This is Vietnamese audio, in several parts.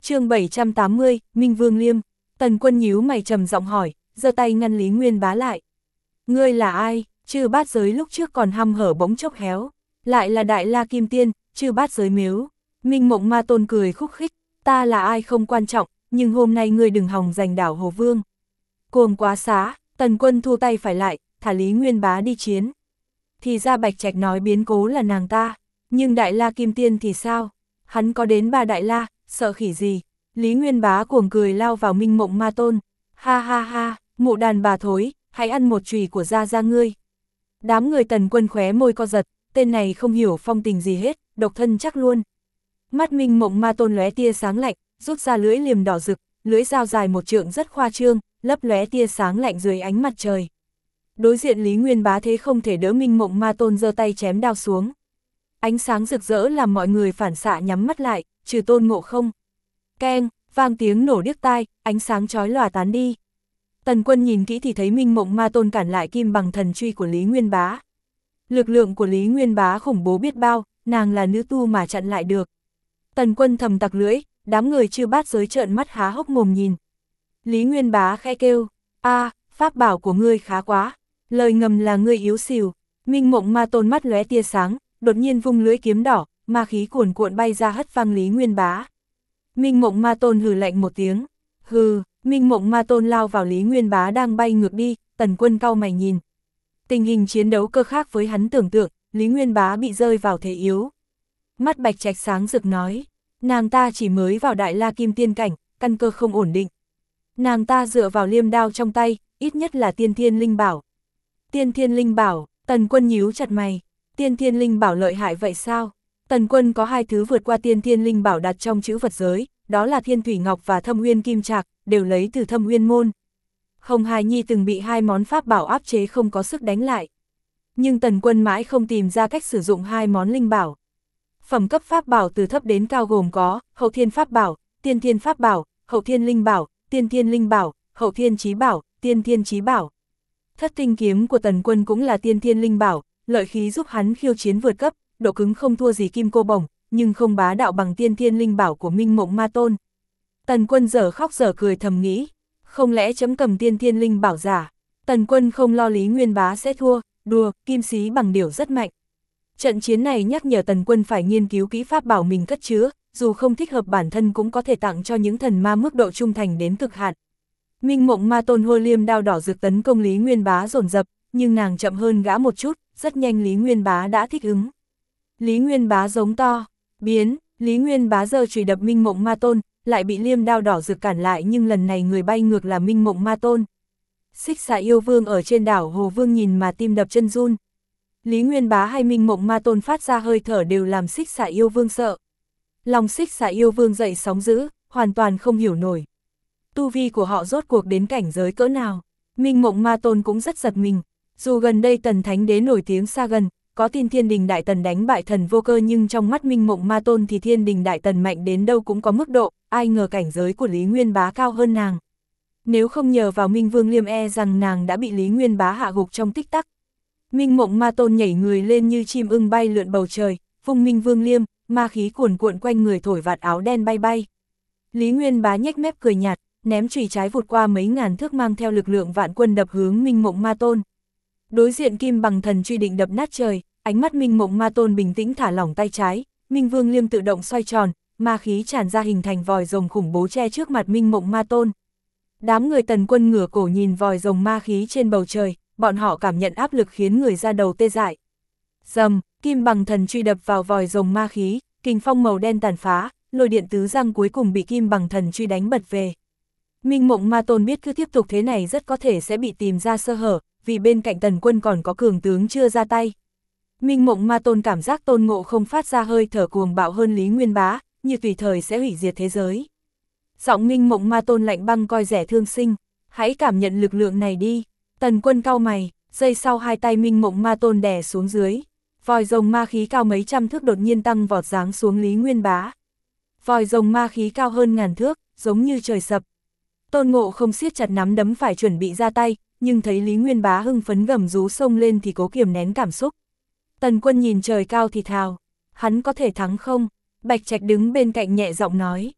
Chương 780, Minh Vương Liêm. Tần Quân nhíu mày trầm giọng hỏi, giơ tay ngăn Lý Nguyên Bá lại. Ngươi là ai? Chư bát giới lúc trước còn hăm hở bỗng chốc héo, lại là Đại La Kim Tiên, chư bát giới miếu. Minh Mộng Ma Tôn cười khúc khích, ta là ai không quan trọng, nhưng hôm nay ngươi đừng hòng giành đảo Hồ Vương. Cuồng quá xá, Tần Quân thu tay phải lại, thả Lý Nguyên Bá đi chiến. Thì ra Bạch Trạch nói biến cố là nàng ta, nhưng Đại La Kim Tiên thì sao? Hắn có đến 3 Đại La, sợ khỉ gì? Lý Nguyên Bá cuồng cười lao vào Minh Mộng Ma Tôn. Ha ha ha, mụ đàn bà thối, hãy ăn một chùy của gia gia ngươi. Đám người Tần Quân khóe môi co giật, tên này không hiểu phong tình gì hết, độc thân chắc luôn. Mắt Minh Mộng Ma Tôn lóe tia sáng lạnh, rút ra lưỡi liềm đỏ rực, lưỡi dao dài một trượng rất khoa trương, lấp lóe tia sáng lạnh dưới ánh mặt trời. Đối diện Lý Nguyên Bá thế không thể đỡ, Minh Mộng Ma Tôn giơ tay chém đao xuống. Ánh sáng rực rỡ làm mọi người phản xạ nhắm mắt lại, trừ Tôn Ngộ Không. Keng, vang tiếng nổ điếc tai, ánh sáng chói lòa tán đi. Tần Quân nhìn kỹ thì thấy Minh Mộng Ma Tôn cản lại kim bằng thần truy của Lý Nguyên Bá. Lực lượng của Lý Nguyên Bá khủng bố biết bao, nàng là nữ tu mà chặn lại được. Tần Quân thầm tặc lưỡi, đám người chư bát giới trợn mắt há hốc mồm nhìn. Lý Nguyên Bá khẽ kêu, pháp bảo của ngươi khá quá, lời ngầm là ngươi yếu xìu. Minh Mộng Ma Tôn mắt lóe tia sáng, đột nhiên vung lưỡi kiếm đỏ, ma khí cuồn cuộn bay ra hất văng Lý Nguyên Bá. Minh Mộng Ma Tôn hừ lạnh một tiếng, hừ. Minh Mộng Ma Tôn lao vào Lý Nguyên Bá đang bay ngược đi, Tần Quân cau mày nhìn. Tình hình chiến đấu cơ khác với hắn tưởng tượng, Lý Nguyên Bá bị rơi vào thế yếu. Mắt Bạch Trạch sáng rực nói, nàng ta chỉ mới vào Đại La Kim Tiên cảnh, căn cơ không ổn định. Nàng ta dựa vào liêm đao trong tay, ít nhất là Tiên Thiên Linh Bảo. Tiên Thiên Linh Bảo, Tần Quân nhíu chặt mày, Tiên Thiên Linh Bảo lợi hại vậy sao? Tần Quân có 2 thứ vượt qua Tiên Thiên Linh Bảo đặt trong chữ vật giới, đó là Thiên Thủy Ngọc và Thâm Uyên Kim Trạc, đều lấy từ Thâm Uyên môn. Hồng Hải Nhi từng bị 2 món pháp bảo áp chế không có sức đánh lại. Nhưng Tần Quân mãi không tìm ra cách sử dụng 2 món linh bảo. Phẩm cấp pháp bảo từ thấp đến cao gồm có Hậu Thiên Pháp Bảo, Tiên Thiên Pháp Bảo, Hậu Thiên Linh Bảo, Tiên Thiên Linh Bảo, Hậu Thiên Chí Bảo, Tiên Thiên Chí Bảo. Thất tinh kiếm của Tần Quân cũng là Tiên Thiên Linh Bảo, lợi khí giúp hắn khiêu chiến vượt cấp, độ cứng không thua gì kim cô bổng, nhưng không bá đạo bằng Tiên Thiên Linh Bảo của Minh Mộng Ma Tôn. Tần Quân dở khóc dở cười thầm nghĩ, không lẽ chấm cầm Tiên Thiên Linh Bảo giả? Tần Quân không lo Lý Nguyên Bá sẽ thua, đùa, kim xí bằng điểu rất mạnh. Trận chiến này nhắc nhở Tần Quân phải nghiên cứu kỹ pháp bảo mình cất chứa, dù không thích hợp bản thân cũng có thể tặng cho những thần ma mức độ trung thành đến cực hạn. Minh Mộng Ma Tôn hô liêm đao đỏ rực tấn công Lý Nguyên Bá dồn dập, nhưng nàng chậm hơn gã một chút, rất nhanh Lý Nguyên Bá đã thích ứng. Lý Nguyên Bá giống to, biến, Lý Nguyên Bá giơ chùy đập Minh Mộng Ma Tôn, lại bị liêm đao đỏ rực cản lại, nhưng lần này người bay ngược là Minh Mộng Ma Tôn. Xích Xà Yêu Vương ở trên đảo Hồ Vương nhìn mà tim đập chân run. Lý Nguyên Bá hay Minh Mộng Ma Tôn phát ra hơi thở đều làm Xích Xà Yêu Vương sợ. Lòng Xích Xà Yêu Vương dậy sóng dữ, hoàn toàn không hiểu nổi. Tu vi của họ rốt cuộc đến cảnh giới cỡ nào? Minh Mộng Ma Tôn cũng rất giật mình. Dù gần đây Tần Thánh Đế nổi tiếng xa gần, có tin Thiên Đình Đại Tần đánh bại Thần Vô Cơ, nhưng trong mắt Minh Mộng Ma Tôn thì Thiên Đình Đại Tần mạnh đến đâu cũng có mức độ, ai ngờ cảnh giới của Lý Nguyên Bá cao hơn nàng. Nếu không nhờ vào Minh Vương Liêm e rằng nàng đã bị Lý Nguyên Bá hạ gục trong tích tắc. Minh Mộng Ma Tôn nhảy người lên như chim ưng bay lượn bầu trời, vung Minh Vương Liêm, ma khí cuồn cuộn quanh người thổi vạt áo đen bay bay. Lý Nguyên Bá nhếch mép cười nhạt, ném chùy trái vụt qua mấy ngàn thước mang theo lực lượng vạn quân đập hướng Minh Mộng Ma Tôn. Đối diện kim bằng thần truy định đập nát trời, ánh mắt Minh Mộng Ma Tôn bình tĩnh thả lỏng tay trái, Minh Vương Liêm tự động xoay tròn, ma khí tràn ra hình thành vòi rồng khủng bố che trước mặt Minh Mộng Ma Tôn. Đám người Tần Quân ngửa cổ nhìn vòi rồng ma khí trên bầu trời, bọn họ cảm nhận áp lực khiến người ra đầu tê dại. Rầm, kim bằng thần truy đập vào vòi rồng ma khí, kình phong màu đen tàn phá, lôi điện tứ răng cuối cùng bị kim bằng thần truy đánh bật về. Minh Mộng Ma Tôn biết cứ tiếp tục thế này rất có thể sẽ bị tìm ra sơ hở, vì bên cạnh Tần Quân còn có cường tướng chưa ra tay. Minh Mộng Ma Tôn cảm giác Tôn Ngộ Không phát ra hơi thở cuồng bạo hơn Lý Nguyên Bá, như tùy thời sẽ hủy diệt thế giới. Giọng Minh Mộng Ma Tôn lạnh băng coi rẻ thương sinh, hãy cảm nhận lực lượng này đi. Tần Quân cau mày, giây sau hai tay Minh Mộng Ma Tôn đè xuống dưới. Vòi rồng ma khí cao mấy trăm thước đột nhiên tăng vọt giáng xuống Lý Nguyên Bá. Vòi rồng ma khí cao hơn ngàn thước, giống như trời sập. Tôn Ngộ Không siết chặt nắm đấm phải chuẩn bị ra tay, nhưng thấy Lý Nguyên Bá hưng phấn gầm rú xông lên thì cố kiềm nén cảm xúc. Tần Quân nhìn trời cao thì thào, hắn có thể thắng không? Bạch Trạch đứng bên cạnh nhẹ giọng nói,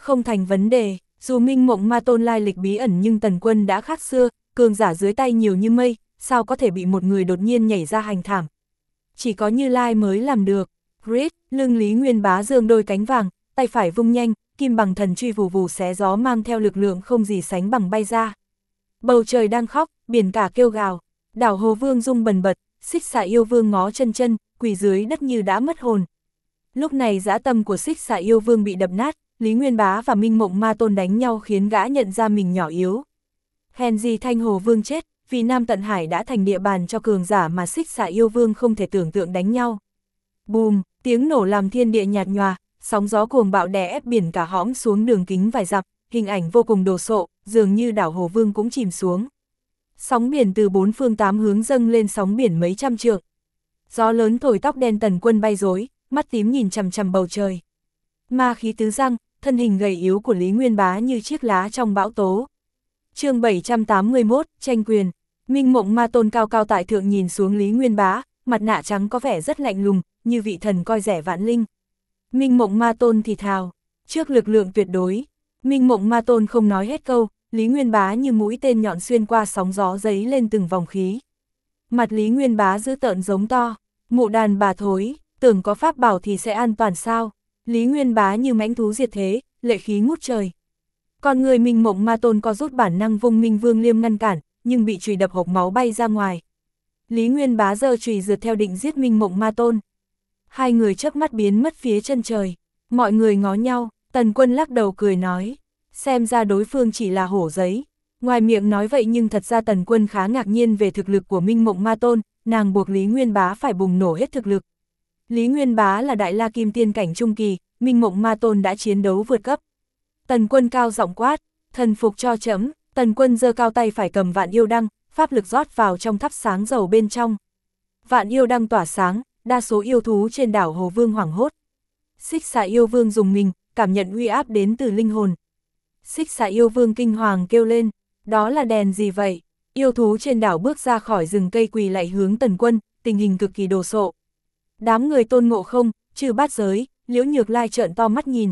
Không thành vấn đề, dù Minh Mộng Ma Tôn lai lịch bí ẩn nhưng Tần Quân đã khác xưa, cường giả dưới tay nhiều như mây, sao có thể bị một người đột nhiên nhảy ra hành thảm. Chỉ có Như Lai mới làm được. Grit, lưng Lý Nguyên Bá giương đôi cánh vàng, tay phải vung nhanh, kim bằng thần truy vù vù xé gió mang theo lực lượng không gì sánh bằng bay ra. Bầu trời đang khóc, biển cả kêu gào, đảo Hồ Vương rung bần bật, Xích Xà Yêu Vương ngó chân chân, quỳ dưới đất như đã mất hồn. Lúc này dã tâm của Xích Xà Yêu Vương bị đập nát, Lý Nguyên Bá và Minh Mộng Ma Tôn đánh nhau khiến gã nhận ra mình nhỏ yếu. Hèn gì Thanh Hồ Vương chết, vì Nam Tận Hải đã thành địa bàn cho cường giả mà Xích Xà Yêu Vương không thể tưởng tượng đánh nhau. Bùm, tiếng nổ làm thiên địa nhạt nhòa, sóng gió cuồng bạo đè ép biển cả hõm xuống đường kính vài dặm, hình ảnh vô cùng đồ sộ, dường như đảo Hồ Vương cũng chìm xuống. Sóng biển từ bốn phương tám hướng dâng lên sóng biển mấy trăm trượng. Gió lớn thổi tóc đen Tần Quân bay rối, mắt tím nhìn chằm chằm bầu trời. Ma khí tứ răng, thân hình gầy yếu của Lý Nguyên Bá như chiếc lá trong bão tố. Chương 781, tranh quyền. Minh Mộng Ma Tôn cao cao tại thượng nhìn xuống Lý Nguyên Bá, mặt nạ trắng có vẻ rất lạnh lùng, như vị thần coi rẻ vạn linh. Minh Mộng Ma Tôn thì thào, trước lực lượng tuyệt đối. Minh Mộng Ma Tôn không nói hết câu, Lý Nguyên Bá như mũi tên nhọn xuyên qua sóng gió giấy lên từng vòng khí. Mặt Lý Nguyên Bá dữ tợn giống to, mụ đàn bà thối, tưởng có pháp bảo thì sẽ an toàn sao? Lý Nguyên Bá như mãnh thú diệt thế, lệ khí ngút trời. Còn người Minh Mộng Ma Tôn có rút bản năng vung Minh Vương Liêm ngăn cản, nhưng bị chùy đập hộc máu bay ra ngoài. Lý Nguyên Bá giơ chùy rượt theo định giết Minh Mộng Ma Tôn. Hai người chớp mắt biến mất phía chân trời. Mọi người ngó nhau, Tần Quân lắc đầu cười nói, xem ra đối phương chỉ là hổ giấy. Ngoài miệng nói vậy nhưng thật ra Tần Quân khá ngạc nhiên về thực lực của Minh Mộng Ma Tôn, nàng buộc Lý Nguyên Bá phải bùng nổ hết thực lực. Lý Nguyên Bá là Đại La Kim Tiên cảnh trung kỳ, Minh Mộng Ma Tôn đã chiến đấu vượt cấp. Tần Quân cao giọng quát, thần phục cho trẫm. Tần Quân giơ cao tay phải cầm Vạn Yêu Đăng, pháp lực rót vào trong thắp sáng dầu bên trong. Vạn Yêu Đăng tỏa sáng, đa số yêu thú trên đảo Hồ Vương hoảng hốt. Xích Xà Yêu Vương dùng mình, cảm nhận uy áp đến từ linh hồn. Xích Xà Yêu Vương kinh hoàng kêu lên, đó là đèn gì vậy? Yêu thú trên đảo bước ra khỏi rừng cây quỳ lạy hướng Tần Quân, tình hình cực kỳ đồ sộ. Đám người Tôn Ngộ Không, Trừ Bát Giới, Liễu Nhược Lai trợn to mắt nhìn.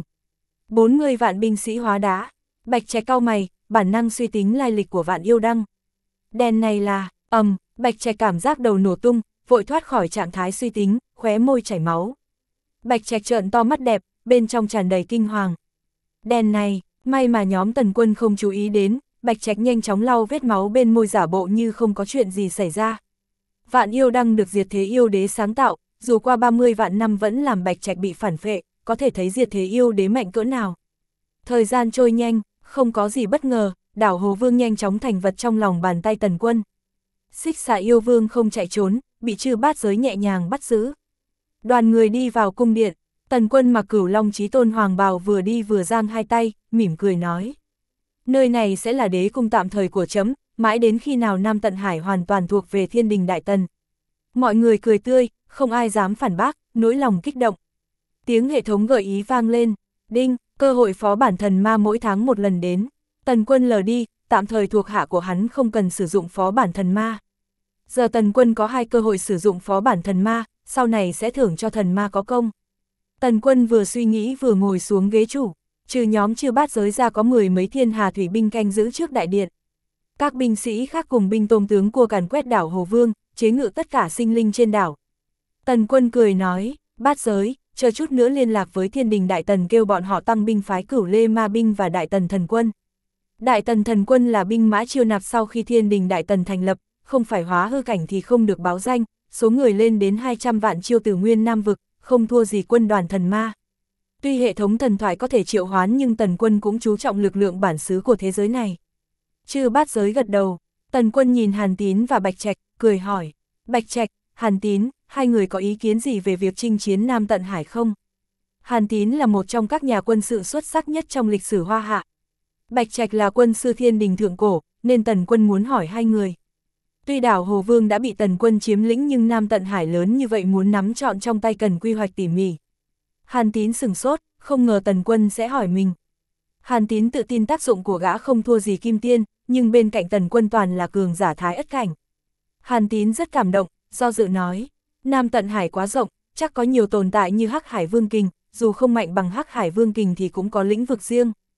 40 vạn binh sĩ hóa đá. Bạch Trạch cau mày, bản năng suy tính lai lịch của Vạn Yêu Đăng. Đèn này là, Bạch Trạch cảm giác đầu nổ tung, vội thoát khỏi trạng thái suy tính, khóe môi chảy máu. Bạch Trạch trợn to mắt đẹp, bên trong tràn đầy kinh hoàng. Đèn này, may mà nhóm Tần Quân không chú ý đến, Bạch Trạch nhanh chóng lau vết máu bên môi giả bộ như không có chuyện gì xảy ra. Vạn Yêu Đăng được Diệt Thế Yêu Đế sáng tạo, dù qua 30 vạn năm vẫn làm Bạch Trạch bị phản phệ, có thể thấy Diệt Thế Yêu Đế mạnh cỡ nào. Thời gian trôi nhanh, không có gì bất ngờ, đảo Hồ Vương nhanh chóng thành vật trong lòng bàn tay Tần Quân. Xích Xà Yêu Vương không chạy trốn, bị Trư Bát Giới nhẹ nhàng bắt giữ. Đoàn người đi vào cung điện, Tần Quân mặc Cửu Long Chí Tôn hoàng bào vừa đi vừa giang hai tay, mỉm cười nói. Nơi này sẽ là đế cung tạm thời của trẫm, mãi đến khi nào Nam Tận Hải hoàn toàn thuộc về Thiên Đình Đại Tần. Mọi người cười tươi, không ai dám phản bác, nỗi lòng kích động. Tiếng hệ thống gợi ý vang lên, đinh, cơ hội phó bản thần ma mỗi tháng một lần đến. Tần Quân lờ đi, tạm thời thuộc hạ của hắn không cần sử dụng phó bản thần ma. Giờ Tần Quân có 2 cơ hội sử dụng phó bản thần ma, sau này sẽ thưởng cho thần ma có công. Tần Quân vừa suy nghĩ vừa ngồi xuống ghế chủ, trừ nhóm Trư Bát Giới ra có 10 mấy thiên hà thủy binh canh giữ trước đại điện. Các binh sĩ khác cùng binh tôm tướng cua càn quét đảo Hồ Vương, chế ngự tất cả sinh linh trên đảo. Tần Quân cười nói, Bát Giới, chờ chút nữa liên lạc với Thiên Đình Đại Tần kêu bọn họ tăng binh phái Cửu Lê Ma binh và Đại Tần Thần Quân. Đại Tần Thần Quân là binh mã chiêu nạp sau khi Thiên Đình Đại Tần thành lập, không phải hóa hư cảnh thì không được báo danh, số người lên đến 200 vạn chiêu từ Nguyên Nam Vực, không thua gì quân đoàn thần ma. Tuy hệ thống thần thoại có thể triệu hoán nhưng Tần Quân cũng chú trọng lực lượng bản xứ của thế giới này. Trư Bát Giới gật đầu, Tần Quân nhìn Hàn Tín và Bạch Trạch, cười hỏi, Bạch Trạch, Hàn Tín, hai người có ý kiến gì về việc chinh chiến Nam Tận Hải không? Hàn Tín là một trong các nhà quân sự xuất sắc nhất trong lịch sử Hoa Hạ. Bạch Trạch là quân sư Thiên Đình thượng cổ, nên Tần Quân muốn hỏi hai người. Tuy đảo Hồ Vương đã bị Tần Quân chiếm lĩnh nhưng Nam Tận Hải lớn như vậy muốn nắm trọn trong tay cần quy hoạch tỉ mỉ. Hàn Tín sửng sốt, không ngờ Tần Quân sẽ hỏi mình. Hàn Tín tự tin tác dụng của gã không thua gì Kim Tiên, nhưng bên cạnh Tần Quân toàn là cường giả Thái Ất cảnh. Hàn Tín rất cảm động, do dự nói, Nam Tận Hải quá rộng, chắc có nhiều tồn tại như Hắc Hải Vương Kình, dù không mạnh bằng Hắc Hải Vương Kình thì cũng có lĩnh vực riêng.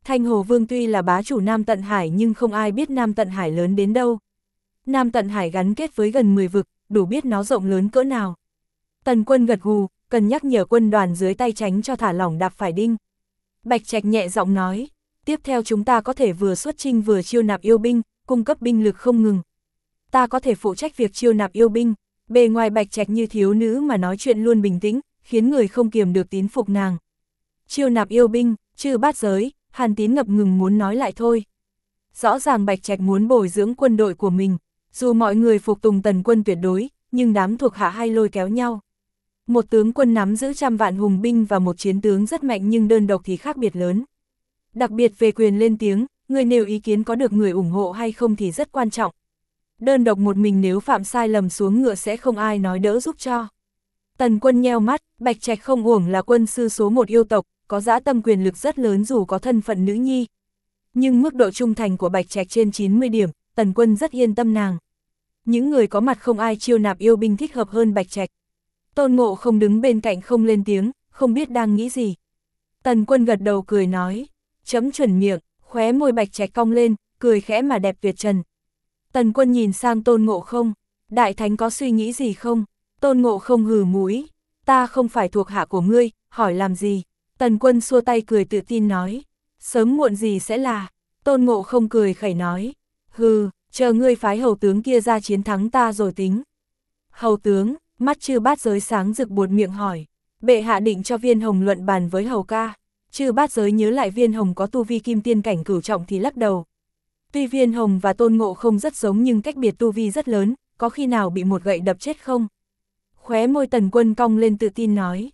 Thanh Hồ Vương tuy là bá chủ Nam Tận Hải nhưng không ai biết Nam Tận Hải lớn đến đâu. Nam Tận Hải gắn kết với gần 10 vực, đủ biết nó rộng lớn cỡ nào. Tần Quân gật gù, cần nhắc nhở quân đoàn dưới tay tránh cho thả lỏng đạp phải đinh. Bạch Trạch nhẹ giọng nói, tiếp theo chúng ta có thể vừa xuất chinh vừa chiêu nạp yêu binh, cung cấp binh lực không ngừng. Ta có thể phụ trách việc chiêu nạp yêu binh. Bề ngoài Bạch Trạch như thiếu nữ mà nói chuyện luôn bình tĩnh, khiến người không kiềm được tín phục nàng. Chiêu nạp yêu binh, Chư Bát Giới, Hàn Tín ngập ngừng muốn nói lại thôi. Rõ ràng Bạch Trạch muốn bồi dưỡng quân đội của mình, dù mọi người phục tùng Tần Quân tuyệt đối, nhưng đám thuộc hạ hay lôi kéo nhau. Một tướng quân nắm giữ trăm vạn hùng binh và một chiến tướng rất mạnh nhưng đơn độc thì khác biệt lớn. Đặc biệt về quyền lên tiếng, người nêu ý kiến có được người ủng hộ hay không thì rất quan trọng. Đơn độc một mình nếu phạm sai lầm xuống ngựa sẽ không ai nói đỡ giúp cho. Tần Quân nheo mắt, Bạch Trạch không uổng là quân sư số 1 yêu tộc, có dã tâm quyền lực rất lớn dù có thân phận nữ nhi. Nhưng mức độ trung thành của Bạch Trạch trên 90 điểm, Tần Quân rất yên tâm nàng. Những người có mặt không ai chiêu nạp yêu binh thích hợp hơn Bạch Trạch. Tôn Ngộ không đứng bên cạnh không lên tiếng, không biết đang nghĩ gì. Tần Quân gật đầu cười nói, chấm chuẩn miệng, khóe môi Bạch Trạch cong lên, cười khẽ mà đẹp tuyệt trần. Tần Quân nhìn sang Tôn Ngộ không, Đại Thánh có suy nghĩ gì không? Tôn Ngộ không hừ mũi, ta không phải thuộc hạ của ngươi, hỏi làm gì? Tần Quân xua tay cười tự tin nói, sớm muộn gì sẽ là. Tôn Ngộ không cười khẩy nói, hừ, chờ ngươi phái hầu tướng kia ra chiến thắng ta rồi tính. Hầu tướng, mắt Chư Bát Giới sáng rực buột miệng hỏi, bệ hạ định cho Viên Hồng luận bàn với hầu ca. Chư Bát Giới nhớ lại Viên Hồng có tu vi kim tiên cảnh cửu trọng thì lắc đầu. Tuy Viên Hồng và Tôn Ngộ không rất giống nhưng cách biệt tu vi rất lớn, có khi nào bị một gậy đập chết không? Khóe môi Tần Quân cong lên tự tin nói,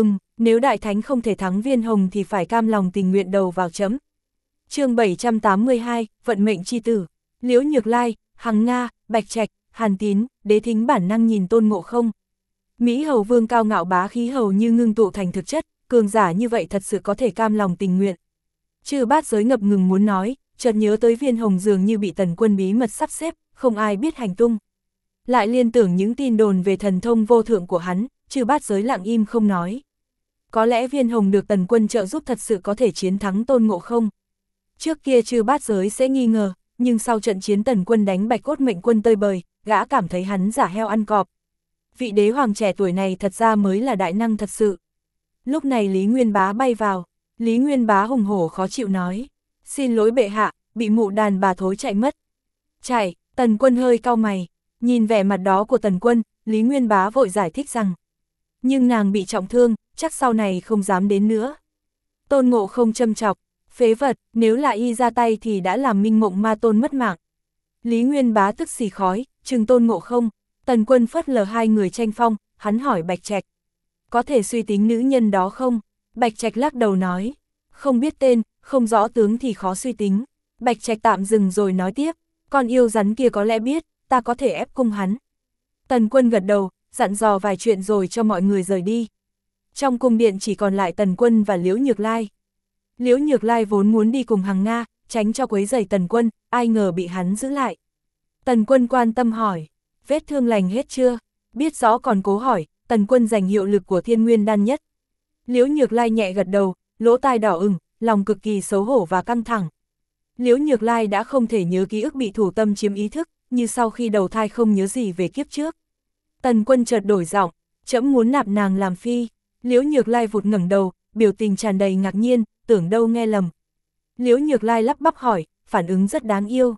nếu Đại Thánh không thể thắng Viên Hồng thì phải cam lòng tình nguyện đầu vào chấm. Chương 782, Vận mệnh chi tử. Liễu Nhược Lai, Hằng Nga, Bạch Trạch, Hàn Tín, Đế Thính bản năng nhìn Tôn Ngộ không. Mỹ Hầu Vương cao ngạo bá khí hầu như ngưng tụ thành thực chất, cường giả như vậy thật sự có thể cam lòng tình nguyện. Chư Bát Giới ngập ngừng muốn nói, chợt nhớ tới Viên Hồng dường như bị Tần Quân bí mật sắp xếp, không ai biết hành tung. Lại liên tưởng những tin đồn về thần thông vô thượng của hắn, Chư Bát Giới lặng im không nói. Có lẽ Viên Hồng được Tần Quân trợ giúp thật sự có thể chiến thắng Tôn Ngộ không. Trước kia Chư Bát Giới sẽ nghi ngờ, nhưng sau trận chiến Tần Quân đánh Bạch Cốt Mệnh Quân tơi bời, gã cảm thấy hắn giả heo ăn cọp. Vị đế hoàng trẻ tuổi này thật ra mới là đại năng thật sự. Lúc này Lý Nguyên Bá bay vào, Lý Nguyên Bá hùng hổ khó chịu nói, xin lỗi bệ hạ, bị mụ đàn bà thối chạy mất. Chạy, Tần Quân hơi cau mày, nhìn vẻ mặt đó của Tần Quân, Lý Nguyên Bá vội giải thích rằng, nhưng nàng bị trọng thương, chắc sau này không dám đến nữa. Tôn Ngộ không châm chọc, phế vật, nếu là y ra tay thì đã làm Minh Mộng Ma Tôn mất mạng. Lý Nguyên Bá tức xì khói, trừng Tôn Ngộ không. Tần Quân phớt lờ hai người tranh phong, hắn hỏi Bạch Trạch, có thể suy tính nữ nhân đó không? Bạch Trạch lắc đầu nói, không biết tên, không rõ tướng thì khó suy tính. Bạch Trạch tạm dừng rồi nói tiếp, con yêu rắn kia có lẽ biết, ta có thể ép cung hắn. Tần Quân gật đầu, dặn dò vài chuyện rồi cho mọi người rời đi. Trong cung điện chỉ còn lại Tần Quân và Liễu Nhược Lai. Liễu Nhược Lai vốn muốn đi cùng Hằng Nga, tránh cho quấy rầy Tần Quân, ai ngờ bị hắn giữ lại. Tần Quân quan tâm hỏi, vết thương lành hết chưa? Biết rõ còn cố hỏi, Tần Quân giành hiệu lực của Thiên Nguyên Đan nhất. Liễu Nhược Lai nhẹ gật đầu, lỗ tai đỏ ửng, lòng cực kỳ xấu hổ và căng thẳng. Liễu Nhược Lai đã không thể nhớ ký ức bị thủ tâm chiếm ý thức, như sau khi đầu thai không nhớ gì về kiếp trước. Tần Quân chợt đổi giọng, trẫm muốn nạp nàng làm phi. Liễu Nhược Lai vụt ngẩng đầu, biểu tình tràn đầy ngạc nhiên, tưởng đâu nghe lầm. Liễu Nhược Lai lắp bắp hỏi, phản ứng rất đáng yêu.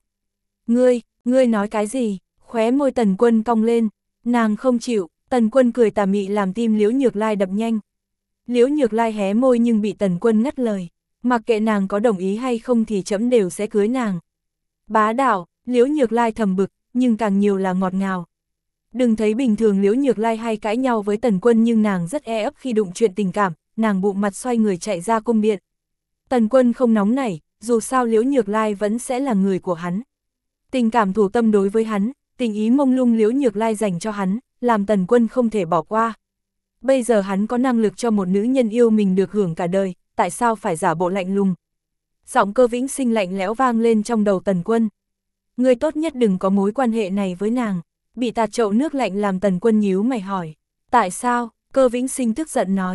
Ngươi nói cái gì? Khóe môi Tần Quân cong lên, nàng không chịu. Tần Quân cười tà mị làm tim Liễu Nhược Lai đập nhanh. Liễu Nhược Lai hé môi nhưng bị Tần Quân ngắt lời, mặc kệ nàng có đồng ý hay không thì trẫm đều sẽ cưới nàng. Bá đạo, Liễu Nhược Lai thầm bực, nhưng càng nhiều là ngọt ngào. Đừng thấy bình thường Liễu Nhược Lai hay cãi nhau với Tần Quân nhưng nàng rất e ấp khi đụng chuyện tình cảm, nàng bụng mặt xoay người chạy ra cung điện. Tần Quân không nóng nảy, dù sao Liễu Nhược Lai vẫn sẽ là người của hắn. Tình cảm thủ tâm đối với hắn, tình ý mông lung Liễu Nhược Lai dành cho hắn, làm Tần Quân không thể bỏ qua. Bây giờ hắn có năng lực cho một nữ nhân yêu mình được hưởng cả đời, tại sao phải giả bộ lạnh lùng? Giọng Cơ Vĩnh Sinh lạnh lẽo vang lên trong đầu Tần Quân. Ngươi tốt nhất đừng có mối quan hệ này với nàng. Bị tạt chậu nước lạnh làm Tần Quân nhíu mày hỏi. Tại sao? Cơ Vĩnh Sinh tức giận nói.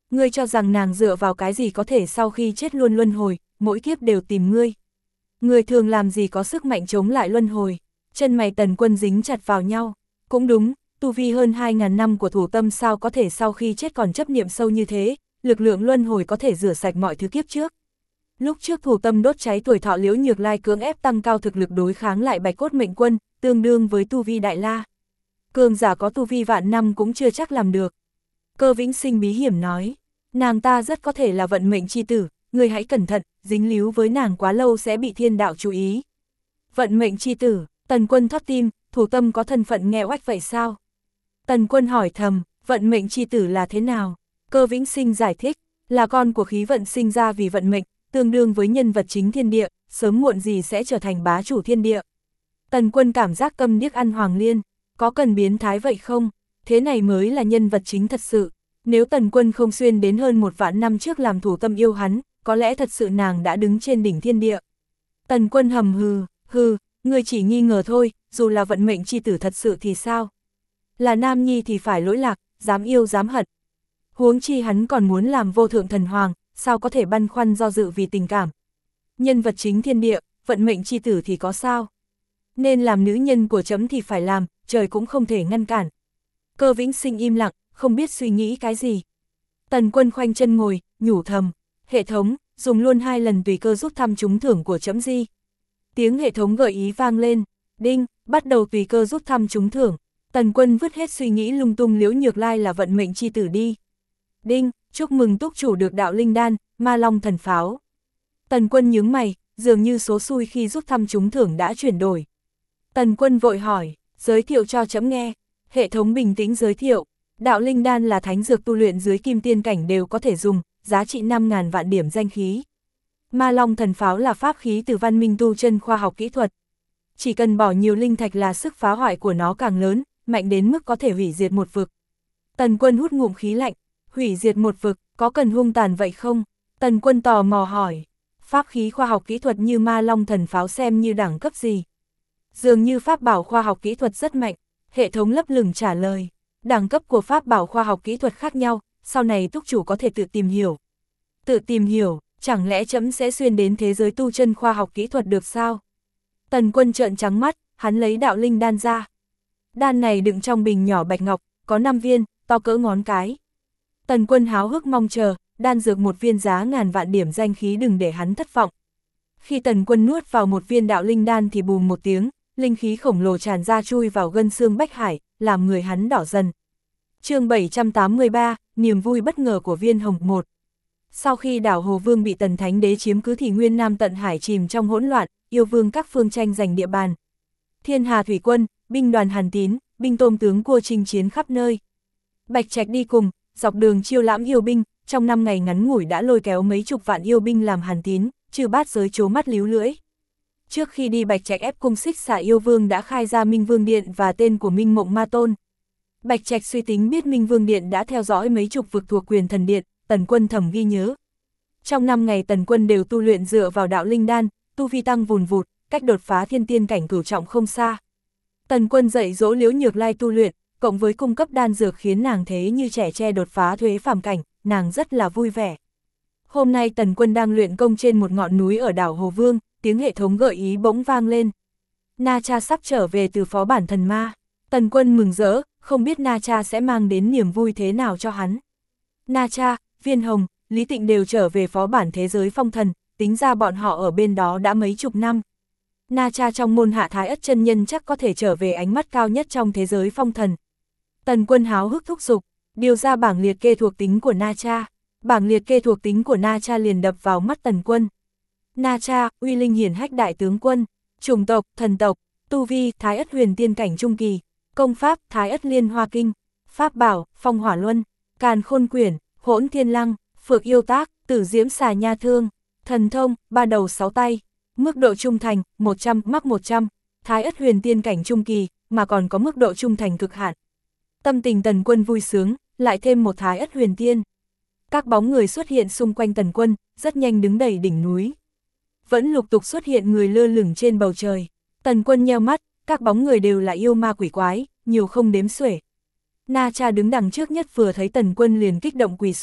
Ngươi cho rằng nàng dựa vào cái gì có thể sau khi chết luôn luân hồi, mỗi kiếp đều tìm ngươi. Người thường làm gì có sức mạnh chống lại luân hồi. Chân mày Tần Quân dính chặt vào nhau. Cũng đúng, tu vi hơn 2.000 năm của thủ tâm sao có thể sau khi chết còn chấp niệm sâu như thế, lực lượng luân hồi có thể rửa sạch mọi thứ kiếp trước. Lúc trước thủ tâm đốt cháy tuổi thọ Liễu Nhược Lai cưỡng ép tăng cao thực lực đối kháng lại Bạch Cốt Mệnh Quân, tương đương với tu vi Đại La. Cường giả có tu vi vạn năm cũng chưa chắc làm được. Cơ Vĩnh Sinh bí hiểm nói, nàng ta rất có thể là vận mệnh chi tử, người hãy cẩn thận, dính líu với nàng quá lâu sẽ bị thiên đạo chú ý. Vận mệnh chi tử, Tần Quân thót tim, thủ tâm có thân phận nghe oách vậy sao? Tần Quân hỏi thầm, vận mệnh chi tử là thế nào? Cơ Vĩnh Sinh giải thích, là con của khí vận sinh ra vì vận mệnh, tương đương với nhân vật chính thiên địa, sớm muộn gì sẽ trở thành bá chủ thiên địa. Tần Quân cảm giác câm điếc ăn Hoàng Liên, có cần biến thái vậy không? Thế này mới là nhân vật chính thật sự. Nếu Tần Quân không xuyên đến hơn 1 vạn năm trước làm thủ tâm yêu hắn, có lẽ thật sự nàng đã đứng trên đỉnh thiên địa. Tần Quân hầm hừ, người chỉ nghi ngờ thôi, dù là vận mệnh chi tử thật sự thì sao? Là nam nhi thì phải lỗi lạc, dám yêu dám hận. Huống chi hắn còn muốn làm vô thượng thần hoàng, sao có thể băn khoăn do dự vì tình cảm. Nhân vật chính thiên địa, vận mệnh chi tử thì có sao? Nên làm nữ nhân của trẫm thì phải làm, trời cũng không thể ngăn cản. Cơ Vĩnh Sinh im lặng, không biết suy nghĩ cái gì. Tần Quân khoanh chân ngồi, nhủ thầm, hệ thống, dùng luôn 2 lần tùy cơ rút thăm trúng thưởng của trẫm di. Tiếng hệ thống gợi ý vang lên, đinh, bắt đầu tùy cơ rút thăm trúng thưởng. Tần Quân vứt hết suy nghĩ lung tung Liễu Nhược Lai là vận mệnh chi tử đi. Đinh, chúc mừng túc chủ được đạo linh đan, ma long thần pháo. Tần Quân nhướng mày, dường như số xui khi rút thăm trúng thưởng đã chuyển đổi. Tần Quân vội hỏi, giới thiệu cho trẫm nghe. Hệ thống bình tĩnh giới thiệu, đạo linh đan là thánh dược tu luyện dưới kim tiên cảnh đều có thể dùng, giá trị 5.000 vạn điểm danh khí. Ma long thần pháo là pháp khí từ văn minh tu chân khoa học kỹ thuật. Chỉ cần bỏ nhiều linh thạch là sức phá hoại của nó càng lớn, mạnh đến mức có thể hủy diệt một vực. Tần Quân hút ngụm khí lạnh, hủy diệt một vực, có cần hung tàn vậy không? Tần Quân tò mò hỏi, pháp khí khoa học kỹ thuật như ma long thần pháo xem như đẳng cấp gì? Dường như pháp bảo khoa học kỹ thuật rất mạnh, hệ thống lấp lửng trả lời. Đẳng cấp của pháp bảo khoa học kỹ thuật khác nhau, sau này túc chủ có thể tự tìm hiểu. Tự tìm hiểu, chẳng lẽ trẫm sẽ xuyên đến thế giới tu chân khoa học kỹ thuật được sao? Tần Quân trợn trắng mắt, hắn lấy đạo linh đan ra. Đan này đựng trong bình nhỏ bạch ngọc, có 5 viên, to cỡ ngón cái. Tần Quân háo hức mong chờ, đan dược 1 viên giá ngàn vạn điểm danh khí đừng để hắn thất vọng. Khi Tần Quân nuốt vào 1 viên đạo linh đan thì bùm một tiếng, linh khí khổng lồ tràn ra chui vào gân xương bách hải, làm người hắn đỏ dần. Chương 783, niềm vui bất ngờ của Viên Hồng 1. Sau khi đảo Hồ Vương bị Tần Thánh Đế chiếm cứ thì Nguyên Nam tận hải chìm trong hỗn loạn, yêu vương các phương tranh giành địa bàn. Thiên Hà thủy quân, binh đoàn Hàn Tín, binh tôm tướng cua chinh chiến khắp nơi. Bạch Trạch đi cùng, dọc đường chiêu lãm yêu binh, trong 5 ngày ngắn ngủi đã lôi kéo mấy chục vạn yêu binh làm Hàn Tín, trừ bát giới trố mắt líu lưỡi. Trước khi đi Bạch Trạch ép cung xích xả yêu vương đã khai ra Minh Vương Điện và tên của Minh Mộng Ma Tôn. Bạch Trạch suy tính biết Minh Vương Điện đã theo dõi mấy chục vực thuộc Quyền Thần Điện, Tần Quân thầm ghi nhớ. Trong 5 ngày Tần Quân đều tu luyện dựa vào đạo linh đan, tu vi tăng vùn vụt, cách đột phá thiên tiên cảnh cửu trọng không xa. Tần Quân dạy dỗ Liễu Nhược Lai tu luyện, cộng với cung cấp đan dược khiến nàng thế như trẻ tre đột phá thuế phàm cảnh, nàng rất là vui vẻ. Hôm nay Tần Quân đang luyện công trên một ngọn núi ở đảo Hồ Vương, tiếng hệ thống gợi ý bỗng vang lên. Na Cha sắp trở về từ phó bản thần ma. Tần Quân mừng rỡ, không biết Na Cha sẽ mang đến niềm vui thế nào cho hắn. Na Cha, Viên Hồng, Lý Tịnh đều trở về phó bản thế giới phong thần, tính ra bọn họ ở bên đó đã mấy chục năm. Na Cha trong môn hạ Thái Ất chân nhân chắc có thể trở về ánh mắt cao nhất trong thế giới phong thần. Tần Quân háo hức thúc giục, điều ra bảng liệt kê thuộc tính của Na Cha. Bảng liệt kê thuộc tính của Na Cha liền đập vào mắt Tần Quân. Na Cha, uy linh hiển hách đại tướng quân, chủng tộc, thần tộc, tu vi, Thái Ất huyền tiên cảnh trung kỳ, công pháp, Thái Ất liên hoa kinh, pháp bảo, phong hỏa luân, càn khôn quyển, hỗn thiên lăng, phược yêu tác, tử diễm xà nha thương, thần thông, 3 đầu 6 tay, mức độ trung thành, 100, mắc 100, Thái Ất huyền tiên cảnh trung kỳ, mà còn có mức độ trung thành cực hạn. Tâm tình Tần Quân vui sướng, lại thêm một Thái Ất huyền tiên. Các bóng người xuất hiện xung quanh Tần Quân, rất nhanh đứng đầy đỉnh núi. Vẫn lục tục xuất hiện người lơ lửng trên bầu trời. Tần Quân nheo mắt, các bóng người đều là yêu ma quỷ quái, nhiều không đếm xuể. Na Cha đứng đằng trước nhất vừa thấy Tần Quân liền kích động quỳ xuống,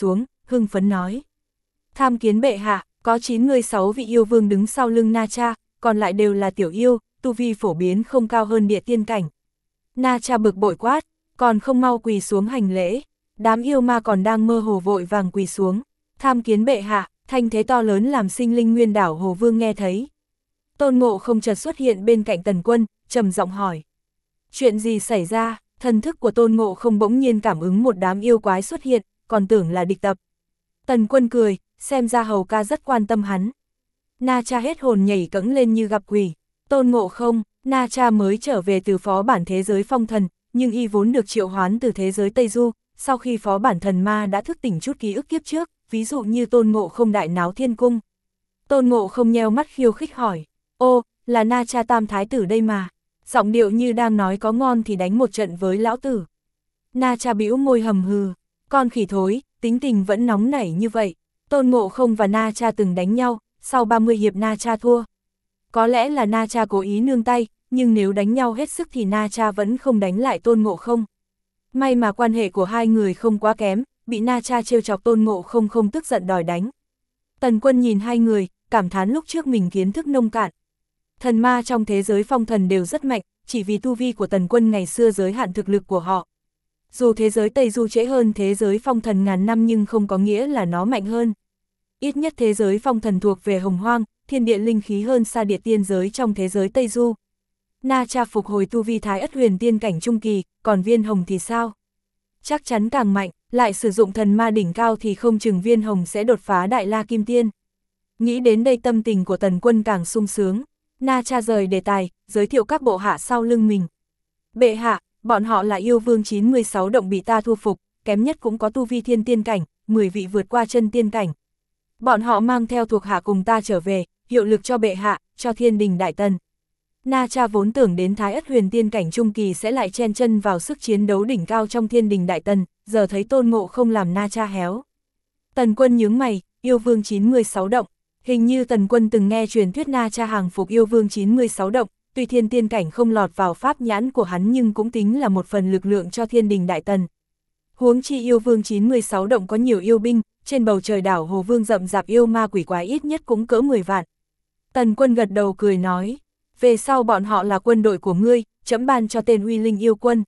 hưng phấn nói. Tham kiến bệ hạ, có 96 vị yêu vương đứng sau lưng Na Cha, còn lại đều là tiểu yêu, tu vi phổ biến không cao hơn địa tiên cảnh. Na Cha bực bội quát, còn không mau quỳ xuống hành lễ. Đám yêu ma còn đang mơ hồ vội vàng quỳ xuống. Tham kiến bệ hạ, thanh thế to lớn làm sinh linh nguyên đảo Hồ Vương nghe thấy. Tôn Ngộ Không chợt xuất hiện bên cạnh Tần Quân, trầm giọng hỏi. Chuyện gì xảy ra? Thần thức của Tôn Ngộ Không bỗng nhiên cảm ứng một đám yêu quái xuất hiện, còn tưởng là địch tập. Tần Quân cười, xem ra hầu ca rất quan tâm hắn. Na Cha hết hồn nhảy cẫng lên như gặp quỷ. Tôn Ngộ Không, Na Cha mới trở về từ phó bản thế giới phong thần, nhưng y vốn được triệu hoán từ thế giới Tây Du, sau khi phó bản thần ma đã thức tỉnh chút ký ức kiếp trước, ví dụ như Tôn Ngộ Không đại náo thiên cung. Tôn Ngộ Không nheo mắt khiêu khích hỏi, ô, là Na Cha Tam Thái Tử đây mà, giọng điệu như đang nói có ngon thì đánh một trận với lão tử. Na Cha bĩu môi hầm hừ, con khỉ thối, tính tình vẫn nóng nảy như vậy. Tôn Ngộ Không và Na Cha từng đánh nhau, sau 30 hiệp Na Cha thua. Có lẽ là Na Cha cố ý nương tay, nhưng nếu đánh nhau hết sức thì Na Cha vẫn không đánh lại Tôn Ngộ Không. May mà quan hệ của hai người không quá kém, bị Na Cha trêu chọc Tôn Ngộ Không không tức giận đòi đánh. Tần Quân nhìn hai người, cảm thán lúc trước mình kiến thức nông cạn. Thần ma trong thế giới phong thần đều rất mạnh, chỉ vì tu vi của Tần Quân ngày xưa giới hạn thực lực của họ. Dù thế giới Tây Du trễ hơn thế giới phong thần ngàn năm nhưng không có nghĩa là nó mạnh hơn. Ít nhất thế giới phong thần thuộc về hồng hoang, thiên địa linh khí hơn xa địa tiên giới trong thế giới Tây Du. Na Cha phục hồi tu vi Thái Ất Huyền Tiên cảnh trung kỳ, còn Viên Hồng thì sao? Chắc chắn càng mạnh, lại sử dụng thần ma đỉnh cao thì không chừng Viên Hồng sẽ đột phá Đại La Kim Tiên. Nghĩ đến đây tâm tình của Tần Quân càng sung sướng. Na Cha rời đề tài, giới thiệu các bộ hạ sau lưng mình. Bệ hạ, bọn họ là yêu vương 96 động bị ta thu phục, kém nhất cũng có tu vi thiên tiên cảnh, 10 vị vượt qua chân tiên cảnh. Bọn họ mang theo thuộc hạ cùng ta trở về, hiệu lực cho bệ hạ, cho thiên đình đại tần. Na Cha vốn tưởng đến Thái Ất Huyền Tiên cảnh trung kỳ sẽ lại chen chân vào sức chiến đấu đỉnh cao trong thiên đình đại tần, giờ thấy Tôn Ngộ Không làm Na Cha héo. Tần Quân nhướng mày, yêu vương 96 động. Hình như Tần Quân từng nghe truyền thuyết Na Cha hàng phục yêu vương 96 động, tuy thiên tiên cảnh không lọt vào pháp nhãn của hắn nhưng cũng tính là một phần lực lượng cho thiên đình đại tần. Huống chi yêu vương 96 động có nhiều yêu binh, trên bầu trời đảo Hồ Vương rậm rạp yêu ma quỷ quái ít nhất cũng cỡ 10 vạn. Tần Quân gật đầu cười nói, về sau bọn họ là quân đội của ngươi, trẫm ban cho tên Uy Linh yêu quân.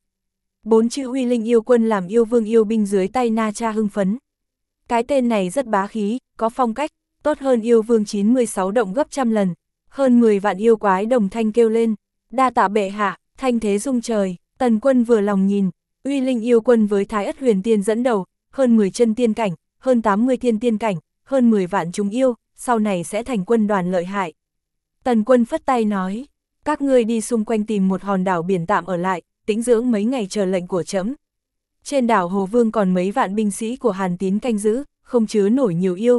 4 chữ Uy Linh yêu quân làm yêu vương yêu binh dưới tay Na Cha hưng phấn. Cái tên này rất bá khí, có phong cách, tốt hơn yêu vương 96 động gấp trăm lần. Hơn 10 vạn yêu quái đồng thanh kêu lên, đa tạ bệ hạ, thanh thế rung trời. Tần Quân vừa lòng nhìn, Uy Linh yêu quân với Thái Ất Huyền Tiên dẫn đầu, hơn 10 chân tiên cảnh, hơn 80 thiên tiên cảnh, hơn 10 vạn chúng yêu, sau này sẽ thành quân đoàn lợi hại. Tần Quân phất tay nói, các ngươi đi xung quanh tìm một hòn đảo biển tạm ở lại, tĩnh dưỡng mấy ngày chờ lệnh của trẫm. Trên đảo Hồ Vương còn mấy vạn binh sĩ của Hàn Tín canh giữ, không chứa nổi nhiều yêu.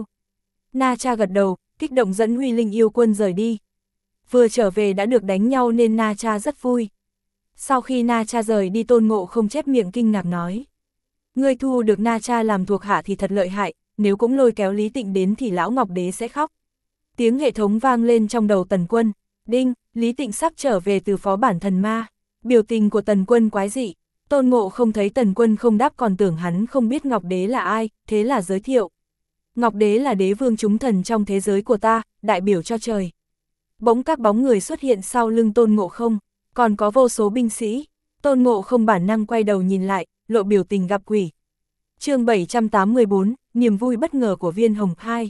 Na Cha gật đầu, kích động dẫn Uy Linh yêu quân rời đi. Vừa trở về đã được đánh nhau nên Na Cha rất vui. Sau khi Na Cha rời đi Tôn Ngộ Không chép miệng kinh ngạc nói, ngươi thu được Na Cha làm thuộc hạ thì thật lợi hại, nếu cũng lôi kéo Lý Tịnh đến thì lão Ngọc Đế sẽ khóc. Tiếng hệ thống vang lên trong đầu Tần Quân, đinh, Lý Tịnh sắp trở về từ phó bản thần ma. Biểu tình của Tần Quân quái dị, Tôn Ngộ Không thấy Tần Quân không đáp còn tưởng hắn không biết Ngọc Đế là ai, thế là giới thiệu. Ngọc Đế là đế vương chúng thần trong thế giới của ta, đại biểu cho trời. Bỗng các bóng người xuất hiện sau lưng Tôn Ngộ Không, còn có vô số binh sĩ. Tôn Ngộ Không bản năng quay đầu nhìn lại, lộ biểu tình gặp quỷ. Chương 784, niềm vui bất ngờ của Viên Hồng 2.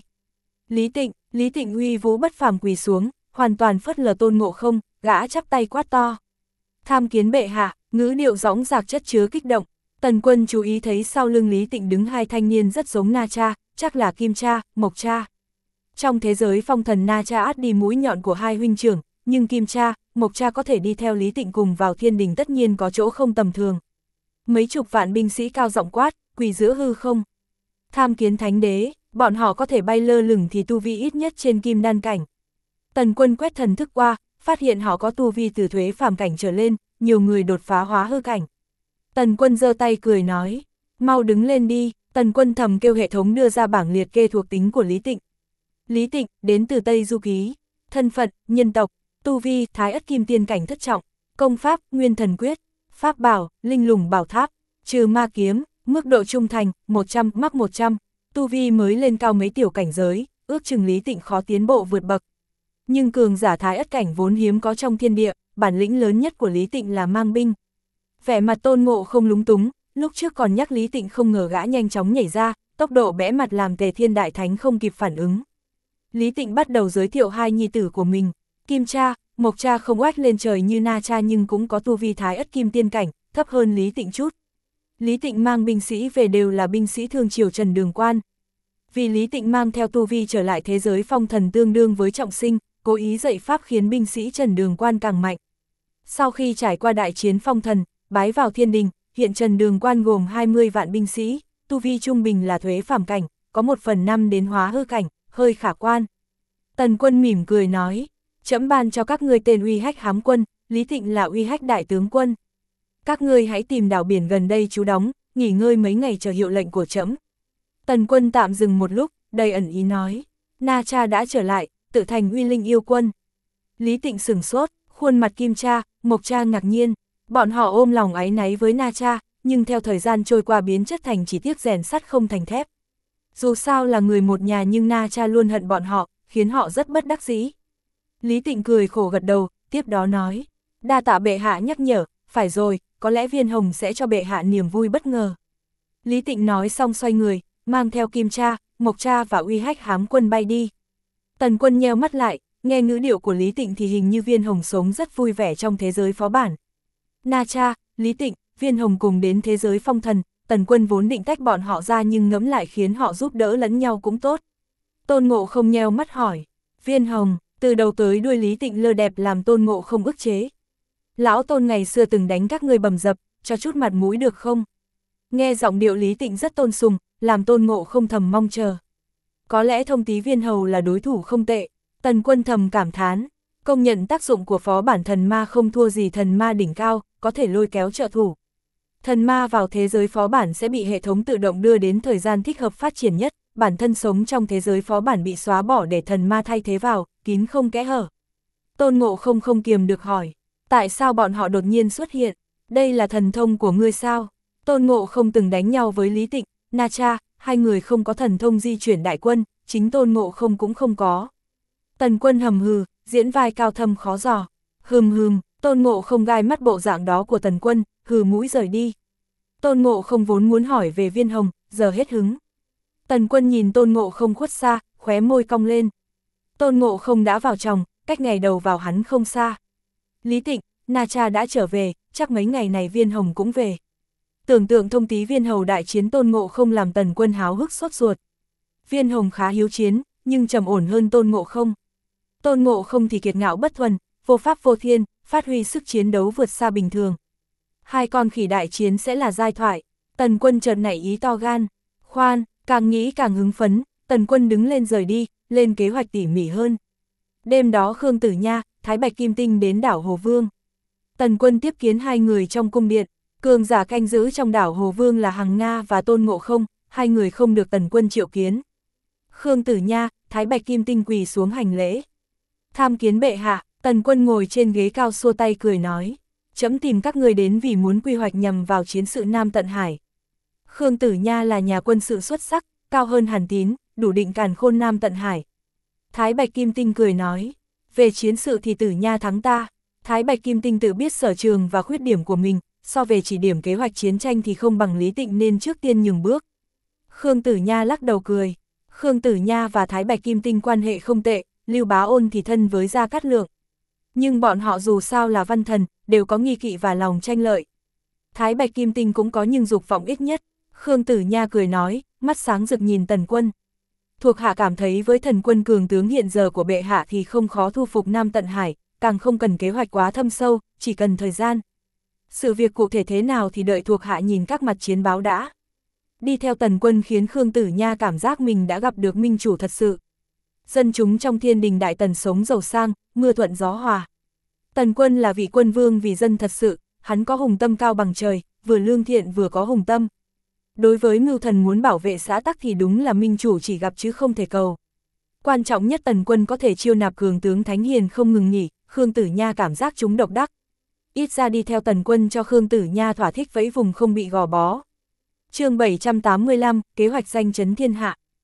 Lý Tịnh uy vũ bất phàm quỳ xuống, hoàn toàn phớt lờ Tôn Ngộ Không, gã chắp tay quát to. Tham kiến bệ hạ, ngữ điệu dõng dạc chất chứa kích động. Tần Quân chú ý thấy sau lưng Lý Tịnh đứng hai thanh niên rất giống Na Cha, chắc là Kim Cha, Mộc Cha. Trong thế giới phong thần Na Cha át đi mũi nhọn của hai huynh trưởng, nhưng Kim Cha, Mộc Cha có thể đi theo Lý Tịnh cùng vào thiên đình tất nhiên có chỗ không tầm thường. Mấy chục vạn binh sĩ cao giọng quát, quỳ giữa hư không. Tham kiến thánh đế, bọn họ có thể bay lơ lửng thì tu vi ít nhất trên kim đan cảnh. Tần Quân quét thần thức qua, phát hiện họ có tu vi từ thuế phàm cảnh trở lên, nhiều người đột phá hóa hư cảnh. Tần Quân giơ tay cười nói, mau đứng lên đi. Tần Quân thầm kêu hệ thống đưa ra bảng liệt kê thuộc tính của Lý Tịnh. Lý Tịnh, đến từ Tây Du Ký, thân phận, nhân tộc, tu vi, Thái Ất Kim Tiên cảnh thất trọng, công pháp, Nguyên Thần Quyết, pháp bảo, Linh Lùng Bảo Tháp, trừ ma kiếm, mức độ trung thành, 100, mắc 100, tu vi mới lên cao mấy tiểu cảnh giới, ước chừng Lý Tịnh khó tiến bộ vượt bậc. Nhưng cường giả thái ất cảnh vốn hiếm có trong thiên địa, bản lĩnh lớn nhất của Lý Tịnh là mang binh. Vẻ mặt Tôn Ngộ không lúng túng, lúc trước còn nhắc Lý Tịnh không ngờ gã nhanh chóng nhảy ra, tốc độ bẽ mặt làm Tề Thiên Đại Thánh không kịp phản ứng. Lý Tịnh bắt đầu giới thiệu hai nhi tử của mình, Kim Cha, Mộc Cha không oách lên trời như Na Cha nhưng cũng có tu vi thái ất kim tiên cảnh, thấp hơn Lý Tịnh chút. Lý Tịnh mang binh sĩ về đều là binh sĩ thương triều Trần Đường Quan. Vì Lý Tịnh mang theo tu vi trở lại thế giới phong thần tương đương với trọng sinh, cố ý dạy pháp khiến binh sĩ Trần Đường Quan càng mạnh. Sau khi trải qua đại chiến phong thần, bái vào thiên đình, hiện Trần Đường Quan gồm 20 vạn binh sĩ, tu vi trung bình là thuế phàm cảnh, có 1/5 đến hóa hư cảnh, hơi khả quan. Tần Quân mỉm cười nói, trẫm ban cho các ngươi tên Uy Hách Hám Quân, Lý Tịnh là Uy Hách Đại Tướng Quân. Các ngươi hãy tìm đảo biển gần đây trú đóng, nghỉ ngơi mấy ngày chờ hiệu lệnh của trẫm. Tần Quân tạm dừng một lúc, đầy ẩn ý nói, Na Cha đã trở lại, tự thành Uy Linh yêu quân. Lý Tịnh sửng sốt, khuôn mặt Kim Cha, Mộc Cha ngạc nhiên, bọn họ ôm lòng áy náy với Na Cha, nhưng theo thời gian trôi qua biến chất thành chỉ tiếc rèn sắt không thành thép. Dù sao là người một nhà nhưng Na Cha luôn hận bọn họ, khiến họ rất bất đắc dĩ. Lý Tịnh cười khổ gật đầu, tiếp đó nói, đa tạ bệ hạ nhắc nhở, phải rồi, có lẽ Viên Hồng sẽ cho bệ hạ niềm vui bất ngờ. Lý Tịnh nói xong xoay người, mang theo Kim Cha, Mộc Cha và Uy Hách Hám Quân bay đi. Tần Quân nheo mắt lại, nghe ngữ điệu của Lý Tịnh thì hình như Viên Hồng sống rất vui vẻ trong thế giới phó bản. Na Cha, Lý Tịnh, Viên Hồng cùng đến thế giới phong thần, Tần Quân vốn định tách bọn họ ra nhưng ngẫm lại khiến họ giúp đỡ lẫn nhau cũng tốt. Tôn Ngộ không nheo mắt hỏi, Viên Hồng, từ đầu tới đuôi Lý Tịnh lơ đẹp làm Tôn Ngộ không ức chế. Lão Tôn ngày xưa từng đánh các ngươi bầm dập, cho chút mặt mũi được không? Nghe giọng điệu Lý Tịnh rất tôn sùng, làm Tôn Ngộ không thầm mong chờ. Có lẽ Thông Tý Viên Hầu là đối thủ không tệ, Tần Quân thầm cảm thán, công nhận tác dụng của phó bản thần ma không thua gì thần ma đỉnh cao, có thể lôi kéo trợ thủ. Thần ma vào thế giới phó bản sẽ bị hệ thống tự động đưa đến thời gian thích hợp phát triển nhất, bản thân sống trong thế giới phó bản bị xóa bỏ để thần ma thay thế vào, kín không kẽ hở. Tôn Ngộ không không kiềm được hỏi, tại sao bọn họ đột nhiên xuất hiện, đây là thần thông của ngươi sao? Tôn Ngộ không từng đánh nhau với Lý Tịnh, Na Cha, hai người không có thần thông di chuyển đại quân, chính Tôn Ngộ không cũng không có. Tần Quân hầm hừ, diễn vai cao thâm khó dò. Tôn Ngộ không gai mắt bộ dạng đó của Tần Quân, hừ mũi rời đi. Tôn Ngộ không vốn muốn hỏi về Viên Hồng, giờ hết hứng. Tần Quân nhìn Tôn Ngộ không khuất xa, khóe môi cong lên. Tôn Ngộ không đã vào chồng, cách ngày đầu vào hắn không xa. Lý Tịnh, Na Cha đã trở về, chắc mấy ngày này Viên Hồng cũng về. Tưởng tượng Thông Tý Viên Hầu đại chiến Tôn Ngộ không làm Tần Quân háo hức sốt ruột. Viên Hồng khá hiếu chiến, nhưng trầm ổn hơn Tôn Ngộ không. Tôn Ngộ không thì kiệt ngạo bất thuần, vô pháp vô thiên, phát huy sức chiến đấu vượt xa bình thường. Hai con khỉ đại chiến sẽ là giai thoại. Tần Quân chợt nảy ý to gan. Khoan, càng nghĩ càng hứng phấn, Tần Quân đứng lên rời đi, lên kế hoạch tỉ mỉ hơn. Đêm đó Khương Tử Nha, Thái Bạch Kim Tinh đến đảo Hồ Vương. Tần Quân tiếp kiến hai người trong cung điện, cường giả canh giữ trong đảo Hồ Vương là Hằng Nga và Tôn Ngộ không, hai người không được Tần Quân triệu kiến. Khương Tử Nha, Thái Bạch Kim Tinh quỳ xuống hành lễ. Tham kiến bệ hạ, Tần Quân ngồi trên ghế cao xua tay cười nói, trẫm tìm các người đến vì muốn quy hoạch nhằm vào chiến sự Nam Tận Hải. Khương Tử Nha là nhà quân sự xuất sắc, cao hơn Hàn Tín, đủ định càn khôn Nam Tận Hải. Thái Bạch Kim Tinh cười nói, về chiến sự thì Tử Nha thắng ta. Thái Bạch Kim Tinh tự biết sở trường và khuyết điểm của mình, so về chỉ điểm kế hoạch chiến tranh thì không bằng Lý Tịnh nên trước tiên nhường bước. Khương Tử Nha lắc đầu cười, Khương Tử Nha và Thái Bạch Kim Tinh quan hệ không tệ, Lưu Bá Ôn thì thân với Gia Cát Lượng. Nhưng bọn họ dù sao là văn thần, đều có nghi kỵ và lòng tranh lợi. Thái Bạch Kim Tinh cũng có nhưng dục vọng ít nhất. Khương Tử Nha cười nói, mắt sáng rực nhìn Tần Quân. Thuộc hạ cảm thấy với thần quân cường tướng hiện giờ của bệ hạ thì không khó thu phục Nam Tận Hải, càng không cần kế hoạch quá thâm sâu, chỉ cần thời gian. Sự việc cụ thể thế nào thì đợi thuộc hạ nhìn các mặt chiến báo đã. Đi theo Tần Quân khiến Khương Tử Nha cảm giác mình đã gặp được minh chủ thật sự. Dân chúng trong Thiên Đình Đại Tần sống giàu sang, mưa thuận gió hòa. Tần Quân là vị quân vương vì dân thật sự, hắn có hùng tâm cao bằng trời, vừa lương thiện vừa có hùng tâm. Đối với mưu thần muốn bảo vệ xã tắc thì đúng là minh chủ chỉ gặp chứ không thể cầu. Quan trọng nhất Tần Quân có thể chiêu nạp cường tướng thánh hiền không ngừng nghỉ, Khương Tử Nha cảm giác chúng độc đắc. Ít ra đi theo Tần Quân cho Khương Tử Nha thỏa thích vẫy vùng không bị gò bó. Chương 785, kế hoạch danh chấn thiên hạ.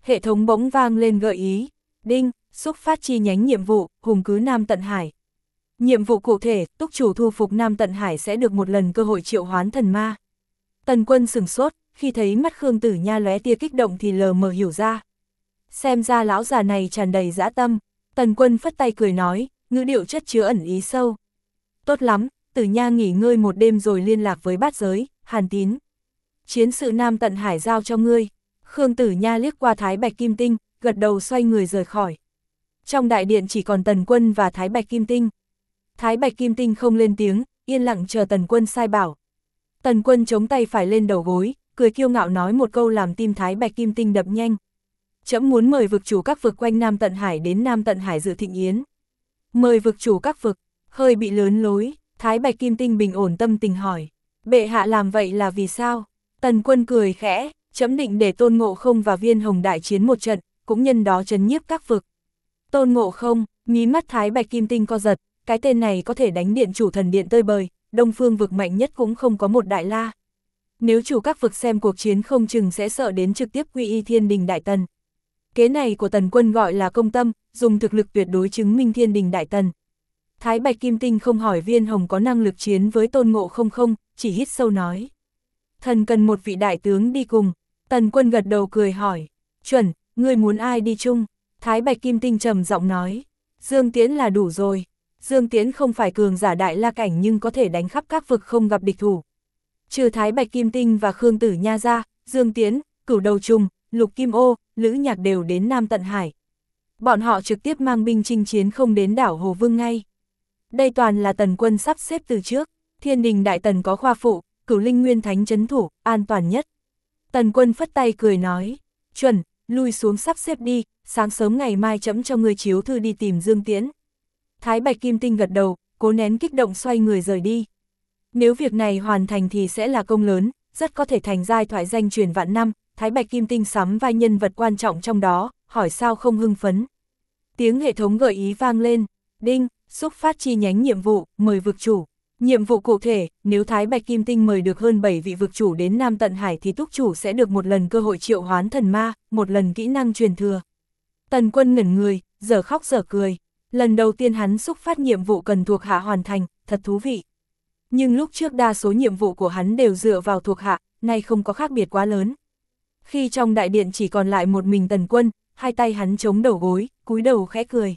Hệ thống bỗng vang lên gợi ý. Đinh, xúc phát chi nhánh nhiệm vụ, hùng cứ Nam Tận Hải. Nhiệm vụ cụ thể, túc chủ thu phục Nam Tận Hải sẽ được một lần cơ hội triệu hoán thần ma. Tần Quân sửng sốt, khi thấy mắt Khương Tử Nha lóe tia kích động thì lờ mờ hiểu ra. Xem ra lão già này tràn đầy dã tâm. Tần Quân phất tay cười nói, ngữ điệu chất chứa ẩn ý sâu. Tốt lắm, Tử Nha nghỉ ngơi một đêm rồi liên lạc với bát giới, Hàn Tín. Chiến sự Nam Tận Hải giao cho ngươi. Khương Tử Nha liếc qua Thái Bạch Kim Tinh, gật đầu xoay người rời khỏi. Trong đại điện chỉ còn Tần Quân và Thái Bạch Kim Tinh. Thái Bạch Kim Tinh không lên tiếng, yên lặng chờ Tần Quân sai bảo. Tần Quân chống tay phải lên đầu gối, cười kiêu ngạo nói một câu làm tim Thái Bạch Kim Tinh đập nhanh. Trẫm muốn mời vực chủ các vực quanh Nam Tận Hải đến Nam Tận Hải dự thịnh yến. Mời vực chủ các vực, hơi bị lớn lối, Thái Bạch Kim Tinh bình ổn tâm tình hỏi. Bệ hạ làm vậy là vì sao? Tần Quân cười khẽ, trẫm định để Tôn Ngộ Không và Viên Hồng đại chiến một trận, cũng nhân đó trấn nhiếp các vực. Tôn Ngộ Không, mí mắt Thái Bạch Kim Tinh co giật, cái tên này có thể đánh điện chủ thần điện tơi bời, Đông Phương vực mạnh nhất cũng không có một đại la. Nếu chủ các vực xem cuộc chiến không chừng sẽ sợ đến trực tiếp quy y Thiên Đình Đại Tần. Kế này của Tần Quân gọi là công tâm, dùng thực lực tuyệt đối chứng minh Thiên Đình Đại Tần. Thái Bạch Kim Tinh không hỏi Viên Hồng có năng lực chiến với Tôn Ngộ Không không, chỉ hít sâu nói. Thần cần một vị đại tướng đi cùng. Tần Quân gật đầu cười hỏi. Chuẩn, ngươi muốn ai đi chung? Thái Bạch Kim Tinh trầm giọng nói. Dương Tiễn là đủ rồi. Dương Tiễn không phải cường giả đại la cảnh nhưng có thể đánh khắp các vực không gặp địch thủ. Trừ Thái Bạch Kim Tinh và Khương Tử Nha ra, Dương Tiễn, Cửu Đầu Trùng, Lục Kim Ô, Lữ Nhạc đều đến Nam Tận Hải. Bọn họ trực tiếp mang binh chinh chiến không đến đảo Hồ Vương ngay. Đây toàn là Tần Quân sắp xếp từ trước. Thiên Đình Đại Tần có khoa phụ, Cửu Linh Nguyên Thánh trấn thủ, an toàn nhất. Tần Quân phất tay cười nói. Chuẩn, lui xuống sắp xếp đi, sáng sớm ngày mai trẫm cho ngươi chiếu thư đi tìm Dương Tiễn. Thái Bạch Kim Tinh gật đầu, cố nén kích động xoay người rời đi. Nếu việc này hoàn thành thì sẽ là công lớn, rất có thể thành giai thoại danh truyền vạn năm. Thái Bạch Kim Tinh sắm vai nhân vật quan trọng trong đó, hỏi sao không hưng phấn. Tiếng hệ thống gợi ý vang lên. Đinh, xúc phát chi nhánh nhiệm vụ, mời vực chủ. Nhiệm vụ cụ thể, nếu Thái Bạch Kim Tinh mời được hơn 7 vị vực chủ đến Nam Tận Hải thì túc chủ sẽ được một lần cơ hội triệu hoán thần ma, một lần kỹ năng truyền thừa. Tần Quân ngẩn người, giờ khóc giờ cười. Lần đầu tiên hắn xúc phát nhiệm vụ cần thuộc hạ hoàn thành, thật thú vị. Nhưng lúc trước đa số nhiệm vụ của hắn đều dựa vào thuộc hạ, nay không có khác biệt quá lớn. Khi trong đại điện chỉ còn lại một mình Tần Quân, hai tay hắn chống đầu gối, cúi đầu khẽ cười.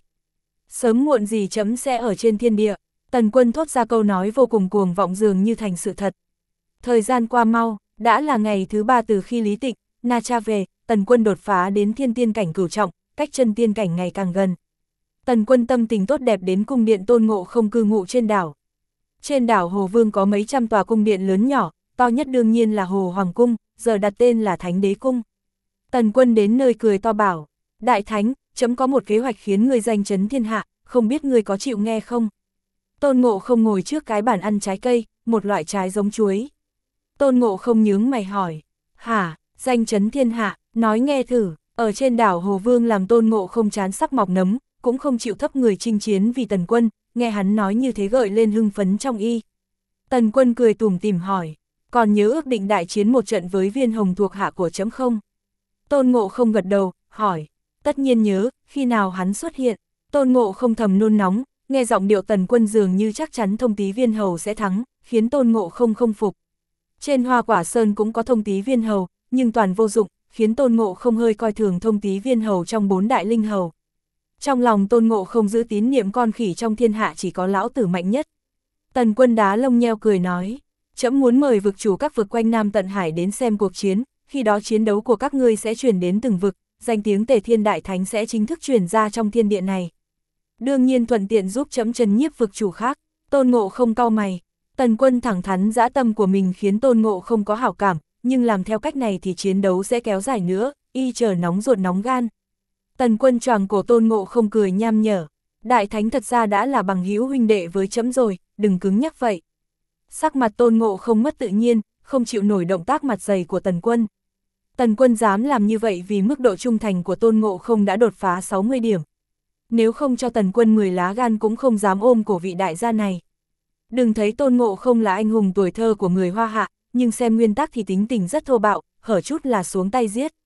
Sớm muộn gì trẫm sẽ ở trên thiên địa. Tần Quân thốt ra câu nói vô cùng cuồng vọng dường như thành sự thật. Thời gian qua mau, đã là ngày thứ 3 từ khi Lý Tịnh, Na Cha về, Tần Quân đột phá đến thiên tiên cảnh cửu trọng, cách chân tiên cảnh ngày càng gần. Tần Quân tâm tình tốt đẹp đến cung điện Tôn Ngộ Không cư ngụ trên đảo. Trên đảo Hồ Vương có mấy trăm tòa cung điện lớn nhỏ, to nhất đương nhiên là Hồ Hoàng Cung, giờ đặt tên là Thánh Đế Cung. Tần Quân đến nơi cười to bảo, Đại Thánh, trẫm có một kế hoạch khiến ngươi danh chấn thiên hạ, không biết ngươi có chịu nghe không? Tôn Ngộ Không ngồi trước cái bàn ăn trái cây, một loại trái giống chuối. Tôn Ngộ Không nhướng mày hỏi, hả, danh chấn thiên hạ, nói nghe thử. Ở trên đảo Hồ Vương làm Tôn Ngộ Không chán sắc mọc nấm, cũng không chịu thấp người chinh chiến vì Tần Quân, nghe hắn nói như thế gợi lên hưng phấn trong y. Tần Quân cười tủm tỉm hỏi, còn nhớ ước định đại chiến một trận với Viên Hồng thuộc hạ của trẫm không? Tôn Ngộ Không gật đầu, hỏi, tất nhiên nhớ, khi nào hắn xuất hiện? Tôn Ngộ Không thầm nôn nóng, nghe giọng điệu Tần Quân dường như chắc chắn thông tí viên hầu sẽ thắng, khiến Tôn Ngộ Không không phục. Trên Hoa Quả Sơn cũng có thông tí viên hầu, nhưng toàn vô dụng, khiến Tôn Ngộ Không hơi coi thường thông tí viên hầu trong 4 đại linh hầu. Trong lòng Tôn Ngộ Không giữ tín niệm con khỉ trong thiên hạ chỉ có lão tử mạnh nhất. Tần Quân đá lông nheo cười nói, trẫm muốn mời vực chủ các vực quanh Nam Tận Hải đến xem cuộc chiến, khi đó chiến đấu của các ngươi sẽ truyền đến từng vực, danh tiếng Tề Thiên Đại Thánh sẽ chính thức truyền ra trong thiên địa này. Đương nhiên thuận tiện giúp trẫm trấn nhiếp vực chủ khác. Tôn Ngộ Không cau mày. Tần Quân thẳng thắn dã tâm của mình khiến Tôn Ngộ Không có hảo cảm, nhưng làm theo cách này thì chiến đấu sẽ kéo dài nữa, y chờ nóng ruột nóng gan. Tần Quân choàng cổ Tôn Ngộ Không cười nham nhở, Đại Thánh thật ra đã là bằng hữu huynh đệ với trẫm rồi, đừng cứng nhắc vậy. Sắc mặt Tôn Ngộ Không mất tự nhiên, không chịu nổi động tác mặt dày của Tần Quân. Tần Quân dám làm như vậy vì mức độ trung thành của Tôn Ngộ Không đã đột phá 60 điểm. Nếu không cho Tần Quân 10 lá gan cũng không dám ôm cổ vị đại gia này. Đừng thấy Tôn Ngộ Không là anh hùng tuổi thơ của người Hoa Hạ, nhưng xem nguyên tắc thì tính tình rất thô bạo, hở chút là xuống tay giết.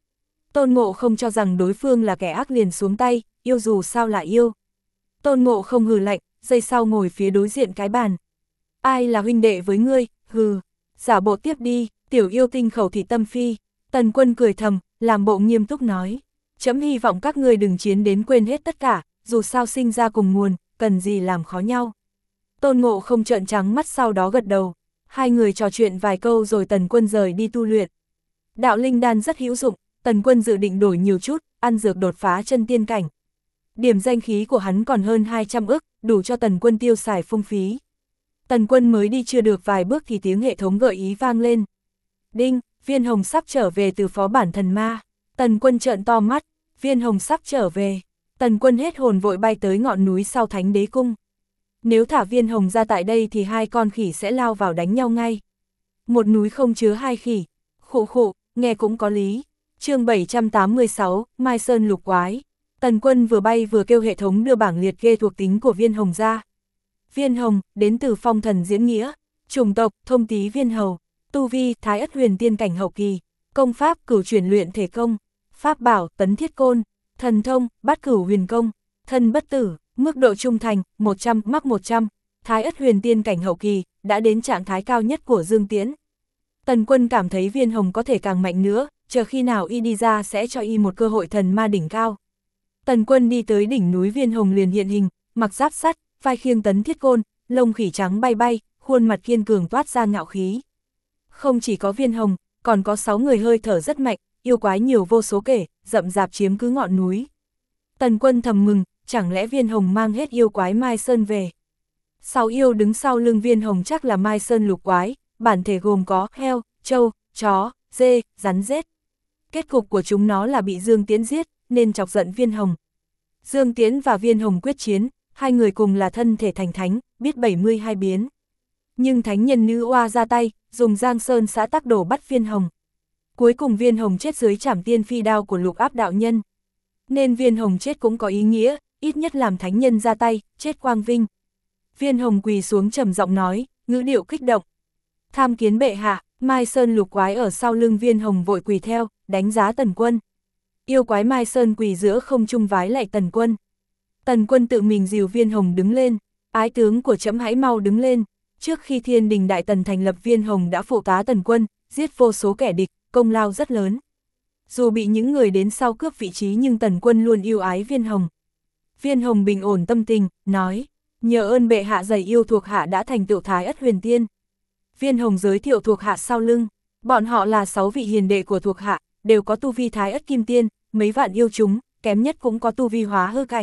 Tôn Ngộ không cho rằng đối phương là kẻ ác liền xuống tay, yêu dù sao là yêu. Tôn Ngộ không hừ lạnh, giây sau ngồi phía đối diện cái bàn. Ai là huynh đệ với ngươi, hừ, giả bộ tiếp đi, tiểu yêu tinh khẩu thị tâm phi. Tần Quân cười thầm, làm bộ nghiêm túc nói. Chấm hy vọng các ngươi đừng chiến đến quên hết tất cả, dù sao sinh ra cùng nguồn, cần gì làm khó nhau. Tôn Ngộ không trợn trắng mắt sau đó gật đầu. Hai người trò chuyện vài câu rồi Tần Quân rời đi tu luyện. Đạo linh đan rất hữu dụng, Tần Quân dự định đổi nhiều chút, ăn dược đột phá chân tiên cảnh. Điểm danh khí của hắn còn hơn 200 ức, đủ cho Tần Quân tiêu xài phung phí. Tần Quân mới đi chưa được vài bước thì tiếng hệ thống gợi ý vang lên. Đinh, Viên Hồng sắp trở về từ phó bản thần ma. Tần Quân trợn to mắt, Viên Hồng sắp trở về. Tần Quân hết hồn vội bay tới ngọn núi sau Thánh Đế Cung. Nếu thả Viên Hồng ra tại đây thì hai con khỉ sẽ lao vào đánh nhau ngay. Một núi không chứa hai khỉ. Khụ khụ, nghe cũng có lý. Chương 786, Mai Sơn lục quái. Tần Quân vừa bay vừa kêu hệ thống đưa bảng liệt kê thuộc tính của Viên Hồng ra. Viên Hồng, đến từ Phong Thần Diễn Nghĩa. Chủng tộc, Thông Tý Viên Hầu. Tu vi, Thái Ất Huyền Tiên cảnh hậu kỳ. Công pháp, Cửu Chuyển Luyện Thể Công. Pháp bảo, Tấn Thiết Côn. Thần thông, Bát Cửu Huyền Công. Thân bất tử, mức độ trung thành, 100, mắc 100. Thái Ất Huyền Tiên cảnh hậu kỳ, đã đến trạng thái cao nhất của Dương Tiễn. Tần Quân cảm thấy Viên Hồng có thể càng mạnh nữa, chờ khi nào y đi ra sẽ cho y một cơ hội thần ma đỉnh cao. Tần Quân đi tới đỉnh núi Viên Hồng liền hiện hình, mặc giáp sắt, vai khiêng tấn thiết côn, lông khỉ trắng bay bay, khuôn mặt kiên cường toát ra ngạo khí. Không chỉ có Viên Hồng, còn có 6 người hơi thở rất mạnh, yêu quái nhiều vô số kể, rậm rạp chiếm cứ ngọn núi. Tần Quân thầm mừng, chẳng lẽ Viên Hồng mang hết yêu quái Mai Sơn về. 6 yêu đứng sau lưng Viên Hồng chắc là Mai Sơn lục quái, bản thể gồm có heo, trâu, chó, dê, rắn rết. Kết cục của chúng nó là bị Dương Tiễn giết, nên chọc giận Viên Hồng. Dương Tiễn và Viên Hồng quyết chiến, hai người cùng là thân thể thành thánh, biết 72 biến. Nhưng thánh nhân nữ oa ra tay, dùng Giang Sơn xã tắc đổ bắt Viên Hồng. Cuối cùng Viên Hồng chết dưới trảm tiên phi đao của Lục Áp đạo nhân. Nên Viên Hồng chết cũng có ý nghĩa, ít nhất làm thánh nhân ra tay, chết quang vinh. Viên Hồng quỳ xuống trầm giọng nói, ngữ điệu kích động. Tham kiến bệ hạ, Mai Sơn lục quái ở sau lưng Viên Hồng vội quỳ theo, đánh giá Tần Quân. Yêu quái Mai Sơn quỳ giữa không trung vái lại Tần Quân. Tần Quân tự mình dìu Viên Hồng đứng lên, ái tướng của trẫm hãy mau đứng lên. Trước khi Thiên Đình Đại Tần thành lập Viên Hồng đã phụ tá Tần Quân, giết vô số kẻ địch, công lao rất lớn. Dù bị những người đến sau cướp vị trí nhưng Tần Quân luôn yêu ái Viên Hồng. Viên Hồng bình ổn tâm tình, nói, nhờ ơn bệ hạ dày yêu thuộc hạ đã thành tựu Thái Ất Huyền Tiên. Viên Hồng giới thiệu thuộc hạ sau lưng, bọn họ là 6 vị hiền đệ của thuộc hạ, đều có tu vi Thái Ất Kim Tiên, mấy vạn yêu chúng, kém nhất cũng có tu vi hóa hư cảnh.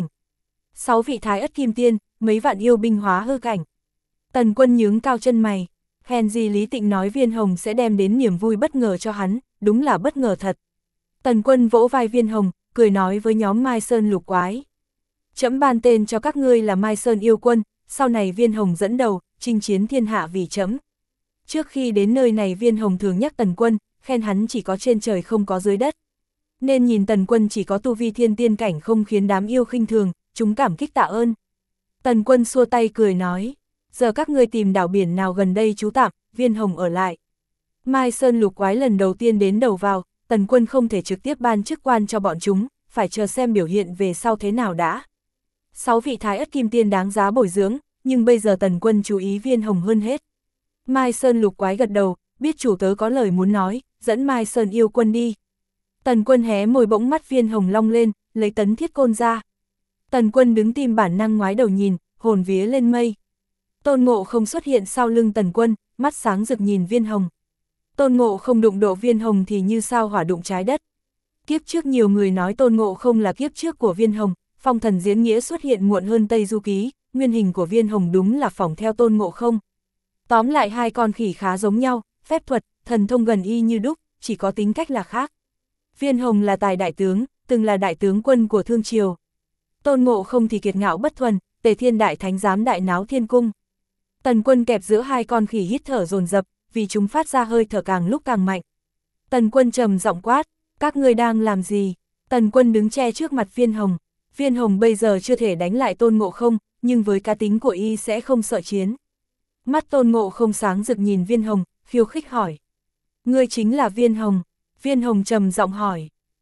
6 vị Thái Ất Kim Tiên, mấy vạn yêu binh hóa hư cảnh. Tần Quân nhướng cao chân mày, hèn gì Lý Tịnh nói Viên Hồng sẽ đem đến niềm vui bất ngờ cho hắn, đúng là bất ngờ thật. Tần Quân vỗ vai Viên Hồng, cười nói với nhóm Mai Sơn lục quái. Trẫm ban tên cho các ngươi là Mai Sơn yêu quân, sau này Viên Hồng dẫn đầu, chinh chiến thiên hạ vì trẫm. Trước khi đến nơi này Viên Hồng thường nhắc Tần Quân, khen hắn chỉ có trên trời không có dưới đất. Nên nhìn Tần Quân chỉ có tu vi thiên tiên cảnh không khiến đám yêu khinh thường, chúng cảm kích tạ ơn. Tần Quân xua tay cười nói, giờ các ngươi tìm đảo biển nào gần đây trú tạm, Viên Hồng ở lại. Mai Sơn lục quái lần đầu tiên đến đầu vào, Tần Quân không thể trực tiếp ban chức quan cho bọn chúng, phải chờ xem biểu hiện về sau thế nào đã. 6 vị Thái Ất Kim Tiên đáng giá bồi dưỡng, nhưng bây giờ Tần Quân chú ý Viên Hồng hơn hết. Mai Sơn lục quái gật đầu, biết chủ tớ có lời muốn nói, dẫn Mai Sơn yêu quân đi. Tần Quân hé môi bỗng mắt Viên Hồng long lên, lấy tấn thiết côn ra. Tần Quân đứng tim bản năng ngoái đầu nhìn, hồn vía lên mây. Tôn Ngộ không xuất hiện sau lưng Tần Quân, mắt sáng rực nhìn Viên Hồng. Tôn Ngộ không đụng độ Viên Hồng thì như sao hỏa đụng trái đất. Kiếp trước nhiều người nói Tôn Ngộ không là kiếp trước của Viên Hồng, Phong Thần Diễn Nghĩa xuất hiện muộn hơn Tây Du Ký, nguyên hình của Viên Hồng đúng là phỏng theo Tôn Ngộ không. Tóm lại hai con khỉ khá giống nhau, phép thuật, thần thông gần y như đúc, chỉ có tính cách là khác. Viên Hồng là tài đại tướng, từng là đại tướng quân của Thương Triều. Tôn Ngộ không thì kiệt ngạo bất thuần, Tề Thiên Đại Thánh giám đại náo thiên cung. Tần Quân kẹp giữa hai con khỉ hít thở dồn dập, vì chúng phát ra hơi thở càng lúc càng mạnh. Tần Quân trầm giọng quát, các ngươi đang làm gì? Tần Quân đứng che trước mặt Viên Hồng. Viên Hồng bây giờ chưa thể đánh lại Tôn Ngộ không, nhưng với cá tính của y sẽ không sợ chiến. Mắt Tôn Ngộ không sáng rực nhìn Viên Hồng, khiêu khích hỏi. Ngươi chính là Viên Hồng. Viên Hồng trầm giọng hỏi.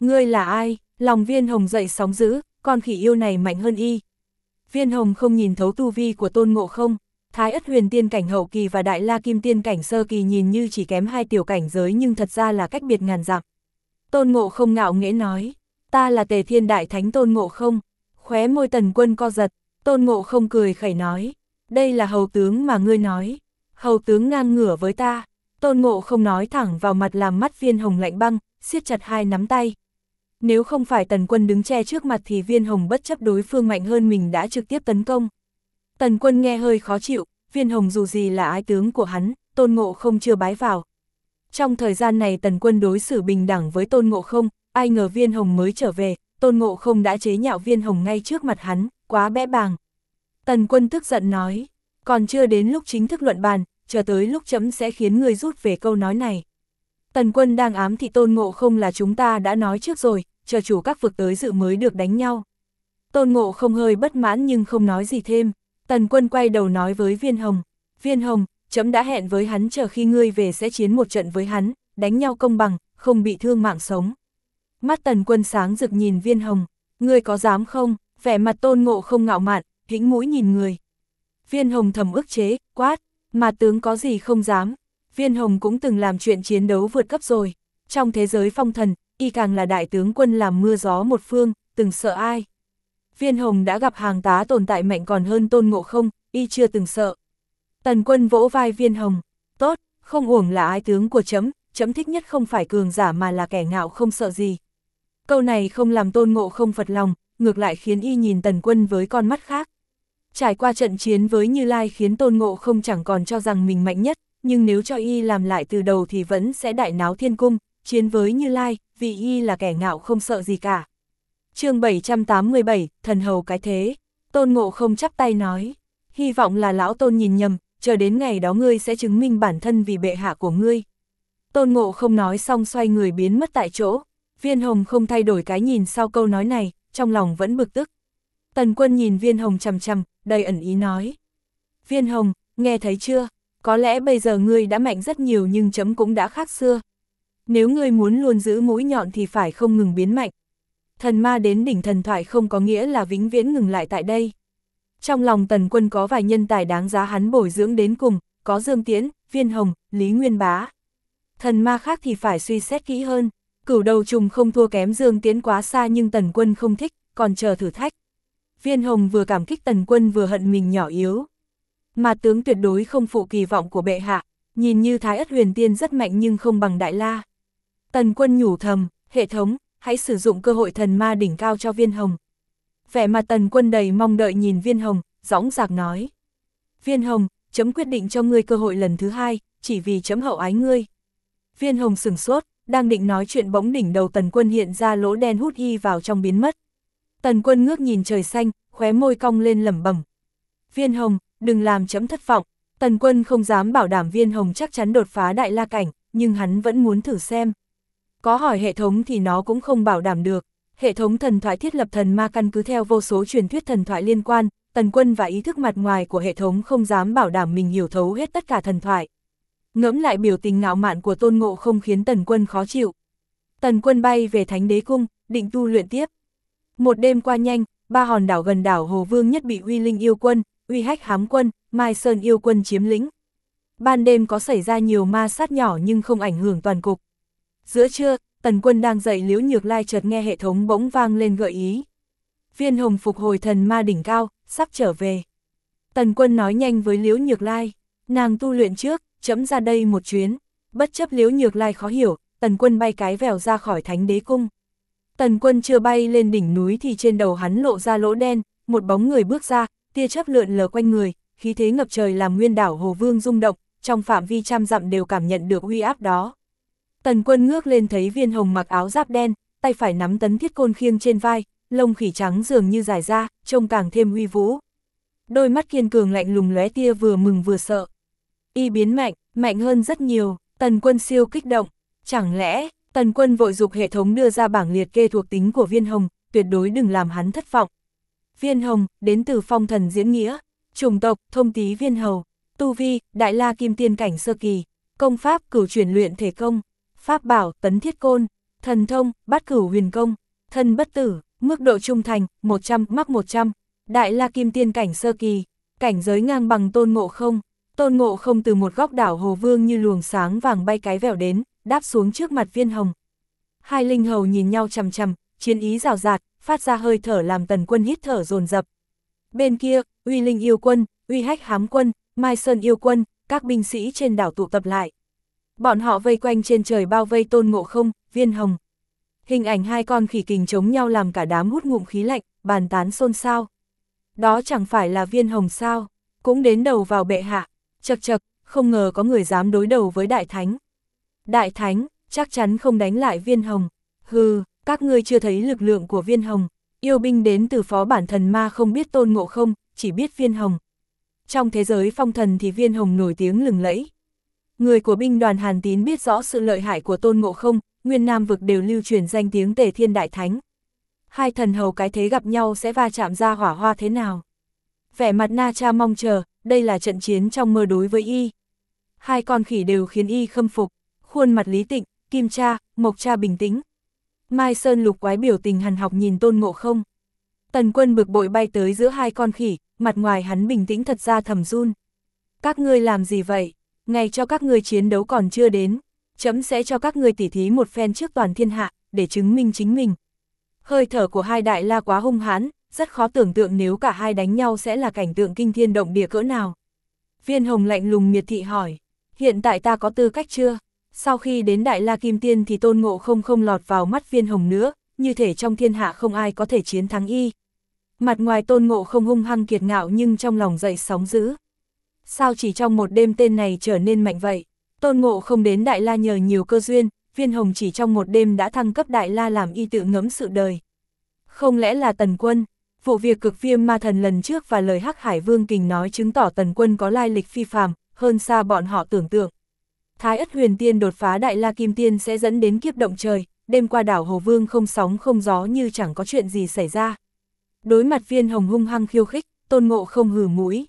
Ngươi là ai? Lòng Viên Hồng dậy sóng dữ, con khỉ yêu này mạnh hơn y. Viên Hồng không nhìn thấu tu vi của Tôn Ngộ Không, Thái Ất Huyền Tiên cảnh hậu kỳ và Đại La Kim Tiên cảnh sơ kỳ nhìn như chỉ kém 2 tiểu cảnh giới nhưng thật ra là cách biệt ngàn dặm. Tôn Ngộ Không ngạo nghễ nói, ta là Tề Thiên Đại Thánh Tôn Ngộ Không. Khóe môi Tần Quân co giật, Tôn Ngộ Không cười khẩy nói, đây là hầu tướng mà ngươi nói, hầu tướng ngang ngửa với ta. Tôn Ngộ Không nói thẳng vào mặt làm mắt Viên Hồng lạnh băng, siết chặt hai nắm tay. Nếu không phải Tần Quân đứng che trước mặt thì Viên Hồng bất chấp đối phương mạnh hơn mình đã trực tiếp tấn công. Tần Quân nghe hơi khó chịu, Viên Hồng dù gì là ái tướng của hắn, Tôn Ngộ Không chưa bái vào. Trong thời gian này Tần Quân đối xử bình đẳng với Tôn Ngộ Không, ai ngờ Viên Hồng mới trở về, Tôn Ngộ Không đã chế nhạo Viên Hồng ngay trước mặt hắn, quá bẽ bàng. Tần Quân tức giận nói, còn chưa đến lúc chính thức luận bàn, chờ tới lúc chấm sẽ khiến người rút về câu nói này. Tần Quân đang ám thị Tôn Ngộ Không là chúng ta đã nói trước rồi, chờ chủ các vực tới dự mới được đánh nhau. Tôn Ngộ Không hơi bất mãn nhưng không nói gì thêm. Tần Quân quay đầu nói với Viên Hồng, chấm đã hẹn với hắn chờ khi ngươi về sẽ chiến một trận với hắn, đánh nhau công bằng, không bị thương mạng sống. Mắt Tần Quân sáng rực nhìn Viên Hồng, ngươi có dám không? Vẻ mặt Tôn Ngộ Không ngạo mạn, hĩnh mũi nhìn người. Viên Hồng thầm ức chế, quát, mà tướng có gì không dám. Viên Hồng cũng từng làm chuyện chiến đấu vượt cấp rồi. Trong thế giới phong thần, y càng là đại tướng quân làm mưa gió một phương, từng sợ ai. Viên Hồng đã gặp hàng tá tồn tại mạnh còn hơn Tôn Ngộ Không, y chưa từng sợ. Tần Quân vỗ vai Viên Hồng, tốt, không uổng là ái tướng của chấm, chấm thích nhất không phải cường giả mà là kẻ ngạo không sợ gì. Câu này không làm Tôn Ngộ Không phật lòng, ngược lại khiến y nhìn Tần Quân với con mắt khác. Trải qua trận chiến với Như Lai khiến Tôn Ngộ Không chẳng còn cho rằng mình mạnh nhất, nhưng nếu cho y làm lại từ đầu thì vẫn sẽ đại náo thiên cung, chiến với Như Lai, vì y là kẻ ngạo không sợ gì cả. Chương 787, thần hầu cái thế. Tôn Ngộ Không chắp tay nói, hy vọng là lão Tôn nhìn nhầm, chờ đến ngày đó ngươi sẽ chứng minh bản thân vì bệ hạ của ngươi. Tôn Ngộ Không nói xong xoay người biến mất tại chỗ. Viên Hồng không thay đổi cái nhìn sau câu nói này, trong lòng vẫn bực tức. Tần Quân nhìn Viên Hồng chằm chằm, đầy ẩn ý nói, Viên Hồng, nghe thấy chưa? Có lẽ bây giờ ngươi đã mạnh rất nhiều nhưng chấm cũng đã khác xưa. Nếu ngươi muốn luôn giữ mũi nhọn thì phải không ngừng biến mạnh. Thần ma đến đỉnh thần thoại không có nghĩa là vĩnh viễn ngừng lại tại đây. Trong lòng Tần Quân có vài nhân tài đáng giá hắn bồi dưỡng đến cùng, có Dương Tiễn, Viên Hồng, Lý Nguyên Bá. Thần ma khác thì phải suy xét kỹ hơn. Cửu đầu trùng không thua kém Dương Tiễn quá xa nhưng Tần Quân không thích, còn chờ thử thách. Viên Hồng vừa cảm kích Tần Quân vừa hận mình nhỏ yếu. Mà tướng tuyệt đối không phụ kỳ vọng của bệ hạ, nhìn như Thái Ất Huyền Tiên rất mạnh nhưng không bằng Đại La. Tần Quân nhủ thầm, hệ thống, hãy sử dụng cơ hội thần ma đỉnh cao cho Viên Hồng. Vẻ mặt Tần Quân đầy mong đợi nhìn Viên Hồng, dõng dạc nói. Viên Hồng, chấm quyết định cho ngươi cơ hội lần thứ hai, chỉ vì chấm hậu ái ngươi. Viên Hồng sửng sốt, đang định nói chuyện bỗng đỉnh đầu Tần Quân hiện ra lỗ đen hút y vào trong biến mất. Tần Quân ngước nhìn trời xanh, khóe môi cong lên lẩm bẩm. Viên Hồng, đừng làm chấm thất vọng. Tần Quân không dám bảo đảm Viên Hồng chắc chắn đột phá Đại La cảnh, nhưng hắn vẫn muốn thử xem. Có hỏi hệ thống thì nó cũng không bảo đảm được. Hệ thống thần thoại thiết lập thần ma căn cứ theo vô số truyền thuyết thần thoại liên quan, Tần Quân và ý thức mặt ngoài của hệ thống không dám bảo đảm mình hiểu thấu hết tất cả thần thoại. Ngẫm lại biểu tình ngạo mạn của Tôn Ngộ Không khiến Tần Quân khó chịu. Tần Quân bay về Thánh Đế Cung, định tu luyện tiếp. Một đêm qua nhanh, 3 hòn đảo gần đảo Hồ Vương nhất bị Uy Linh yêu quân, Uy Hách hám quân, Mai Sơn yêu quân chiếm lĩnh. Ban đêm có xảy ra nhiều ma sát nhỏ nhưng không ảnh hưởng toàn cục. Giữa trưa, Tần Quân đang dậy Liễu Nhược Lai chợt nghe hệ thống bỗng vang lên gợi ý. Viên Hồng phục hồi thần ma đỉnh cao, sắp trở về. Tần Quân nói nhanh với Liễu Nhược Lai, nàng tu luyện trước, chấm ra đây một chuyến. Bất chấp Liễu Nhược Lai khó hiểu, Tần Quân bay cái vèo ra khỏi Thánh Đế Cung. Tần Quân chưa bay lên đỉnh núi thì trên đầu hắn lộ ra lỗ đen, một bóng người bước ra, tia chớp lượn lờ quanh người, khí thế ngập trời làm nguyên đảo Hồ Vương rung động, trong phạm vi trăm dặm đều cảm nhận được uy áp đó. Tần Quân ngước lên thấy Viên Hồng mặc áo giáp đen, tay phải nắm tấn thiết côn khiêng trên vai, lông khỉ trắng dường như dài ra, trông càng thêm uy vũ. Đôi mắt kiên cường lạnh lùng lóe tia vừa mừng vừa sợ. Y biến mạnh, mạnh hơn rất nhiều, Tần Quân siêu kích động. Chẳng lẽ, Tần Quân vội dục hệ thống đưa ra bảng liệt kê thuộc tính của Viên Hồng, tuyệt đối đừng làm hắn thất vọng. Viên Hồng, đến từ phong thần diễn nghĩa, chủng tộc, Thông Tý Viên Hầu, tu vi, Đại La Kim Tiên cảnh sơ kỳ, công pháp, Cửu chuyển luyện thể công, pháp bảo, tấn thiết côn, Thần thông, Bát Cửu Huyền Công, thân bất tử, mức độ trung thành, 100, mắc 100, Đại La Kim Tiên cảnh sơ kỳ, cảnh giới ngang bằng Tôn Ngộ Không. Tôn Ngộ Không từ một góc đảo Hồ Vương như luồng sáng vàng bay cái vèo đến, đáp xuống trước mặt Viên Hồng. Hai linh hầu nhìn nhau chằm chằm, chiến ý rào rạt, phát ra hơi thở làm Tần Quân hít thở dồn dập. Bên kia, Uy Linh yêu quân, Uy Hách hám quân, Mai Sơn yêu quân, các binh sĩ trên đảo tụ tập lại. Bọn họ vây quanh trên trời bao vây Tôn Ngộ Không, Viên Hồng. Hình ảnh hai con khỉ kình chống nhau làm cả đám hút ngụm khí lạnh, bàn tán xôn xao. Đó chẳng phải là Viên Hồng sao, cũng đến đầu vào bệ hạ. Chậc chậc, không ngờ có người dám đối đầu với Đại Thánh. Đại Thánh, chắc chắn không đánh lại Viên Hồng. Hừ, các ngươi chưa thấy lực lượng của Viên Hồng. Yêu binh đến từ phó bản thần ma không biết Tôn Ngộ Không, chỉ biết Viên Hồng. Trong thế giới phong thần thì Viên Hồng nổi tiếng lừng lẫy. Người của binh đoàn Hàn Tín biết rõ sự lợi hại của Tôn Ngộ Không, nguyên Nam vực đều lưu truyền danh tiếng Tề Thiên Đại Thánh. Hai thần hầu cái thế gặp nhau sẽ va chạm ra hỏa hoa thế nào? Vẻ mặt Na Cha mong chờ, đây là trận chiến trong mơ đối với y. Hai con khỉ đều khiến y khâm phục, khuôn mặt Lý Tịnh, Kim Cha, Mộc Cha bình tĩnh. Mai Sơn Lục Quái biểu tình hằn học nhìn Tôn Ngộ Không. Tần Quân bực bội bay tới giữa hai con khỉ, mặt ngoài hắn bình tĩnh thật ra thầm run. Các ngươi làm gì vậy? Ngày cho các ngươi chiến đấu còn chưa đến, chấm sẽ cho các ngươi tỉ thí một phen trước toàn thiên hạ, để chứng minh chính mình. Hơi thở của hai đại la quá hung hãn, rất khó tưởng tượng nếu cả hai đánh nhau sẽ là cảnh tượng kinh thiên động địa cỡ nào. Viên Hồng lạnh lùng miệt thị hỏi, hiện tại ta có tư cách chưa? Sau khi đến Đại La Kim Tiên thì Tôn Ngộ Không không lọt vào mắt Viên Hồng nữa, như thể trong thiên hạ không ai có thể chiến thắng y. Mặt ngoài Tôn Ngộ Không hung hăng kiệt ngạo nhưng trong lòng dậy sóng dữ. Sao chỉ trong một đêm tên này trở nên mạnh vậy? Tôn Ngộ Không đến Đại La nhờ nhiều cơ duyên, Viên Hồng chỉ trong một đêm đã thăng cấp Đại La làm y tự ngẫm sự đời. Không lẽ là Tần Quân? Vụ việc Cực Viêm Ma Thần lần trước và lời Hắc Hải Vương Kình nói chứng tỏ Tần Quân có lai lịch phi phàm, hơn xa bọn họ tưởng tượng. Thái Ất Huyền Tiên đột phá Đại La Kim Tiên sẽ dẫn đến kiếp động trời, đêm qua đảo Hồ Vương không sóng không gió như chẳng có chuyện gì xảy ra. Đối mặt Viên Hồng hung hăng khiêu khích, Tôn Ngộ Không hừ mũi.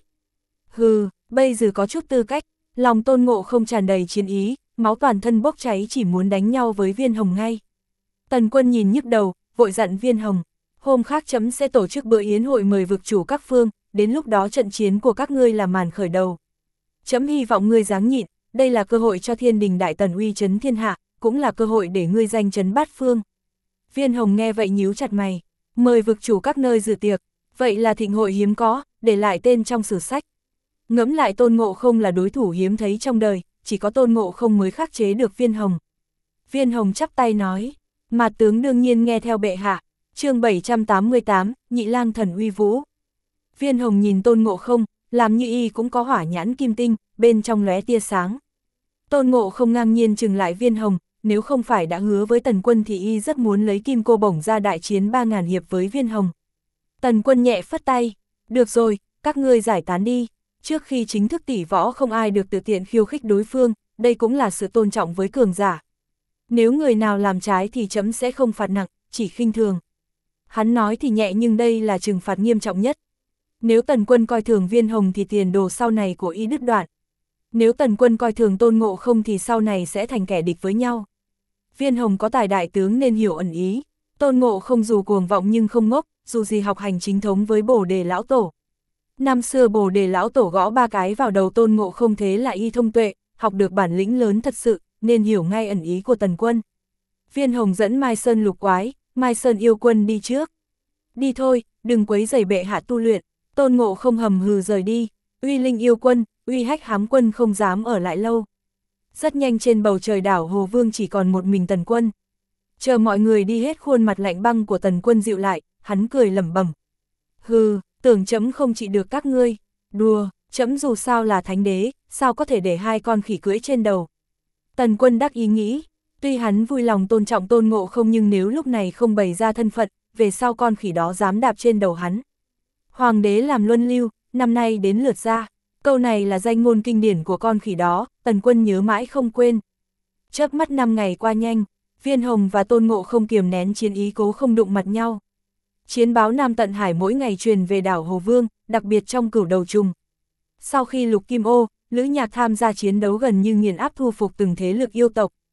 Hừ, bây giờ có chút tư cách, lòng Tôn Ngộ Không tràn đầy chiến ý, máu toàn thân bốc cháy chỉ muốn đánh nhau với Viên Hồng ngay. Tần Quân nhìn nhức đầu, vội dặn Viên Hồng, hôm khác chấm sẽ tổ chức bữa yến hội mời vực chủ các phương, đến lúc đó trận chiến của các ngươi là màn khởi đầu. Chấm hy vọng ngươi dáng nhịn, đây là cơ hội cho Thiên Đình Đại Tần uy chấn thiên hạ, cũng là cơ hội để ngươi danh chấn bát phương. Viên Hồng nghe vậy nhíu chặt mày, mời vực chủ các nơi dự tiệc, vậy là thịnh hội hiếm có, để lại tên trong sử sách. Ngẫm lại Tôn Ngộ Không là đối thủ hiếm thấy trong đời, chỉ có Tôn Ngộ Không mới khắc chế được Viên Hồng. Viên Hồng chắp tay nói, Mạt tướng đương nhiên nghe theo bệ hạ. Chương 788, Nhị Lang Thần uy vũ. Viên Hồng nhìn Tôn Ngộ Không, làm như y cũng có hỏa nhãn kim tinh, bên trong lóe tia sáng. Tôn Ngộ Không ngang nhiên trừng lại Viên Hồng, nếu không phải đã hứa với Tần Quân thì y rất muốn lấy kim cô bổng ra đại chiến 3000 hiệp với Viên Hồng. Tần Quân nhẹ phất tay, được rồi, các ngươi giải tán đi. Trước khi chính thức tỷ võ không ai được tự tiện khiêu khích đối phương, đây cũng là sự tôn trọng với cường giả. Nếu người nào làm trái thì chấm sẽ không phạt nặng, chỉ khinh thường. Hắn nói thì nhẹ nhưng đây là trừng phạt nghiêm trọng nhất. Nếu Tần Quân coi thường Viên Hồng thì tiền đồ sau này của y đứt đoạn. Nếu Tần Quân coi thường Tôn Ngộ Không thì sau này sẽ thành kẻ địch với nhau. Viên Hồng có tài đại tướng nên hiểu ẩn ý. Tôn Ngộ Không dù cuồng vọng nhưng không ngốc, dù gì học hành chính thống với Bồ Đề Lão Tổ. Năm xưa Bồ Đề Lão Tổ gõ 3 cái vào đầu Tôn Ngộ Không thế là y thông tuệ, học được bản lĩnh lớn thật sự, nên hiểu ngay ẩn ý của Tần Quân. Viên Hồng dẫn Mai Sơn Lục Quái, Mai Sơn yêu quân đi trước. Đi thôi, đừng quấy rầy bệ hạ tu luyện. Tôn Ngộ Không hầm hừ rời đi. Uy Linh yêu quân, Uy Hách hám quân không dám ở lại lâu. Rất nhanh trên bầu trời đảo Hồ Vương chỉ còn một mình Tần Quân. Chờ mọi người đi hết khuôn mặt lạnh băng của Tần Quân dịu lại, hắn cười lẩm bẩm. Hừ, tưởng chấm không trị được các ngươi. Đùa, chấm dù sao là thánh đế, sao có thể để hai con khỉ cưỡi trên đầu. Tần Quân đắc ý nghĩ. Tuy hắn vui lòng tôn trọng Tôn Ngộ Không nhưng nếu lúc này không bày ra thân phận, về sau con khỉ đó dám đạp trên đầu hắn. Hoàng đế làm luân lưu, năm nay đến lượt ra. Câu này là danh ngôn kinh điển của con khỉ đó, Tần Quân nhớ mãi không quên. Chớp mắt 5 ngày qua nhanh, Viên Hồng và Tôn Ngộ Không kiềm nén chiến ý cố không đụng mặt nhau. Chiến báo Nam Tận Hải mỗi ngày truyền về đảo Hồ Vương, đặc biệt trong Cửu Đầu Trùng. Sau khi Lục Kim Ô, Lữ Nhạc tham gia chiến đấu gần như nghiền áp thu phục từng thế lực yêu tộc.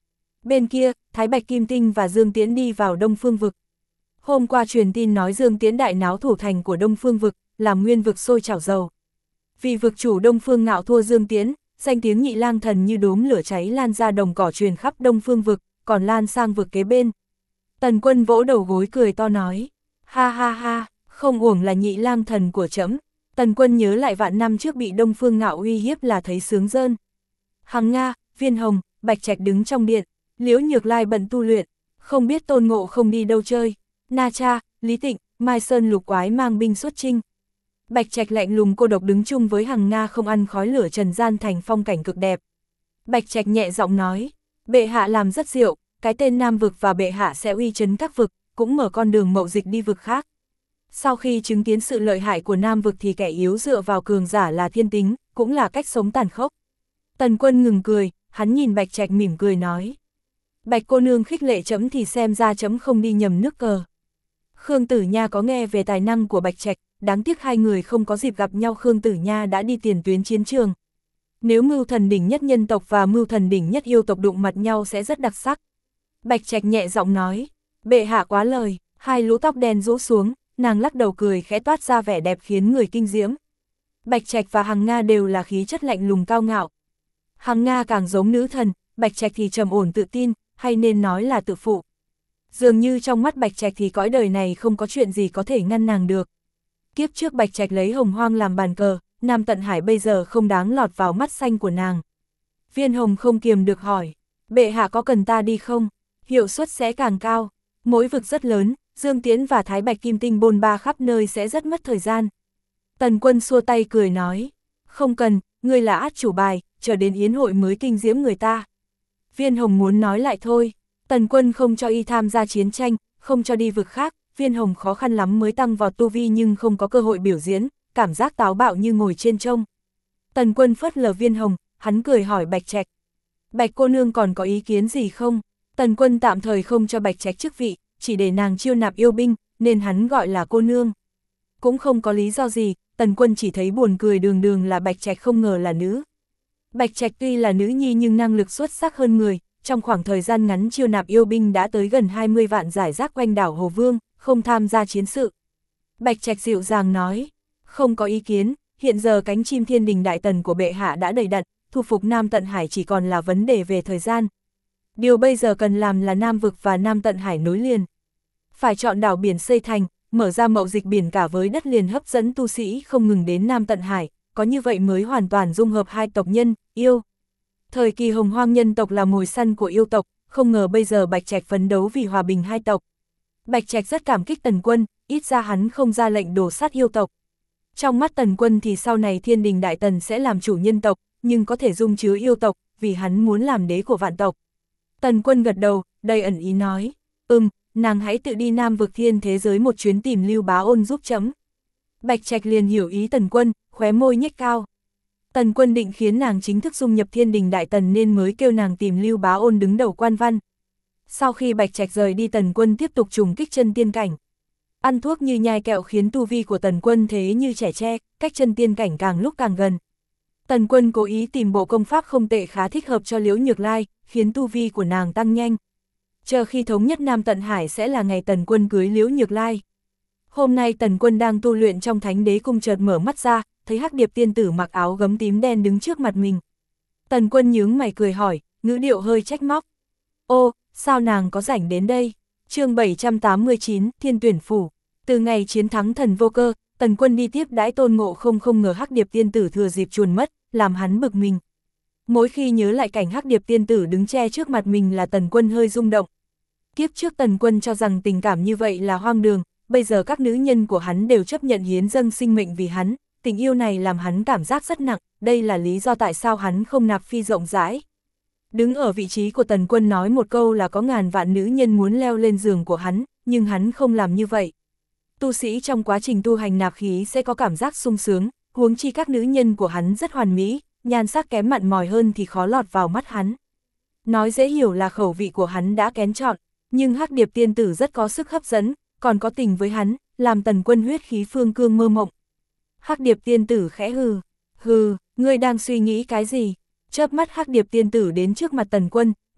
Bên kia, Thái Bạch Kim Tinh và Dương Tiễn đi vào Đông Phương vực. Hôm qua truyền tin nói Dương Tiễn đại náo thủ thành của Đông Phương vực, làm nguyên vực sôi chảo dầu. Vì vực chủ Đông Phương Ngạo thua Dương Tiễn, danh tiếng Nhị Lang Thần như đốm lửa cháy lan ra đồng cỏ truyền khắp Đông Phương vực, còn lan sang vực kế bên. Tần Quân vỗ đầu gối cười to nói, ha ha ha, không uổng là Nhị Lang Thần của trẫm. Tần Quân nhớ lại vạn năm trước bị Đông Phương Ngạo uy hiếp là thấy sướng rơn. Hằng Nga, Viên Hồng, Bạch Trạch đứng trong điện, Liễu Nhược Lai bận tu luyện, không biết Tôn Ngộ không đi đâu chơi. Na Cha, Lý Tịnh, Mai Sơn Lục Quái mang binh xuất chinh. Bạch Trạch lạnh lùng cô độc đứng chung với Hằng Nga không ăn khói lửa trần gian thành phong cảnh cực đẹp. Bạch Trạch nhẹ giọng nói, bệ hạ làm rất diệu, cái tên Nam vực và bệ hạ sẽ uy chấn các vực, cũng mở con đường mậu dịch đi vực khác. Sau khi chứng kiến sự lợi hại của Nam vực thì kẻ yếu dựa vào cường giả là thiên tính, cũng là cách sống tàn khốc. Tần Quân ngừng cười, hắn nhìn Bạch Trạch mỉm cười nói, Bạch cô nương khích lệ trẫm thì xem ra trẫm không đi nhầm nước cờ. Khương Tử Nha có nghe về tài năng của Bạch Trạch, đáng tiếc hai người không có dịp gặp nhau. Khương Tử Nha đã đi tiền tuyến chiến trường. Nếu Mưu Thần đỉnh nhất nhân tộc và Mưu Thần đỉnh nhất yêu tộc đụng mặt nhau sẽ rất đặc sắc. Bạch Trạch nhẹ giọng nói, bệ hạ quá lời. Hai lũ tóc đen rũ xuống, nàng lắc đầu cười khẽ toát ra vẻ đẹp khiến người kinh diễm. Bạch Trạch và Hằng Nga đều là khí chất lạnh lùng cao ngạo. Hằng Nga càng giống nữ thần, Bạch Trạch thì trầm ổn tự tin, hay nên nói là tự phụ. Dường như trong mắt Bạch Trạch thì cõi đời này không có chuyện gì có thể ngăn nàng được. Kiếp trước Bạch Trạch lấy Hồng Hoang làm bàn cờ, Nam Tận Hải bây giờ không đáng lọt vào mắt xanh của nàng. Viên Hồng không kiềm được hỏi, bệ hạ có cần ta đi không? Hiệu suất sẽ càng cao. Mỗi vực rất lớn, Dương Tiễn và Thái Bạch Kim Tinh bôn ba khắp nơi sẽ rất mất thời gian. Tần Quân xua tay cười nói, không cần, ngươi là át chủ bài, chờ đến yến hội mới kinh diễm người ta. Viên Hồng muốn nói lại thôi. Tần Quân không cho y tham gia chiến tranh, không cho đi vực khác, Viên Hồng khó khăn lắm mới tăng vào tu vi nhưng không có cơ hội biểu diễn, cảm giác táo bạo như ngồi trên trông. Tần Quân phớt lờ Viên Hồng, hắn cười hỏi Bạch Trạch, Bạch cô nương còn có ý kiến gì không? Tần Quân tạm thời không cho Bạch Trạch chức vị, chỉ để nàng chiêu nạp yêu binh, nên hắn gọi là cô nương. Cũng không có lý do gì, Tần Quân chỉ thấy buồn cười đường là Bạch Trạch không ngờ là nữ. Bạch Trạch tuy là nữ nhi nhưng năng lực xuất sắc hơn người, trong khoảng thời gian ngắn chiêu nạp yêu binh đã tới gần 20 vạn giải rác quanh đảo Hồ Vương, không tham gia chiến sự. Bạch Trạch dịu dàng nói, không có ý kiến, hiện giờ cánh chim Thiên Đình Đại Tần của bệ hạ đã đầy đặn, thu phục Nam Tận Hải chỉ còn là vấn đề về thời gian. Điều bây giờ cần làm là Nam vực và Nam Tận Hải nối liền. Phải chọn đảo biển xây thành, mở ra mậu dịch biển cả với đất liền hấp dẫn tu sĩ không ngừng đến Nam Tận Hải, có như vậy mới hoàn toàn dung hợp hai tộc nhân, yêu. Thời kỳ Hồng Hoang nhân tộc là mồi săn của yêu tộc, không ngờ bây giờ Bạch Trạch phấn đấu vì hòa bình hai tộc. Bạch Trạch rất cảm kích Tần Quân, ít ra hắn không ra lệnh đổ sát yêu tộc. Trong mắt Tần Quân thì sau này Thiên Đình Đại Tần sẽ làm chủ nhân tộc, nhưng có thể dung chứa yêu tộc, vì hắn muốn làm đế của vạn tộc. Tần Quân gật đầu, đầy ẩn ý nói, nàng hãy tự đi Nam vực thiên thế giới một chuyến tìm Lưu Bá Ôn giúp chấm. Bạch Trạch liền hiểu ý Tần Quân, khóe môi nhếch cao. Tần Quân định khiến nàng chính thức dung nhập Thiên Đình Đại Tần nên mới kêu nàng tìm Lưu Bá Ôn đứng đầu quan văn. Sau khi Bạch Trạch rời đi Tần Quân tiếp tục trùng kích chân tiên cảnh. Ăn thuốc như nhai kẹo khiến tu vi của Tần Quân thế như trẻ tre, cách chân tiên cảnh càng lúc càng gần. Tần Quân cố ý tìm bộ công pháp không tệ khá thích hợp cho Liễu Nhược Lai, khiến tu vi của nàng tăng nhanh. Chờ khi thống nhất Nam Tận Hải sẽ là ngày Tần Quân cưới Liễu Nhược Lai. Hôm nay Tần Quân đang tu luyện trong Thánh Đế Cung chợt mở mắt ra, thấy Hắc Điệp tiên tử mặc áo gấm tím đen đứng trước mặt mình. Tần Quân nhướng mày cười hỏi, ngữ điệu hơi trách móc. Ô, sao nàng có rảnh đến đây? Chương 789, Thiên Tuyển Phủ. Từ ngày chiến thắng Thần Vô Cơ, Tần Quân đi tiếp đãi Tôn Ngộ không ngờ Hắc Điệp tiên tử thừa dịp chuồn mất, làm hắn bực mình. Mỗi khi nhớ lại cảnh Hắc Điệp tiên tử đứng che trước mặt mình là Tần Quân hơi rung động. Kiếp trước Tần Quân cho rằng tình cảm như vậy là hoang đường, bây giờ các nữ nhân của hắn đều chấp nhận hiến dâng sinh mệnh vì hắn, tình yêu này làm hắn cảm giác rất nặng, đây là lý do tại sao hắn không nạp phi rộng rãi. Đứng ở vị trí của Tần Quân nói một câu là có ngàn vạn nữ nhân muốn leo lên giường của hắn, nhưng hắn không làm như vậy. Tu sĩ trong quá trình tu hành nạp khí sẽ có cảm giác sung sướng, huống chi các nữ nhân của hắn rất hoàn mỹ, nhan sắc kém mặn mòi hơn thì khó lọt vào mắt hắn. Nói dễ hiểu là khẩu vị của hắn đã kén chọn, nhưng Hắc Điệp tiên tử rất có sức hấp dẫn, còn có tình với hắn, làm Tần Quân huyết khí phương cương mơ mộng. Hắc Điệp tiên tử khẽ hừ, ngươi đang suy nghĩ cái gì? Chớp mắt Hắc Điệp tiên tử đến trước mặt Tần Quân,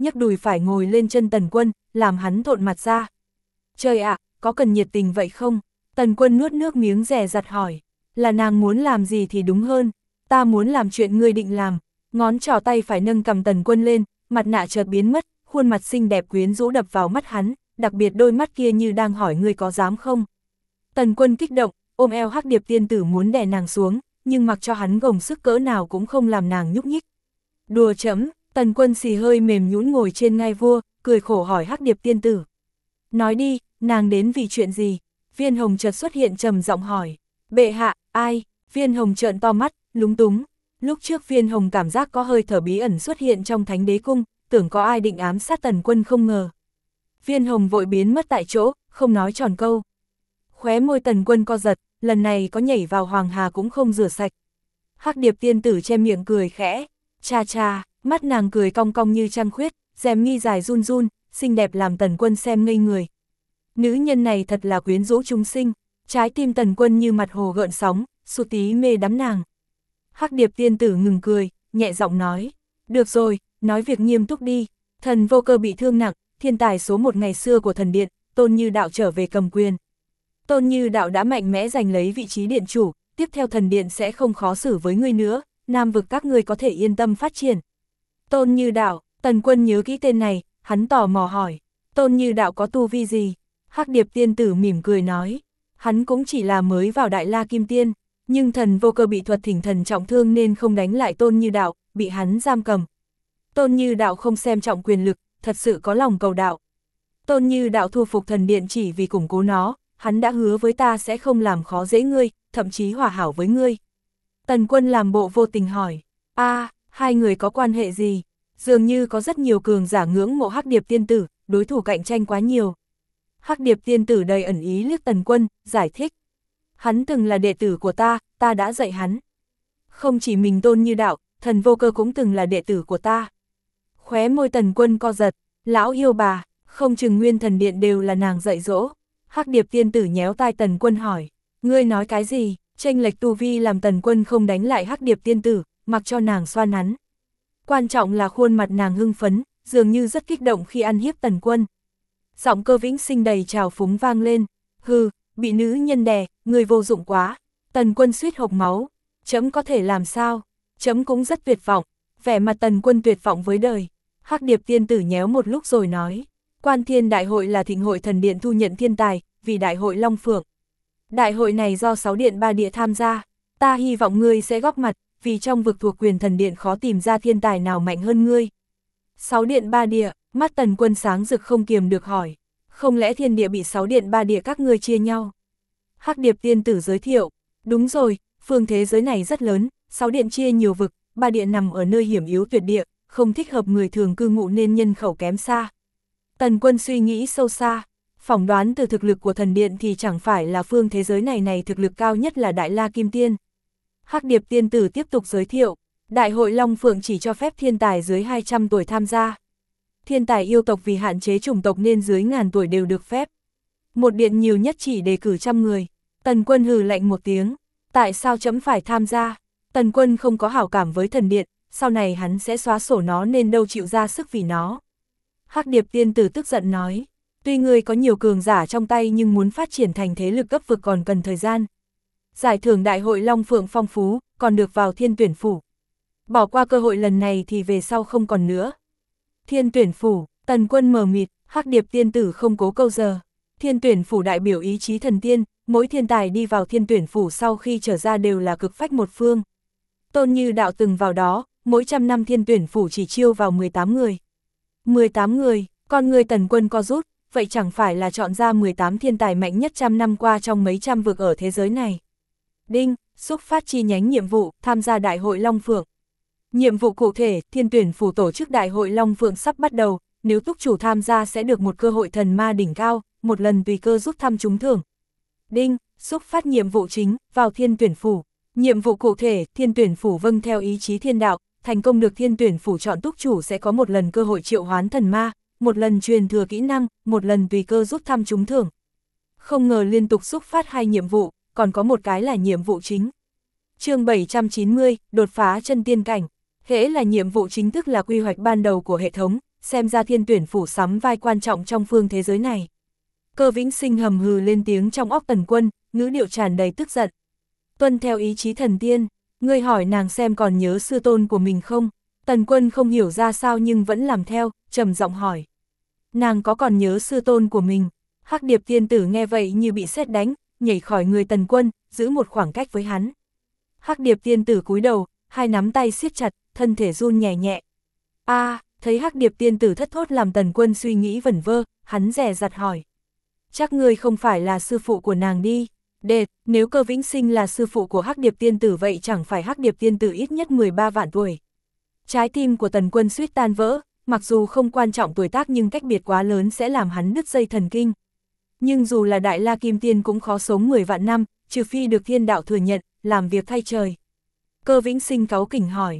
nhấc đùi phải ngồi lên chân Tần Quân, làm hắn thộn mặt ra. Trời ạ, có cần nhiệt tình vậy không? Tần Quân nuốt nước miếng dè dặt hỏi. Là nàng muốn làm gì thì đúng hơn, ta muốn làm chuyện ngươi định làm. Ngón trỏ tay phải nâng cầm Tần Quân lên, mặt nạ chợt biến mất, khuôn mặt xinh đẹp quyến rũ đập vào mắt hắn, đặc biệt đôi mắt kia như đang hỏi ngươi có dám không. Tần Quân kích động, ôm eo Hắc Điệp tiên tử muốn đè nàng xuống, nhưng mặc cho hắn gồng sức cỡ nào cũng không làm nàng nhúc nhích. Đùa chấm, Tần Quân xì hơi mềm nhũn ngồi trên ngai vua, cười khổ hỏi Hắc Điệp tiên tử. Nói đi, nàng đến vì chuyện gì? Viên Hồng chợt xuất hiện trầm giọng hỏi. Bệ hạ, ai? Viên Hồng trợn to mắt, lúng túng. Lúc trước Viên Hồng cảm giác có hơi thở bí ẩn xuất hiện trong Thánh Đế Cung, tưởng có ai định ám sát Tần Quân không ngờ. Viên Hồng vội biến mất tại chỗ, không nói tròn câu. Khóe môi Tần Quân co giật, lần này có nhảy vào Hoàng Hà cũng không rửa sạch. Hắc Điệp tiên tử che miệng cười khẽ. Cha cha, mắt nàng cười cong cong như trăng khuyết, rèm nghi dài run run, xinh đẹp làm Tần Quân xem ngây người. Nữ nhân này thật là quyến rũ chúng sinh, trái tim Tần Quân như mặt hồ gợn sóng, sụt tí mê đắm nàng. Hắc Điệp tiên tử ngừng cười, nhẹ giọng nói, được rồi, nói việc nghiêm túc đi, thần Vô Cơ bị thương nặng, thiên tài số 1 ngày xưa của thần điện, Tôn Như Đạo trở về cầm quyền. Tôn Như Đạo đã mạnh mẽ giành lấy vị trí điện chủ, tiếp theo thần điện sẽ không khó xử với ngươi nữa, Nam vực các ngươi có thể yên tâm phát triển. Tôn Như Đạo, Tần Quân nhớ kỹ tên này, hắn tò mò hỏi, Tôn Như Đạo có tu vi gì? Hắc Điệp tiên tử mỉm cười nói, hắn cũng chỉ là mới vào Đại La Kim Tiên, nhưng thần Vô Cơ bị thuật thỉnh thần trọng thương nên không đánh lại Tôn Như Đạo, bị hắn giam cầm. Tôn Như Đạo không xem trọng quyền lực, thật sự có lòng cầu đạo. Tôn Như Đạo thu phục thần điện chỉ vì củng cố nó, hắn đã hứa với ta sẽ không làm khó dễ ngươi, thậm chí hòa hảo với ngươi. Tần Quân làm bộ vô tình hỏi, hai người có quan hệ gì? Dường như có rất nhiều cường giả ngưỡng mộ Hắc Điệp tiên tử, đối thủ cạnh tranh quá nhiều. Hắc Điệp tiên tử đầy ẩn ý liếc Tần Quân, giải thích. Hắn từng là đệ tử của ta đã dạy hắn. Không chỉ mình Tôn Như Đạo, thần Vô Cơ cũng từng là đệ tử của ta. Khóe môi Tần Quân co giật, lão yêu bà, không chừng nguyên thần điện đều là nàng dạy dỗ. Hắc Điệp tiên tử nhéo tai Tần Quân hỏi, ngươi nói cái gì? Chênh lệch tu vi làm Tần Quân không đánh lại Hắc Điệp tiên tử, mặc cho nàng xoa nắn. Quan trọng là khuôn mặt nàng hưng phấn, dường như rất kích động khi ăn hiếp Tần Quân. Giọng Cơ Vĩnh Sinh đầy trào phúng vang lên, hừ, bị nữ nhân đè, người vô dụng quá. Tần Quân suýt hộc máu, chấm có thể làm sao? Chấm cũng rất tuyệt vọng, vẻ mặt Tần Quân tuyệt vọng với đời. Hắc Điệp tiên tử nhéo một lúc rồi nói, Quan Thiên Đại hội là thịnh hội thần điện thu nhận thiên tài, vì Đại hội Long Phượng. Đại hội này do 6 điện 3 địa tham gia, ta hy vọng ngươi sẽ góp mặt, vì trong vực thuộc quyền thần điện khó tìm ra thiên tài nào mạnh hơn ngươi. 6 điện 3 địa, mắt Tần Quân sáng rực không kiềm được hỏi, không lẽ thiên địa bị 6 điện 3 địa các ngươi chia nhau? Hắc Điệp tiên tử giới thiệu, đúng rồi, phương thế giới này rất lớn, 6 điện chia nhiều vực, 3 điện nằm ở nơi hiểm yếu tuyệt địa, không thích hợp người thường cư ngụ nên nhân khẩu kém xa. Tần Quân suy nghĩ sâu xa, phỏng đoán từ thực lực của thần điện thì chẳng phải là phương thế giới này thực lực cao nhất là Đại La Kim Tiên. Hắc Điệp tiên tử tiếp tục giới thiệu, Đại hội Long Phượng chỉ cho phép thiên tài dưới 200 tuổi tham gia. Thiên tài yêu tộc vì hạn chế chủng tộc nên dưới 1000 tuổi đều được phép. Một điện nhiều nhất chỉ đề cử 100 người. Tần Quân hừ lạnh một tiếng, tại sao chấm phải tham gia? Tần Quân không có hảo cảm với thần điện, sau này hắn sẽ xóa sổ nó nên đâu chịu ra sức vì nó. Hắc Điệp tiên tử tức giận nói, tuy ngươi có nhiều cường giả trong tay nhưng muốn phát triển thành thế lực cấp vực còn cần thời gian. Giải thưởng Đại hội Long Phượng phong phú, còn được vào thiên tuyển phủ. Bỏ qua cơ hội lần này thì về sau không còn nữa. Thiên tuyển phủ, Tần Quân mờ mịt, Hắc Điệp tiên tử không cố câu giờ. Thiên tuyển phủ đại biểu ý chí thần tiên, mỗi thiên tài đi vào thiên tuyển phủ sau khi trở ra đều là cực phách một phương. Tôn Như Đạo từng vào đó, mỗi 100 năm thiên tuyển phủ chỉ chiêu vào 18 người. 18 người, con người Tần Quân co rút, vậy chẳng phải là chọn ra 18 thiên tài mạnh nhất 100 năm qua trong mấy trăm vực ở thế giới này. Đinh, xúc phát chi nhánh nhiệm vụ, tham gia Đại hội Long Phượng. Nhiệm vụ cụ thể, thiên tuyển phủ tổ chức Đại hội Long Phượng sắp bắt đầu, nếu túc chủ tham gia sẽ được một cơ hội thần ma đỉnh cao, một lần tùy cơ rút thăm trúng thưởng. Đinh, xúc phát nhiệm vụ chính, vào thiên tuyển phủ. Nhiệm vụ cụ thể, thiên tuyển phủ vâng theo ý chí thiên đạo, thành công được thiên tuyển phủ chọn túc chủ sẽ có một lần cơ hội triệu hoán thần ma, một lần truyền thừa kỹ năng, một lần tùy cơ rút thăm trúng thưởng. Không ngờ liên tục xúc phát 2 nhiệm vụ, còn có một cái là nhiệm vụ chính. Chương 790, đột phá chân tiên cảnh. Hễ là nhiệm vụ chính thức là quy hoạch ban đầu của hệ thống, xem ra Thiên Tuyển phủ sắm vai quan trọng trong phương thế giới này. Cơ Vĩnh Sinh hầm hừ lên tiếng trong óc Tần Quân, ngữ điệu tràn đầy tức giận. Tuân theo ý chí thần tiên, ngươi hỏi nàng xem còn nhớ sư tôn của mình không? Tần Quân không hiểu ra sao nhưng vẫn làm theo, trầm giọng hỏi. Nàng có còn nhớ sư tôn của mình? Hắc Điệp tiên tử nghe vậy như bị sét đánh, nhảy khỏi người Tần Quân, giữ một khoảng cách với hắn. Hắc Điệp tiên tử cúi đầu, hai nắm tay siết chặt, thân thể run nhẹ nhẹ. Thấy Hắc Điệp tiên tử thất thốt làm Tần Quân suy nghĩ vẩn vơ, hắn dè dặt hỏi. Chắc ngươi không phải là sư phụ của nàng đi. Đệt, nếu Cơ Vĩnh Sinh là sư phụ của Hắc Điệp tiên tử vậy chẳng phải Hắc Điệp tiên tử ít nhất 13 vạn tuổi. Trái tim của Tần Quân suýt tan vỡ, mặc dù không quan trọng tuổi tác nhưng cách biệt quá lớn sẽ làm hắn đứt dây thần kinh. Nhưng dù là Đại La Kim Tiên cũng khó sống 10 vạn năm, trừ phi được thiên đạo thừa nhận, làm việc thay trời. Cơ Vĩnh Sinh cáu kỉnh hỏi,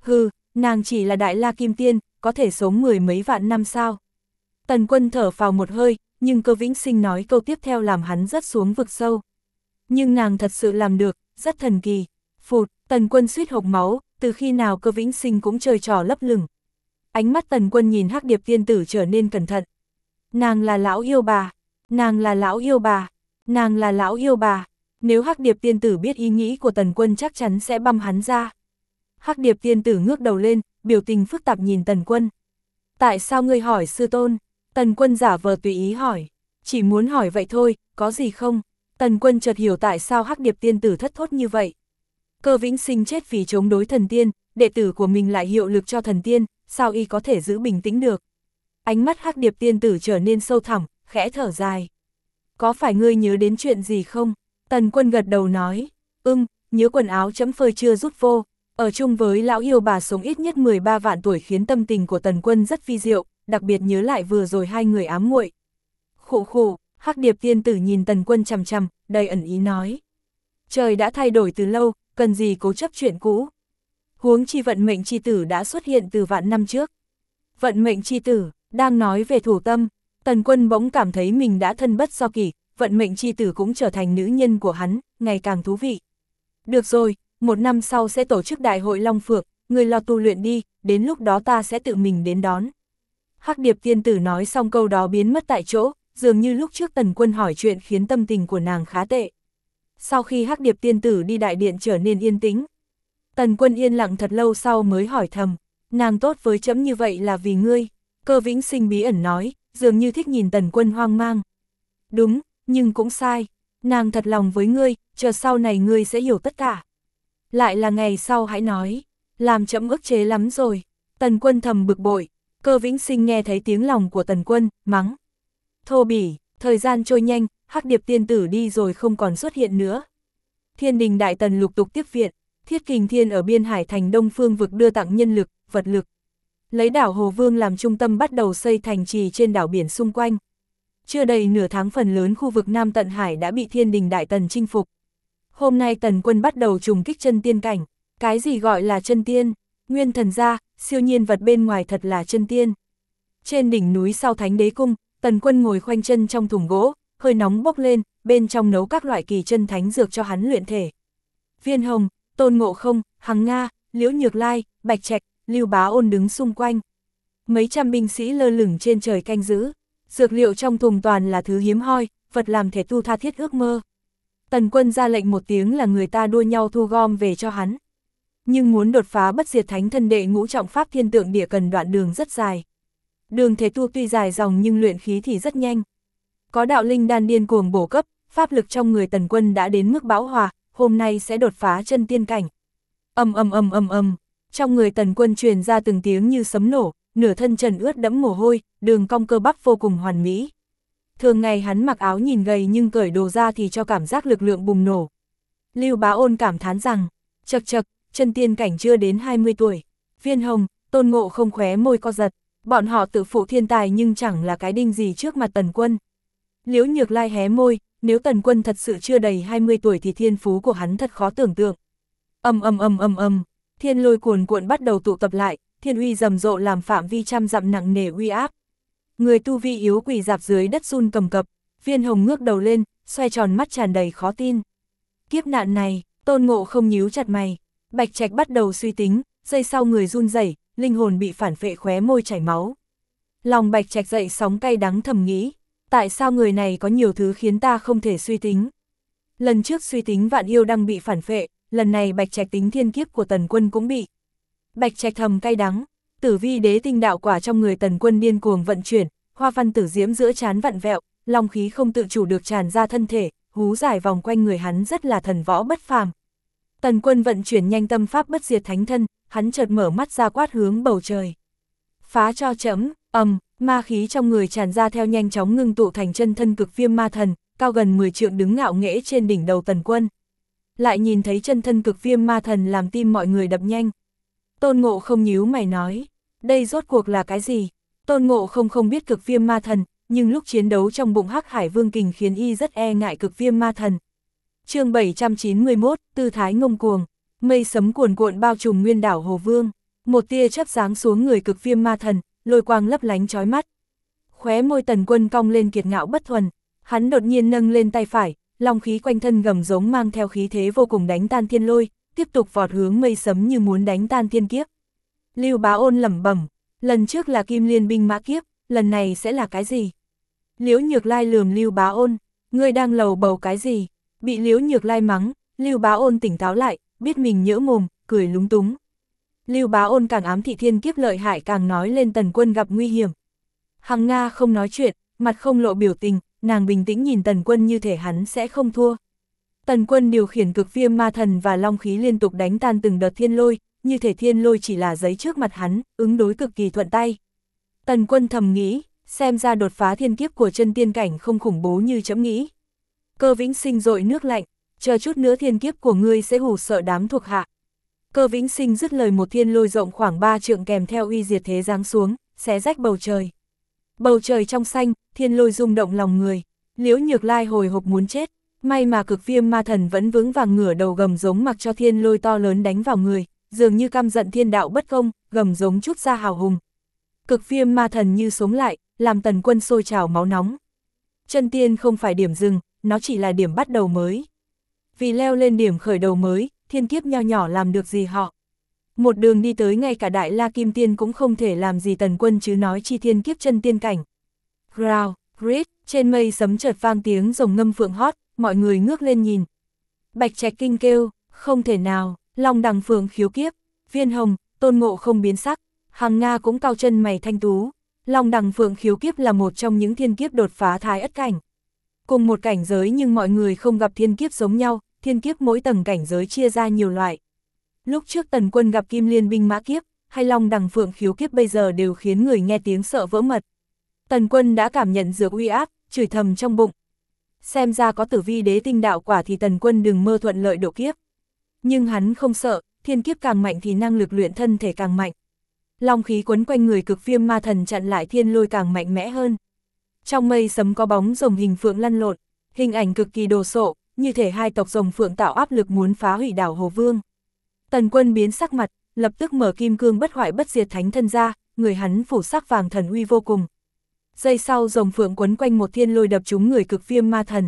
nàng chỉ là Đại La Kim Tiên, có thể sống 10 mấy vạn năm sao? Tần Quân thở phào một hơi, nhưng Cơ Vĩnh Sinh nói câu tiếp theo làm hắn rớt xuống vực sâu. Nhưng nàng thật sự làm được, rất thần kỳ. Phụt, Tần Quân suýt hộc máu, từ khi nào Cơ Vĩnh Sinh cũng chơi trò lấp lửng. Ánh mắt Tần Quân nhìn Hắc Điệp tiên tử trở nên cẩn thận. Nàng là lão yêu bà, nàng là lão yêu bà, nàng là lão yêu bà. Nếu Hắc Điệp tiên tử biết ý nghĩ của Tần Quân chắc chắn sẽ băm hắn ra. Hắc Điệp tiên tử ngước đầu lên, biểu tình phức tạp nhìn Tần Quân. Tại sao ngươi hỏi sư tôn? Tần Quân giả vờ tùy ý hỏi. Chỉ muốn hỏi vậy thôi, có gì không? Tần Quân chợt hiểu tại sao Hắc Điệp tiên tử thất thốt như vậy. Cơ Vĩnh Sinh chết vì chống đối thần tiên, đệ tử của mình lại hiệu lực cho thần tiên, sao y có thể giữ bình tĩnh được? Ánh mắt Hắc Điệp tiên tử trở nên sâu thẳm, khẽ thở dài. Có phải ngươi nhớ đến chuyện gì không? Tần Quân gật đầu nói. Nhớ quần áo chấm phơi chưa rút vô. Ở chung với lão yêu bà sống ít nhất 13 vạn tuổi khiến tâm tình của Tần Quân rất vi diệu, đặc biệt nhớ lại vừa rồi hai người ám muội. Khụ, Hắc Điệp tiên tử nhìn Tần Quân chằm chằm, đầy ẩn ý nói. Trời đã thay đổi từ lâu, cần gì cố chấp chuyện cũ. Huống chi vận mệnh chi tử đã xuất hiện từ vạn năm trước. Vận mệnh chi tử, đang nói về thủ tâm, Tần Quân bỗng cảm thấy mình đã thân bất do kỷ, vận mệnh chi tử cũng trở thành nữ nhân của hắn, ngày càng thú vị. Được rồi, 1 năm sau sẽ tổ chức đại hội Long Phượng, ngươi lo tu luyện đi, đến lúc đó ta sẽ tự mình đến đón. Hắc Điệp tiên tử nói xong câu đó biến mất tại chỗ, dường như lúc trước Tần Quân hỏi chuyện khiến tâm tình của nàng khá tệ. Sau khi Hắc Điệp tiên tử đi đại điện trở nên yên tĩnh, Tần Quân yên lặng thật lâu sau mới hỏi thầm, nàng tốt với trẫm như vậy là vì ngươi. Cơ Vĩnh Sinh bí ẩn nói, dường như thích nhìn Tần Quân hoang mang. Đúng, nhưng cũng sai, nàng thật lòng với ngươi, chờ sau này ngươi sẽ hiểu tất cả. Lại là ngày sau hãy nói, làm trẫm ức chế lắm rồi. Tần Quân thầm bực bội, Cơ Vĩnh Sinh nghe thấy tiếng lòng của Tần Quân, mắng. Thô bỉ, thời gian trôi nhanh, Hắc Điệp tiên tử đi rồi không còn xuất hiện nữa. Thiên đình đại tần lục tục tiếp viện, Thiết Kình Thiên ở biên hải thành Đông Phương vực đưa tặng nhân lực, vật lực. Lấy đảo Hồ Vương làm trung tâm bắt đầu xây thành trì trên đảo biển xung quanh. Chưa đầy nửa tháng phần lớn khu vực Nam Tận Hải đã bị Thiên đình đại tần chinh phục. Hôm nay Tần Quân bắt đầu trùng kích chân tiên cảnh. Cái gì gọi là chân tiên? Nguyên thần gia, siêu nhiên vật bên ngoài thật là chân tiên. Trên đỉnh núi sau Thánh Đế Cung, Tần Quân ngồi khoanh chân trong thùng gỗ, hơi nóng bốc lên, bên trong nấu các loại kỳ chân thánh dược cho hắn luyện thể. Viên Hồng, Tôn Ngộ Không, Hằng Nga, Liễu Nhược Lai, Bạch Trạch, Lưu Bá Ôn đứng xung quanh. Mấy trăm binh sĩ lơ lửng trên trời canh giữ. Dược liệu trong thùng toàn là thứ hiếm hoi, vật làm thể tu tha thiết ước mơ. Tần Quân ra lệnh một tiếng là người ta đua nhau thu gom về cho hắn. Nhưng muốn đột phá bất diệt thánh thân đệ ngũ trọng pháp thiên tượng địa cần đoạn đường rất dài. Đường thể tu tuy dài dòng nhưng luyện khí thì rất nhanh. Có đạo linh đan điên cuồng bổ cấp, pháp lực trong người Tần Quân đã đến mức bão hòa, hôm nay sẽ đột phá chân tiên cảnh. Trong người Tần Quân truyền ra từng tiếng như sấm nổ, nửa thân trần ướt đẫm mồ hôi, đường cong cơ bắp vô cùng hoàn mỹ. Thường ngày hắn mặc áo nhìn gầy nhưng cởi đồ ra thì cho cảm giác lực lượng bùng nổ. Lưu Bá Ôn cảm thán rằng, chậc, chân tiên cảnh chưa đến 20 tuổi. Viên Hồng, Tôn Ngộ Không khóe môi co giật, bọn họ tự phụ thiên tài nhưng chẳng là cái đinh gì trước mặt Tần Quân. Liễu Nhược Lai hé môi, nếu Tần Quân thật sự chưa đầy 20 tuổi thì thiên phú của hắn thật khó tưởng tượng. Thiên lôi cuồn cuộn bắt đầu tụ tập lại, thiên uy rầm rộ làm phạm vi trăm dặm nặng nề uy áp. Người tu vi yếu quỳ dạp dưới đất run cầm cập, Viên Hồng ngước đầu lên, xoay tròn mắt tràn đầy khó tin. Kiếp nạn này, Tôn Ngộ Không nhíu chặt mày, Bạch Trạch bắt đầu suy tính, giây sau người run rẩy, linh hồn bị phản phệ khóe môi chảy máu. Lòng Bạch Trạch dậy sóng cay đắng thầm nghĩ, tại sao người này có nhiều thứ khiến ta không thể suy tính. Lần trước suy tính Vạn Yêu đang bị phản phệ, lần này Bạch Trạch tính thiên kiếp của Tần Quân cũng bị. Bạch Trạch thầm cay đắng, Tử Vi Đế tinh đạo quả trong người Tần Quân điên cuồng vận chuyển, hoa văn tử diễm giữa trán vặn vẹo, long khí không tự chủ được tràn ra thân thể, hú giải vòng quanh người hắn rất là thần võ bất phàm. Tần Quân vận chuyển nhanh tâm pháp bất diệt thánh thân, hắn chợt mở mắt ra quát hướng bầu trời. Phá cho trẫm, ma khí trong người tràn ra theo nhanh chóng ngưng tụ thành chân thân cực viêm ma thần, cao gần 10 trượng đứng ngạo nghễ trên đỉnh đầu Tần Quân. Lại nhìn thấy chân thân cực viêm ma thần làm tim mọi người đập nhanh. Tôn Ngộ Không nhíu mày nói, đây rốt cuộc là cái gì? Tôn Ngộ Không không biết cực viêm ma thần, nhưng lúc chiến đấu trong bụng Hắc Hải Vương Kình khiến y rất e ngại cực viêm ma thần. Chương 791, tư thái ngông cuồng, mây sấm cuồn cuộn bao trùm nguyên đảo Hồ Vương, một tia chớp giáng xuống người cực viêm ma thần, lôi quang lấp lánh chói mắt. Khóe môi Tần Quân cong lên kiệt ngạo bất thuần, hắn đột nhiên nâng lên tay phải, long khí quanh thân gầm giống mang theo khí thế vô cùng đánh tan thiên lôi, tiếp tục vọt hướng mây sấm như muốn đánh tan thiên kiếp. Lưu Bá Ôn lẩm bẩm, lần trước là Kim Liên binh mã kiếp, lần này sẽ là cái gì? Liễu Nhược Lai lườm Lưu Bá Ôn, ngươi đang lầu bầu cái gì? Bị Liễu Nhược Lai mắng, Lưu Bá Ôn tỉnh táo lại, biết mình nhỡ mồm, cười lúng túng. Lưu Bá Ôn càng ám thị thiên kiếp lợi hại càng nói lên Tần Quân gặp nguy hiểm. Hằng Nga không nói chuyện, mặt không lộ biểu tình, nàng bình tĩnh nhìn Tần Quân như thể hắn sẽ không thua. Tần Quân điều khiển cực viêm ma thần và long khí liên tục đánh tan từng đợt thiên lôi, như thể thiên lôi chỉ là giấy trước mặt hắn, ứng đối cực kỳ thuận tay. Tần Quân thầm nghĩ, xem ra đột phá thiên kiếp của chân tiên cảnh không khủng bố như trẫm nghĩ. Cơ Vĩnh Sinh dội nước lạnh, chờ chút nữa thiên kiếp của ngươi sẽ hù sợ đám thuộc hạ. Cơ Vĩnh Sinh dứt lời một thiên lôi rộng khoảng 3 trượng kèm theo uy diệt thế giáng xuống, xé rách bầu trời. Bầu trời trong xanh, thiên lôi rung động lòng người, Liễu Nhược Lai hồi hộp muốn chết, may mà cực viêm ma thần vẫn vững vàng ngửa đầu gầm giống mặc cho thiên lôi to lớn đánh vào người, dường như căm giận thiên đạo bất công, gầm giống chút ra hào hùng. Cực viêm ma thần như sống lại, làm Tần Quân sôi trào máu nóng. Chân tiên không phải điểm dừng, nó chỉ là điểm bắt đầu mới. Vì leo lên điểm khởi đầu mới, thiên kiếp nho nhỏ làm được gì họ. Một đường đi tới ngay cả Đại La Kim Tiên cũng không thể làm gì Tần Quân chứ nói chi thiên kiếp chân tiên cảnh. Growl, grit, trên mây sấm chợt vang tiếng rồng ngâm phượng hót, mọi người ngước lên nhìn. Bạch Trạch kinh kêu, không thể nào, Long Đằng Phượng khiếu kiếp, Viên Hồng, Tôn Ngộ Không biến sắc, Hằng Nga cũng cau chân mày thanh tú. Long Đằng Phượng khiếu kiếp là một trong những thiên kiếp đột phá thái ất cảnh. Cùng một cảnh giới nhưng mọi người không gặp thiên kiếp giống nhau, thiên kiếp mỗi tầng cảnh giới chia ra nhiều loại. Lúc trước Tần Quân gặp Kim Liên binh mã kiếp, hay Long Đằng Phượng khiếu kiếp bây giờ đều khiến người nghe tiếng sợ vỡ mật. Tần Quân đã cảm nhận dược uy áp, chửi thầm trong bụng. Xem ra có Tử Vi Đế tinh đạo quả thì Tần Quân đừng mơ thuận lợi độ kiếp. Nhưng hắn không sợ, thiên kiếp càng mạnh thì năng lực luyện thân thể càng mạnh. Long khí quấn quanh người cực viêm ma thần chặn lại thiên lôi càng mạnh mẽ hơn. Trong mây sấm có bóng rồng hình phượng lăn lộn, hình ảnh cực kỳ đồ sộ, như thể hai tộc rồng phượng tạo áp lực muốn phá hủy đảo Hồ Vương. Tần Quân biến sắc mặt, lập tức mở kim cương bất hoại bất diệt thánh thân ra, người hắn phủ sắc vàng thần uy vô cùng. Giây sau rồng phượng quấn quanh một thiên lôi đập trúng người cực viêm ma thần.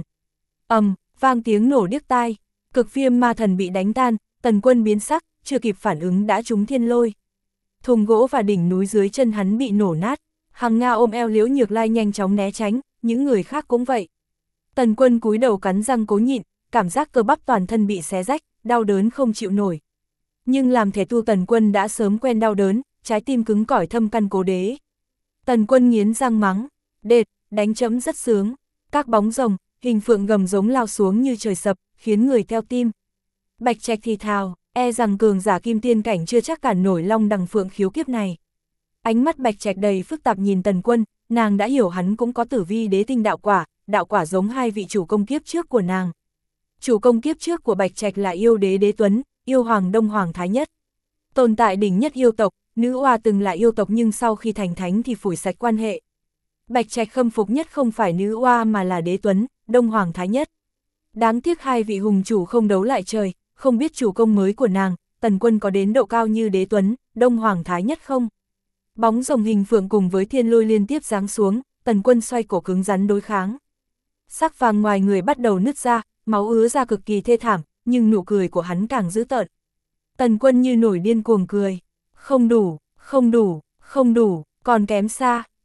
Vang tiếng nổ điếc tai, cực viêm ma thần bị đánh tan, Tần Quân biến sắc, chưa kịp phản ứng đã trúng thiên lôi. Thùng gỗ và đỉnh núi dưới chân hắn bị nổ nát, Hằng Nga ôm eo Liễu Nhược Lai nhanh chóng né tránh, những người khác cũng vậy. Tần Quân cúi đầu cắn răng cố nhịn, cảm giác cơ bắp toàn thân bị xé rách, đau đớn không chịu nổi. Nhưng làm thể tu Tần Quân đã sớm quen đau đớn, trái tim cứng cỏi thâm căn cố đế. Tần Quân nghiến răng mắng, đệt, đánh chấm rất sướng. Các bóng rồng, hình phượng gầm giống lao xuống như trời sập, khiến người theo tim. Bạch Trạch thì thào, e rằng cường giả kim tiên cảnh chưa chắc cản nổi Long Đằng Phượng khiếu kiếp này. Ánh mắt Bạch Trạch đầy phức tạp nhìn Tần Quân, nàng đã hiểu hắn cũng có Tử Vi Đế tinh đạo quả giống hai vị chủ công kiếp trước của nàng. Chủ công kiếp trước của Bạch Trạch là yêu đế Đế Tuấn, yêu hoàng Đông Hoàng Thái Nhất. Tồn tại đỉnh nhất yêu tộc, nữ oa từng là yêu tộc nhưng sau khi thành thánh thì phủi sạch quan hệ. Bạch Trạch khâm phục nhất không phải nữ oa mà là Đế Tuấn, Đông Hoàng Thái Nhất. Đáng tiếc hai vị hùng chủ không đấu lại trời, không biết chủ công mới của nàng, Tần Quân có đến độ cao như Đế Tuấn, Đông Hoàng Thái Nhất không? Bóng rồng hình phượng cùng với thiên lôi liên tiếp giáng xuống, Tần Quân xoay cổ cứng rắn đối kháng. Sắc vàng ngoài người bắt đầu nứt ra, máu ứa ra cực kỳ thê thảm, nhưng nụ cười của hắn càng dữ tợn. Tần Quân như nổi điên cuồng cười, không đủ, còn kém xa,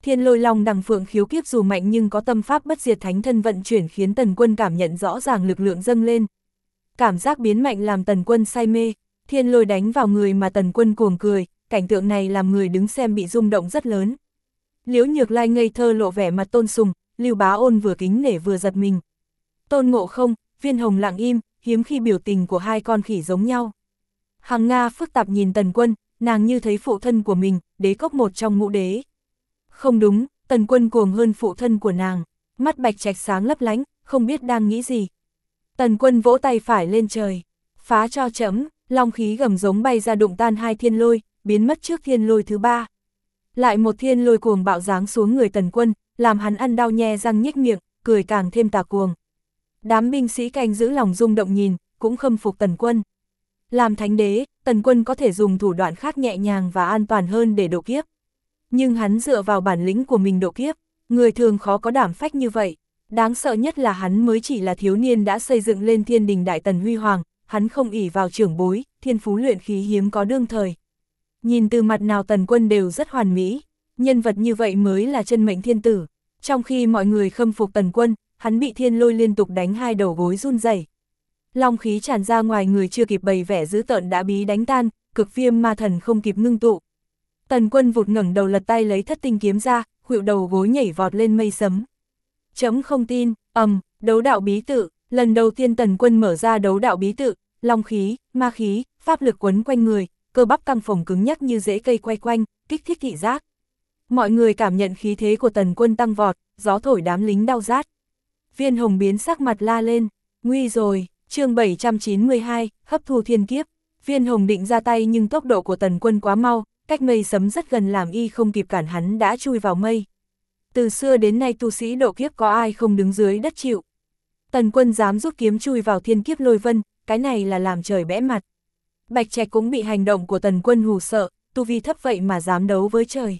Thiên Lôi Long Đằng Phượng khiếu kiếp dù mạnh nhưng có tâm pháp bất diệt thánh thân vận chuyển khiến Tần Quân cảm nhận rõ ràng lực lượng dâng lên. Cảm giác biến mạnh làm Tần Quân say mê, thiên lôi đánh vào người mà Tần Quân cuồng cười, cảnh tượng này làm người đứng xem bị rung động rất lớn. Liễu Nhược Lai ngây thơ lộ vẻ mặt tôn sùng, Lưu Bá Ôn vừa kính nể vừa giật mình. Tôn Ngộ Không, Viên Hồng lặng im, hiếm khi biểu tình của hai con khỉ giống nhau. Hằng Nga phức tạp nhìn Tần Quân, nàng như thấy phụ thân của mình, đế cốc một trong ngũ đế. Không đúng, Tần Quân cuồng hơn phụ thân của nàng, mắt Bạch Trạch sáng lấp lánh, không biết đang nghĩ gì. Tần Quân vỗ tay phải lên trời, phá cho chấm, long khí gầm giống bay ra đụng tan hai thiên lôi, biến mất trước thiên lôi thứ ba. Lại một thiên lôi cuồng bạo giáng xuống người Tần Quân, làm hắn ăn đau nhe răng nhếch miệng, cười càng thêm tà cuồng. Đám binh sĩ canh giữ lòng rung động nhìn, cũng khâm phục Tần Quân. Làm thánh đế, Tần Quân có thể dùng thủ đoạn khác nhẹ nhàng và an toàn hơn để độ kiếp. Nhưng hắn dựa vào bản lĩnh của mình độ kiếp, người thường khó có đảm phách như vậy. Đáng sợ nhất là hắn mới chỉ là thiếu niên đã xây dựng lên thiên đình đại tần huy hoàng, hắn không ỷ vào trưởng bối, thiên phú luyện khí hiếm có đương thời. Nhìn từ mặt nào Tần Quân đều rất hoàn mỹ, nhân vật như vậy mới là chân mệnh thiên tử. Trong khi mọi người khâm phục Tần Quân, hắn bị thiên lôi liên tục đánh hai đầu gối run rẩy. Long khí tràn ra ngoài người chưa kịp bày vẻ dữ tợn đã bí đánh tan, cực viêm ma thần không kịp ngưng tụ. Tần Quân vụt ngẩng đầu lật tay lấy thất tinh kiếm ra, khuỵu đầu gối nhảy vọt lên mây sấm. Chấm không tin, đấu đạo bí tự, lần đầu tiên Tần Quân mở ra đấu đạo bí tự, long khí, ma khí, pháp lực quấn quanh người, cơ bắp căng phồng cứng nhắc như rễ cây quay quanh, kích thích thị giác. Mọi người cảm nhận khí thế của Tần Quân tăng vọt, gió thổi đám lính đau rát. Viên Hồng biến sắc mặt la lên, nguy rồi, chương 792, hấp thu thiên kiếp. Viên Hồng định ra tay nhưng tốc độ của Tần Quân quá mau, cách mây sấm rất gần làm y không kịp cản hắn đã chui vào mây. Từ xưa đến nay tu sĩ độ kiếp có ai không đứng dưới đất chịu. Tần Quân dám rút kiếm chui vào thiên kiếp lôi vân, cái này là làm trời bẽ mặt. Bạch Trạch cũng bị hành động của Tần Quân hù sợ, tu vi thấp vậy mà dám đấu với trời.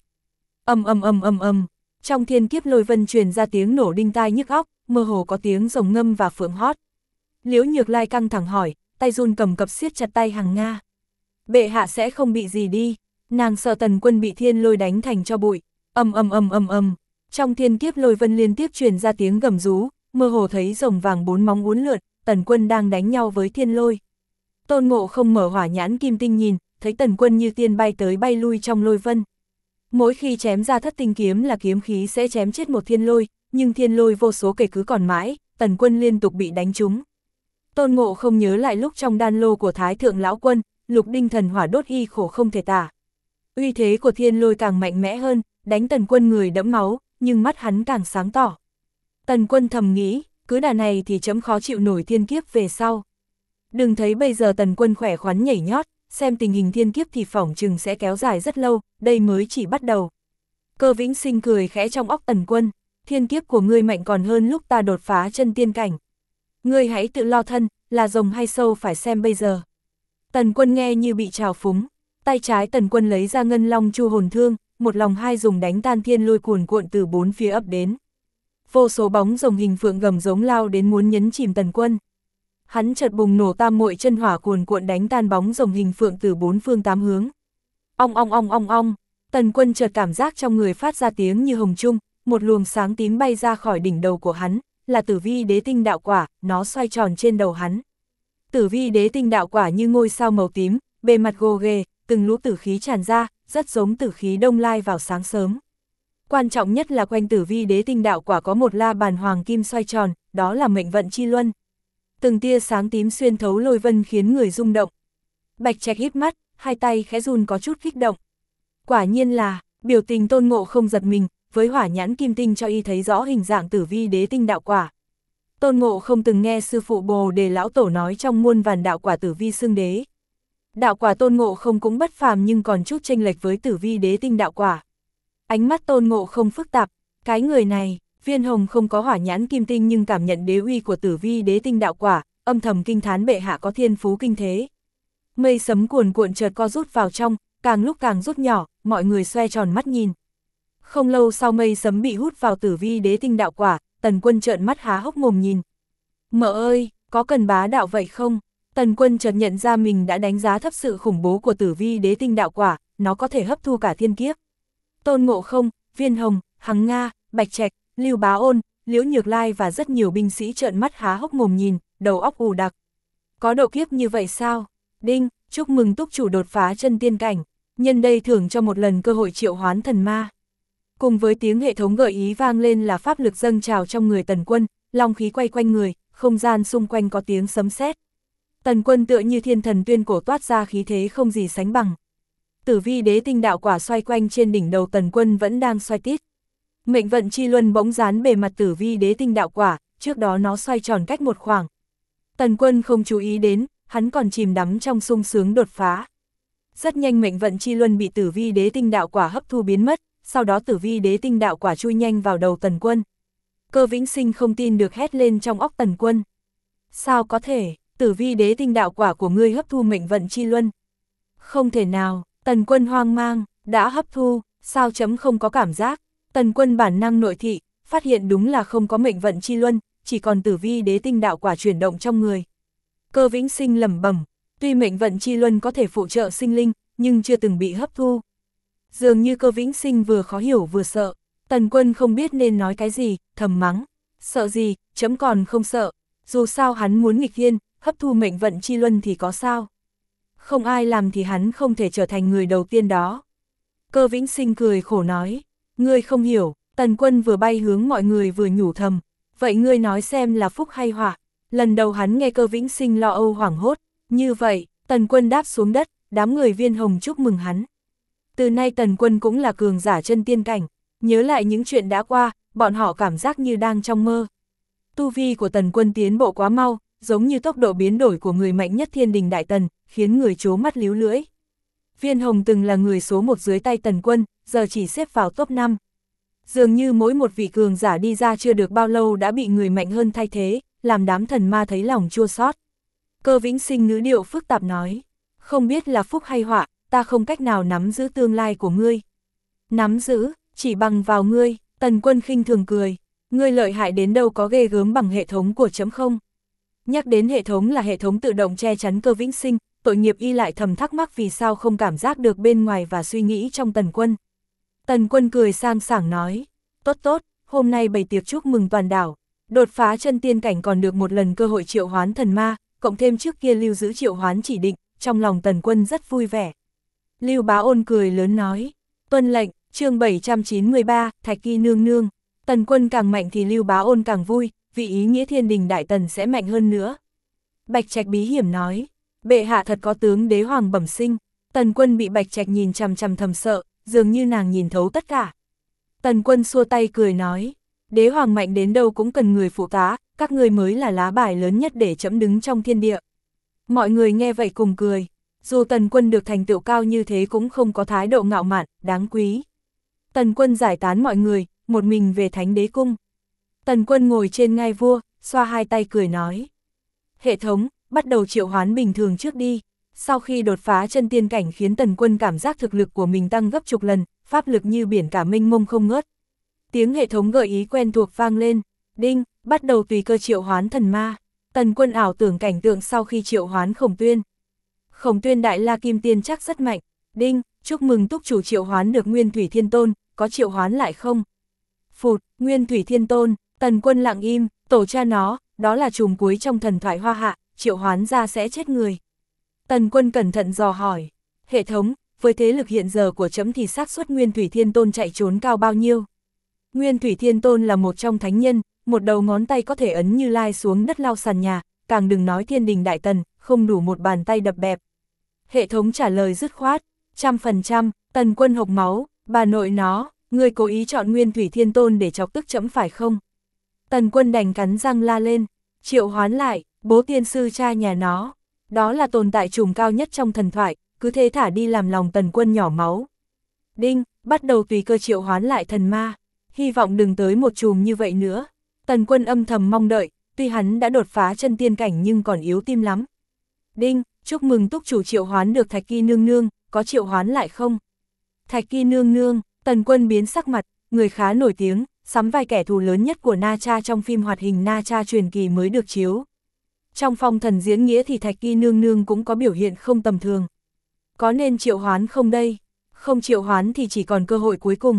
Trong thiên kiếp lôi vân truyền ra tiếng nổ đinh tai nhức óc, mơ hồ có tiếng rồng ngâm và phượng hót. Liễu Nhược Lai căng thẳng hỏi, tay run cầm cập siết chặt tay Hằng Nga. Bệ hạ sẽ không bị gì đi, nàng sợ Tần Quân bị thiên lôi đánh thành cho bụi. Trong thiên kiếp lôi vân liên tiếp truyền ra tiếng gầm rú, mơ hồ thấy rồng vàng bốn móng uốn lượn, Tần Quân đang đánh nhau với thiên lôi. Tôn Ngộ Không mở hỏa nhãn kim tinh nhìn, thấy Tần Quân như tiên bay tới bay lui trong lôi vân. Mỗi khi chém ra thất tinh kiếm là kiếm khí sẽ chém chết một thiên lôi, nhưng thiên lôi vô số kể cứ còn mãi, Tần Quân liên tục bị đánh trúng. Tôn Ngộ Không nhớ lại lúc trong đan lô của Thái Thượng Lão Quân, lục đinh thần hỏa đốt y khổ không thể tả. Uy thế của thiên lôi càng mạnh mẽ hơn, đánh Tần Quân người đẫm máu, nhưng mắt hắn càng sáng tỏ. Tần Quân thầm nghĩ, cứ đà này thì chấm khó chịu nổi thiên kiếp về sau. Đừng thấy bây giờ Tần Quân khỏe khoắn nhảy nhót, xem tình hình thiên kiếp thì phỏng chừng sẽ kéo dài rất lâu, đây mới chỉ bắt đầu. Cơ Vĩnh Sinh cười khẽ trong óc Tần Quân, thiên kiếp của ngươi mạnh còn hơn lúc ta đột phá chân tiên cảnh. Ngươi hãy tự lo thân, là rồng hay sâu phải xem bây giờ. Tần Quân nghe như bị trào phúng, tay trái Tần Quân lấy ra ngân long chu hồn thương, một lòng hai dùng đánh tan thiên lôi cuồn cuộn từ bốn phía ập đến. Vô số bóng rồng hình phượng gầm giống lao đến muốn nhấn chìm Tần Quân. Hắn chợt bùng nổ tam muội chân hỏa cuồn cuộn đánh tan bóng rồng hình phượng từ bốn phương tám hướng. Ong. Tần Quân chợt cảm giác trong người phát ra tiếng như hồng trung, một luồng sáng tím bay ra khỏi đỉnh đầu của hắn, là Tử Vi Đế Tinh đạo quả, nó xoay tròn trên đầu hắn. Tử Vi Đế Tinh đạo quả như ngôi sao màu tím, bề mặt gồ ghề, từng lũ tử khí tràn ra, rất giống tử khí đông lai vào sáng sớm. Quan trọng nhất là quanh Tử Vi Đế Tinh đạo quả có một la bàn hoàng kim xoay tròn, đó là mệnh vận chi luân. Từng tia sáng tím xuyên thấu lôi vân khiến người rung động. Bạch Trạch híp mắt, hai tay khẽ run có chút kích động. Quả nhiên là, biểu tình Tôn Ngộ Không giật mình, với hỏa nhãn kim tinh cho y thấy rõ hình dạng Tử Vi Đế Tinh đạo quả. Tôn Ngộ Không từng nghe sư phụ Bồ Đề lão tổ nói trong muôn vàn đạo quả Tử Vi xưng đế. Đạo quả Tôn Ngộ Không cũng bất phàm nhưng còn chút chênh lệch với Tử Vi Đế Tinh đạo quả. Ánh mắt Tôn Ngộ Không phức tạp, cái người này, Viên Hồng không có hỏa nhãn kim tinh nhưng cảm nhận đế uy của Tử Vi Đế Tinh đạo quả, âm thầm kinh thán bệ hạ có thiên phú kinh thế. Mây sấm cuồn cuộn chợt co rút vào trong, càng lúc càng rút nhỏ, mọi người xoe tròn mắt nhìn. Không lâu sau mây sấm bị hút vào Tử Vi Đế Tinh đạo quả, Tần Quân trợn mắt há hốc mồm nhìn. Mợ ơi, có cần bá đạo vậy không? Tần Quân chợt nhận ra mình đã đánh giá thấp sự khủng bố của Tử Vi Đế Tinh đạo quả, nó có thể hấp thu cả thiên kiếp. Tôn Ngộ Không, Viên Hồng, Hằng Nga, Bạch Trạch, Lưu Bá Ôn, Liễu Nhược Lai và rất nhiều binh sĩ trợn mắt há hốc mồm nhìn, đầu óc ù đặc. Có độ kiếp như vậy sao? Đinh, chúc mừng túc chủ đột phá chân tiên cảnh, nhân đây thưởng cho một lần cơ hội triệu hoán thần ma. Cùng với tiếng hệ thống gợi ý vang lên là pháp lực dâng trào trong người Tần Quân, long khí quay quanh người, không gian xung quanh có tiếng sấm sét. Tần Quân tựa như thiên thần tuyên cổ toát ra khí thế không gì sánh bằng. Tử vi đế tinh đạo quả xoay quanh trên đỉnh đầu Tần Quân vẫn đang xoay tít. Mệnh vận chi luân bỗng dán bề mặt tử vi đế tinh đạo quả, trước đó nó xoay tròn cách một khoảng. Tần Quân không chú ý đến, hắn còn chìm đắm trong sung sướng đột phá. Rất nhanh mệnh vận chi luân bị tử vi đế tinh đạo quả hấp thu biến mất, sau đó tử vi đế tinh đạo quả chui nhanh vào đầu Tần Quân. Cơ Vĩnh Sinh không tin được hét lên trong óc Tần Quân. Sao có thể, tử vi đế tinh đạo quả của ngươi hấp thu mệnh vận chi luân? Không thể nào, Tần Quân hoang mang, đã hấp thu, sao chấm không có cảm giác? Tần Quân bản năng nội thị, phát hiện đúng là không có mệnh vận chi luân, chỉ còn tử vi đế tinh đạo quả chuyển động trong người. Cơ Vĩnh Sinh lẩm bẩm, tuy mệnh vận chi luân có thể phụ trợ sinh linh, nhưng chưa từng bị hấp thu. Dường như Cơ Vĩnh Sinh vừa khó hiểu vừa sợ, Tần Quân không biết nên nói cái gì, thầm mắng, sợ gì, chấm còn không sợ, dù sao hắn muốn nghịch thiên, hấp thu mệnh vận chi luân thì có sao. Không ai làm thì hắn không thể trở thành người đầu tiên đó. Cơ Vĩnh Sinh cười khổ nói, ngươi không hiểu. Tần Quân vừa bay hướng mọi người vừa nhủ thầm, vậy ngươi nói xem là phúc hay họa. Lần đầu hắn nghe Cơ Vĩnh Sinh lo âu hoảng hốt, như vậy, Tần Quân đáp xuống đất, đám người Viên Hồng chúc mừng hắn. Từ nay Tần Quân cũng là cường giả chân tiên cảnh, nhớ lại những chuyện đã qua, bọn họ cảm giác như đang trong mơ. Tu vi của Tần Quân tiến bộ quá mau, giống như tốc độ biến đổi của người mạnh nhất Thiên Đình Đại Tần, khiến người trố mắt líu lưỡi. Viên Hồng từng là người số 1 dưới tay Tần Quân, giờ chỉ xếp vào top 5. Dường như mỗi một vị cường giả đi ra chưa được bao lâu đã bị người mạnh hơn thay thế, làm đám thần ma thấy lòng chua xót. Cơ Vĩnh Sinh ngữ điệu phức tạp nói, không biết là phúc hay họa, ta không cách nào nắm giữ tương lai của ngươi. Nắm giữ, chỉ bằng vào ngươi. Tần Quân khinh thường cười, ngươi lợi hại đến đâu có ghê gớm bằng hệ thống của chấm không? Nhắc đến hệ thống là hệ thống tự động che chắn Cơ Vĩnh Sinh, tội nghiệp y lại thầm thắc mắc vì sao không cảm giác được bên ngoài và suy nghĩ trong Tần Quân. Tần Quân cười sang sảng nói, tốt tốt, hôm nay bày tiệc chúc mừng toàn đảo, đột phá chân tiên cảnh còn được một lần cơ hội triệu hoán thần ma, cộng thêm trước kia lưu giữ triệu hoán chỉ định, trong lòng Tần Quân rất vui vẻ. Lưu Bá Ôn cười lớn nói, tuân lệnh, chương 793, Thạch Kỳ nương nương. Tần Quân càng mạnh thì Lưu Bá Ôn càng vui, vì ý nghĩa Thiên Đình Đại Tần sẽ mạnh hơn nữa. Bạch Trạch bí hiểm nói, bệ hạ thật có tướng đế hoàng bẩm sinh. Tần Quân bị Bạch Trạch nhìn chằm chằm thầm sợ, dường như nàng nhìn thấu tất cả. Tần Quân xua tay cười nói, đế hoàng mạnh đến đâu cũng cần người phụ tá, các ngươi mới là lá bài lớn nhất để chẫm đứng trong thiên địa. Mọi người nghe vậy cùng cười, dù Tần Quân được thành tựu cao như thế cũng không có thái độ ngạo mạn, đáng quý. Tần Quân giải tán mọi người, một mình về Thánh Đế Cung. Tần Quân ngồi trên ngai vua, xoa hai tay cười nói, hệ thống, bắt đầu triệu hoán bình thường trước đi. Sau khi đột phá chân tiên cảnh khiến Tần Quân cảm giác thực lực của mình tăng gấp chục lần, pháp lực như biển cả mênh mông không ngớt. Tiếng hệ thống gợi ý quen thuộc vang lên, đinh, bắt đầu tùy cơ triệu hoán thần ma. Tần Quân ảo tưởng cảnh tượng sau khi triệu hoán Khổng Tuyên. Khổng Tuyên Đại La Kim Tiên chắc rất mạnh, đinh, chúc mừng túc chủ triệu hoán được Nguyên Thủy Thiên Tôn, có triệu hoán lại không? Phụt, Nguyên Thủy Thiên Tôn, Tần Quân lặng im, tổ cha nó, đó là trùm cuối trong thần thoại Hoa Hạ, triệu hoán ra sẽ chết người. Tần Quân cẩn thận dò hỏi, hệ thống, với thế lực hiện giờ của chấm thì xác suất Nguyên Thủy Thiên Tôn chạy trốn cao bao nhiêu? Nguyên Thủy Thiên Tôn là một trong thánh nhân, một đầu ngón tay có thể ấn Như Lai xuống đất lau sàn nhà, càng đừng nói Thiên Đình Đại Tần, không đủ một bàn tay đập bẹp. Hệ thống trả lời dứt khoát, 100%, Tần Quân hộc máu, bà nội nó, ngươi cố ý chọn Nguyên Thủy Thiên Tôn để chọc tức chấm phải không? Tần Quân đành cắn răng la lên, triệu hoán lại, bố tiên sư cha nhà nó. Đó là tồn tại trùm cao nhất trong thần thoại, cứ thế thả đi làm lòng Tần Quân nhỏ máu. Đinh, bắt đầu tùy cơ triệu hoán lại thần ma, hy vọng đừng tới một chùm như vậy nữa. Tần Quân âm thầm mong đợi, tuy hắn đã đột phá chân tiên cảnh nhưng còn yếu tim lắm. Đinh, chúc mừng túc chủ triệu hoán được Thạch Kỳ nương nương, có triệu hoán lại không? Thạch Kỳ nương nương, Tần Quân biến sắc mặt, người khá nổi tiếng, sắm vai kẻ thù lớn nhất của Na Cha trong phim hoạt hình Na Cha truyền kỳ mới được chiếu. Trong phong thần diễn nghĩa thì Thạch Kỳ nương nương cũng có biểu hiện không tầm thường. Có nên triệu hoán không đây? Không triệu hoán thì chỉ còn cơ hội cuối cùng.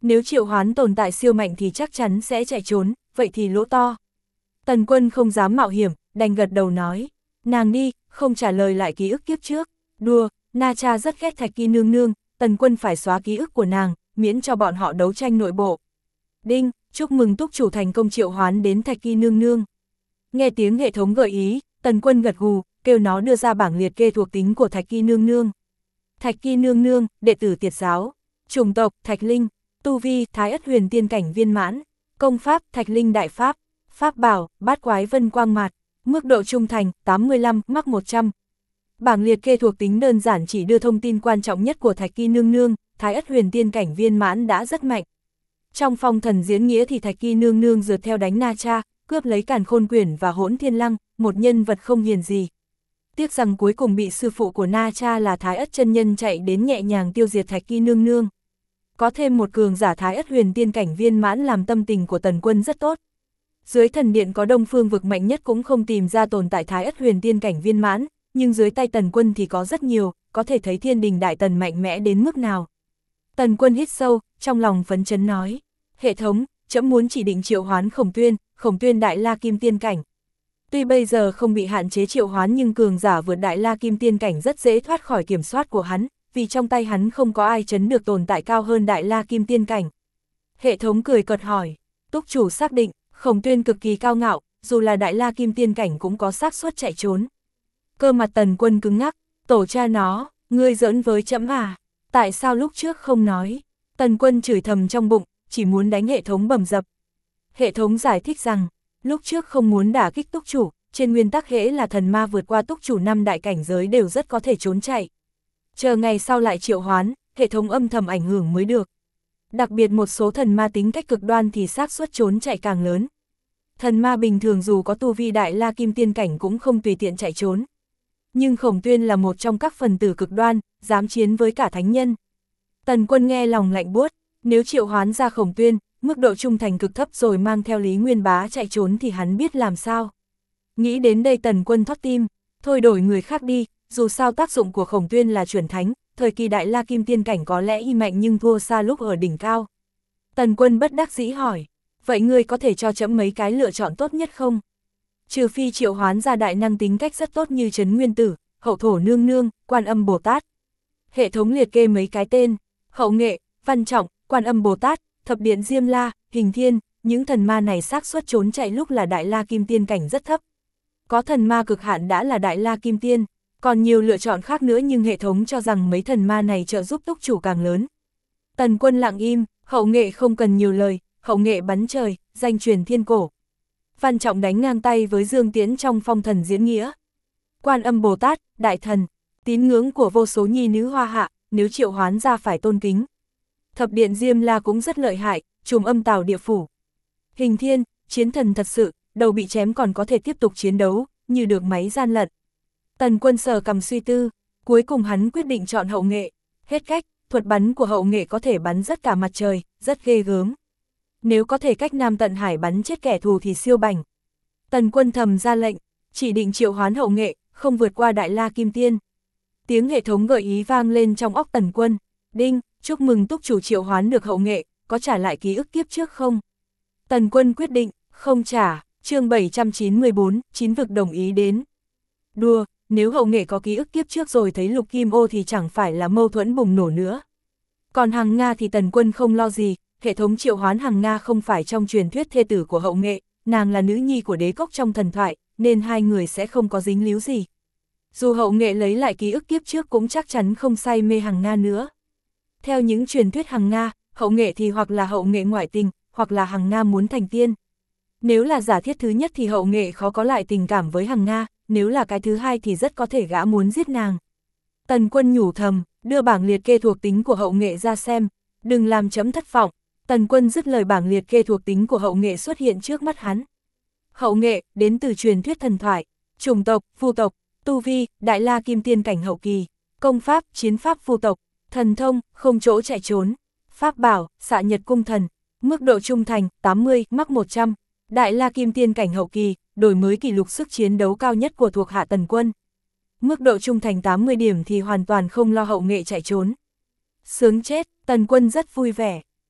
Nếu triệu hoán tồn tại siêu mạnh thì chắc chắn sẽ chạy trốn, vậy thì lỗ to. Tần Quân không dám mạo hiểm, đành gật đầu nói. Nàng đi, không trả lời lại ký ức kiếp trước. Đùa, Na Cha rất ghét Thạch Kỳ nương nương, Tần Quân phải xóa ký ức của nàng, miễn cho bọn họ đấu tranh nội bộ. Đinh, chúc mừng túc chủ thành công triệu hoán đến Thạch Kỳ nương nương. Nghe tiếng hệ thống gợi ý, Tần Quân gật gù, kêu nó đưa ra bảng liệt kê thuộc tính của Thạch Kỳ nương nương. Thạch Kỳ nương nương, đệ tử Tiệt giáo. Chủng tộc, Thạch Linh. Tu vi, Thái Ất huyền tiên cảnh viên mãn. Công pháp, Thạch Linh đại pháp. Pháp bảo, Bát quái vân quang mạt. Mức độ trung thành, 85, mắc 100. Bảng liệt kê thuộc tính đơn giản chỉ đưa thông tin quan trọng nhất của Thạch Kỳ nương nương, Thái Ất huyền tiên cảnh viên mãn đã rất mạnh. Trong phong thần diễn nghĩa thì Thạch Kỳ nương nương rượt theo đánh Na Cha, cướp lấy Càn Khôn Quyển và Hỗn Thiên Lăng, một nhân vật không hiền gì. Tiếc rằng cuối cùng bị sư phụ của Na Cha là Thái Ất chân nhân chạy đến nhẹ nhàng tiêu diệt Thạch Kỳ nương nương. Có thêm một cường giả Thái Ất huyền tiên cảnh viên mãn làm tâm tình của Tần Quân rất tốt. Dưới thần điện có Đông Phương vực mạnh nhất cũng không tìm ra tồn tại Thái Ất huyền tiên cảnh viên mãn, nhưng dưới tay Tần Quân thì có rất nhiều, có thể thấy Thiên Đình Đại Tần mạnh mẽ đến mức nào. Tần Quân hít sâu, trong lòng phấn chấn nói, hệ thống, trẫm muốn chỉ định triệu hoán Khổng Tuyên Đại La Kim Tiên cảnh. Tuy bây giờ không bị hạn chế triệu hoán nhưng cường giả vượt Đại La Kim Tiên cảnh rất dễ thoát khỏi kiểm soát của hắn, vì trong tay hắn không có ai chấn được tồn tại cao hơn Đại La Kim Tiên cảnh. Hệ thống cười cợt hỏi, túc chủ xác định, Khổng Tuyên cực kỳ cao ngạo, dù là Đại La Kim Tiên cảnh cũng có xác suất chạy trốn. Cơ mặt Tần Quân cứng ngắc, tổ cha nó, ngươi giỡn với trẫm à, tại sao lúc trước không nói? Tần Quân chửi thầm trong bụng, chỉ muốn đánh hệ thống bầm dập. Hệ thống giải thích rằng, lúc trước không muốn đả kích túc chủ, trên nguyên tắc hễ là thần ma vượt qua túc chủ 5 đại cảnh giới đều rất có thể trốn chạy. Chờ ngày sau lại triệu hoán, hệ thống âm thầm ảnh hưởng mới được. Đặc biệt một số thần ma tính cách cực đoan thì xác suất trốn chạy càng lớn. Thần ma bình thường dù có tu vi Đại La Kim Tiên cảnh cũng không tùy tiện chạy trốn. Nhưng Khổng Tuyên là một trong các phần tử cực đoan, dám chiến với cả thánh nhân. Tần Quân nghe lòng lạnh buốt, nếu triệu hoán ra Khổng Tuyên, mức độ trung thành cực thấp rồi mang theo Lý Nguyên Bá chạy trốn thì hắn biết làm sao. Nghĩ đến đây Tần Quân thót tim, thôi đổi người khác đi, dù sao tác dụng của Khổng Tuyên là chuẩn thánh, thời kỳ Đại La Kim Tiên cảnh có lẽ y mạnh nhưng thua xa lúc ở đỉnh cao. Tần Quân bất đắc dĩ hỏi, vậy ngươi có thể cho trẫm mấy cái lựa chọn tốt nhất không? Trừ phi triệu hoán ra đại năng tính cách rất tốt như Trấn Nguyên Tử, Hậu Thổ Nương Nương, Quan Âm Bồ Tát. Hệ thống liệt kê mấy cái tên, Hậu Nghệ, Văn Trọng, Quan Âm Bồ Tát, Thập Điện Diêm La, Hình Thiên, những thần ma này xác suất trốn chạy lúc là Đại La Kim Tiên cảnh rất thấp. Có thần ma cực hạn đã là Đại La Kim Tiên, còn nhiều lựa chọn khác nữa nhưng hệ thống cho rằng mấy thần ma này trợ giúp túc chủ càng lớn. Tần Quân lặng im, Hậu Nghệ không cần nhiều lời, Hậu Nghệ bắn trời, danh truyền thiên cổ. Văn Trọng đánh ngang tay với Dương Tiễn trong phong thần diễn nghĩa. Quan Âm Bồ Tát, đại thần, tín ngưỡng của vô số nhi nữ hoa hạ, nếu triệu hoán ra phải tôn kính. Thập Điện Diêm La cũng rất lợi hại, trùm âm tào địa phủ. Hình Thiên, chiến thần thật sự, đầu bị chém còn có thể tiếp tục chiến đấu, như được máy gian lận. Tần Quân sờ cằm suy tư, cuối cùng hắn quyết định chọn Hậu Nghệ. Hết cách, thuật bắn của Hậu Nghệ có thể bắn rất cả mặt trời, rất ghê gớm. Nếu có thể cách Nam Tận Hải bắn chết kẻ thù thì siêu bảnh. Tần Quân thầm ra lệnh, chỉ định triệu hoán Hậu Nghệ, không vượt qua Đại La Kim Tiên. Tiếng hệ thống gợi ý vang lên trong óc Tần Quân, đinh, chúc mừng túc chủ triệu hoán được Hậu Nghệ, có trả lại ký ức kiếp trước không? Tần Quân quyết định, không trả, chương 794, chín vực đồng ý đến. Đùa, nếu Hậu Nghệ có ký ức kiếp trước rồi thấy Lục Kim Ô thì chẳng phải là mâu thuẫn bùng nổ nữa. Còn Hằng Nga thì Tần Quân không lo gì, hệ thống triệu hoán Hằng Nga không phải trong truyền thuyết thê tử của Hậu Nghệ, nàng là nữ nhi của đế cốc trong thần thoại, nên hai người sẽ không có dính líu gì. Dù Hậu Nghệ lấy lại ký ức kiếp trước cũng chắc chắn không say mê Hằng Nga nữa. Theo những truyền thuyết Hằng Nga, Hậu Nghệ thì hoặc là Hậu Nghệ ngoại tình, hoặc là Hằng Nga muốn thành tiên. Nếu là giả thiết thứ nhất thì Hậu Nghệ khó có lại tình cảm với Hằng Nga, nếu là cái thứ hai thì rất có thể gã muốn giết nàng. Tần Quân nhủ thầm, đưa bảng liệt kê thuộc tính của Hậu Nghệ ra xem, đừng làm chấm thất vọng. Tần Quân dứt lời bảng liệt kê thuộc tính của Hậu Nghệ xuất hiện trước mắt hắn. Hậu Nghệ, đến từ truyền thuyết thần thoại, chủng tộc, Vu tộc, tu vi, Đại La Kim Tiên cảnh hậu kỳ, công pháp, chiến pháp Vu tộc, thần thông, không chỗ chạy trốn, pháp bảo, Xạ Nhật Cung Thần, mức độ trung thành, 80, mắc 100, Đại La Kim Tiên cảnh hậu kỳ, đổi mới kỷ lục sức chiến đấu cao nhất của thuộc hạ Tần Quân. Mức độ trung thành 80 điểm thì hoàn toàn không lo Hậu Nghệ chạy trốn. Sướng chết, Tần Quân rất vui vẻ.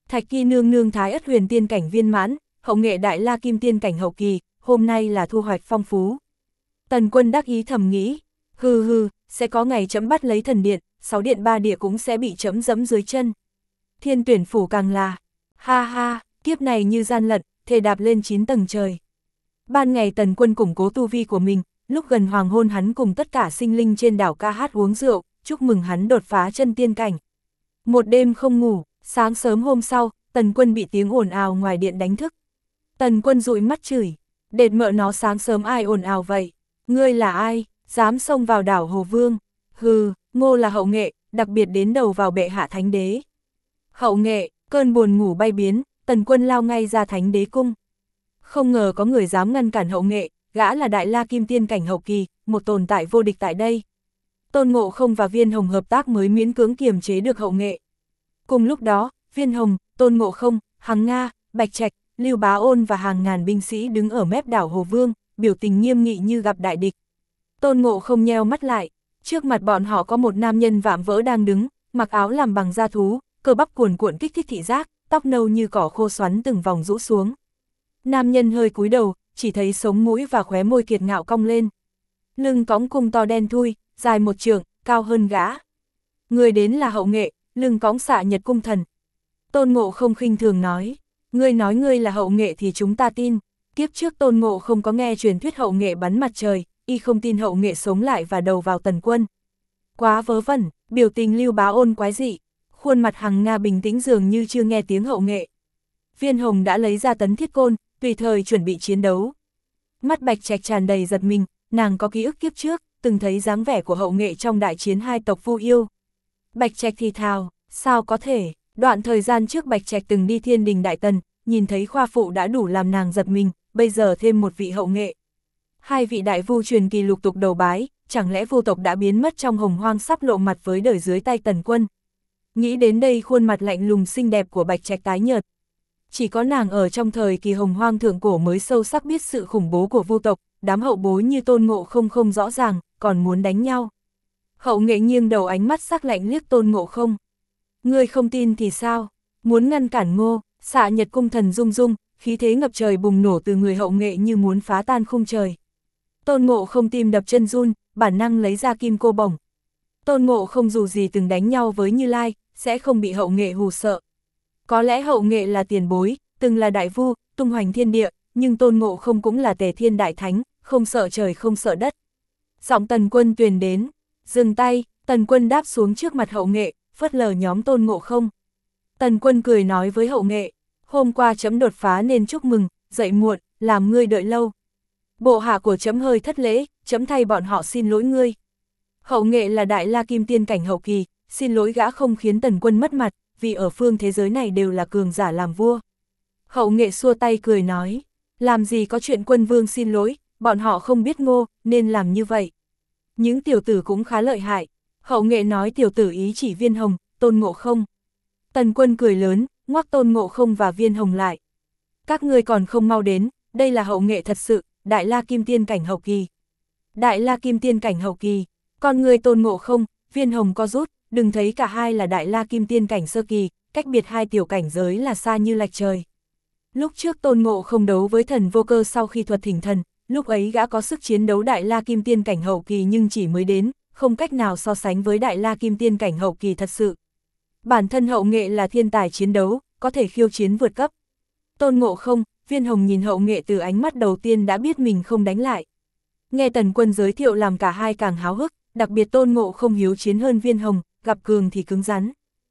Thạch Kỳ nương nương Thái Ất Huyền tiên cảnh viên mãn, Hậu Nghệ Đại La Kim tiên cảnh hậu kỳ, hôm nay là thu hoạch phong phú. Tần Quân đắc ý thầm nghĩ, hừ, sẽ có ngày chấm bắt lấy thần điện, 6 điện 3 địa cũng sẽ bị chấm dẫm dưới chân. Thiên Tuyển phủ càng là, ha ha, kiếp này như gian lận, thề đạp lên 9 tầng trời. Ban ngày Tần Quân củng cố tu vi của mình, lúc gần hoàng hôn hắn cùng tất cả sinh linh trên đảo ca hát uống rượu, chúc mừng hắn đột phá chân tiên cảnh. Một đêm không ngủ, sáng sớm hôm sau, Tần Quân bị tiếng ồn ào ngoài điện đánh thức. Tần Quân dụi mắt chửi, đệt mợ nó sáng sớm ai ồn ào vậy? Ngươi là ai, dám xông vào đảo Hồ Vương? Hừ, Ngô là Hậu Nghệ, đặc biệt đến đầu vào bệ hạ thánh đế. Hậu Nghệ, cơn buồn ngủ bay biến, Tần Quân lao ngay ra thánh đế cung. Không ngờ có người dám ngăn cản Hậu Nghệ, gã là Đại La Kim tiên cảnh hậu kỳ, một tồn tại vô địch tại đây. Tôn Ngộ Không và Viên Hồng hợp tác mới miễn cưỡng kiềm chế được Hậu Nghệ. Cùng lúc đó, Viên Hồng, Tôn Ngộ Không, Hằng Nga, Bạch Trạch, Lưu Bá Ôn và hàng ngàn binh sĩ đứng ở mép đảo Hồ Vương, biểu tình nghiêm nghị như gặp đại địch. Tôn Ngộ Không nheo mắt lại, trước mặt bọn họ có một nam nhân vạm vỡ đang đứng, mặc áo làm bằng da thú, cơ bắp cuồn cuộn kích thích thị giác, tóc nâu như cỏ khô xoắn từng vòng rũ xuống. Nam nhân hơi cúi đầu, chỉ thấy sống mũi và khóe môi kiệt ngạo cong lên. Lưng cõng cung to đen thui, dài 1 trượng, cao hơn gã. Người đến là Hậu Nghệ, lưng cõng xạ nhật cung thần. Tôn Ngộ Không khinh thường nói, ngươi nói ngươi là Hậu Nghệ thì chúng ta tin. Kiếp trước Tôn Ngộ Không có nghe truyền thuyết Hậu Nghệ bắn mặt trời, y không tin Hậu Nghệ sống lại và đầu vào Tần Quân. Quá vớ vẩn, biểu tình Lưu Bá Ôn quái dị, khuôn mặt Hằng Nga bình tĩnh dường như chưa nghe tiếng Hậu Nghệ. Viên Hồng đã lấy ra tấn thiết côn, tùy thời chuẩn bị chiến đấu. Mắt Bạch Trạch tràn đầy giật mình, nàng có ký ức kiếp trước, từng thấy dáng vẻ của Hậu Nghệ trong đại chiến 2 tộc Vu Yêu. Bạch Trạch thì thào, sao có thể, đoạn thời gian trước Bạch Trạch từng đi Thiên Đình Đại Tần, nhìn thấy khoa phụ đã đủ làm nàng giật mình, bây giờ thêm một vị Hậu Nghệ. 2 vị đại vu truyền kỳ lục tục đầu bái, chẳng lẽ vu tộc đã biến mất trong hồng hoang sắp lộ mặt với đời dưới tay Tần Quân. Nghĩ đến đây khuôn mặt lạnh lùng xinh đẹp của Bạch Trạch tái nhợt. Chỉ có nàng ở trong thời kỳ hồng hoang thượng cổ mới sâu sắc biết sự khủng bố của vu tộc, đám hậu bối như Tôn Ngộ Không không rõ ràng, còn muốn đánh nhau. Hậu Nghệ nghiêng đầu ánh mắt sắc lạnh liếc Tôn Ngộ Không. Ngươi không tin thì sao? Muốn ngăn cản Ngô, xạ nhật cung thần rung rung, khí thế ngập trời bùng nổ từ người Hậu Nghệ như muốn phá tan khung trời. Tôn Ngộ Không tim đập chân run, bản năng lấy ra kim cô bổng. Tôn Ngộ Không dù gì từng đánh nhau với Như Lai, sẽ không bị Hậu Nghệ hù sợ. Có lẽ Hậu Nghệ là tiền bối, từng là đại vu, tung hoành thiên địa, nhưng Tôn Ngộ Không cũng là Tề Thiên Đại Thánh, không sợ trời không sợ đất. Giọng Tần Quân truyền đến, dừng tay, Tần Quân đáp xuống trước mặt Hậu Nghệ, phớt lờ nhóm Tôn Ngộ Không. Tần Quân cười nói với Hậu Nghệ, hôm qua chấm đột phá nên chúc mừng, dậy muộn, làm ngươi đợi lâu. Bộ hạ của chấm hơi thất lễ, chấm thay bọn họ xin lỗi ngươi. Hậu Nghệ là Đại La Kim tiên cảnh hậu kỳ, xin lỗi gã không khiến Tần Quân mất mặt, vì ở phương thế giới này đều là cường giả làm vua. Hậu Nghệ xua tay cười nói, làm gì có chuyện quân vương xin lỗi, bọn họ không biết Ngô, nên làm như vậy. Những tiểu tử cũng khá lợi hại. Hậu Nghệ nói tiểu tử ý chỉ Viên Hồng, Tôn Ngộ Không. Tần Quân cười lớn, ngoắc Tôn Ngộ Không và Viên Hồng lại. Các ngươi còn không mau đến, đây là Hậu Nghệ thật sự, Đại La Kim tiên cảnh hậu kỳ. Đại La Kim tiên cảnh hậu kỳ, con người Tôn Ngộ Không, Viên Hồng co rút, đừng thấy cả hai là Đại La Kim tiên cảnh sơ kỳ, cách biệt 2 tiểu cảnh giới là xa như lệch trời. Lúc trước Tôn Ngộ Không đấu với thần Vô Cơ sau khi thuật thỉnh thần, lúc ấy gã có sức chiến đấu Đại La Kim tiên cảnh hậu kỳ nhưng chỉ mới đến, không cách nào so sánh với Đại La Kim tiên cảnh hậu kỳ thật sự. Bản thân Hậu Nghệ là thiên tài chiến đấu, có thể khiêu chiến vượt cấp. Tôn Ngộ Không, Viên Hồng nhìn Hậu Nghệ từ ánh mắt đầu tiên đã biết mình không đánh lại. Nghe Tần Quân giới thiệu làm cả hai càng háo hức, đặc biệt Tôn Ngộ Không hiếu chiến hơn Viên Hồng, gặp cường thì cứng rắn.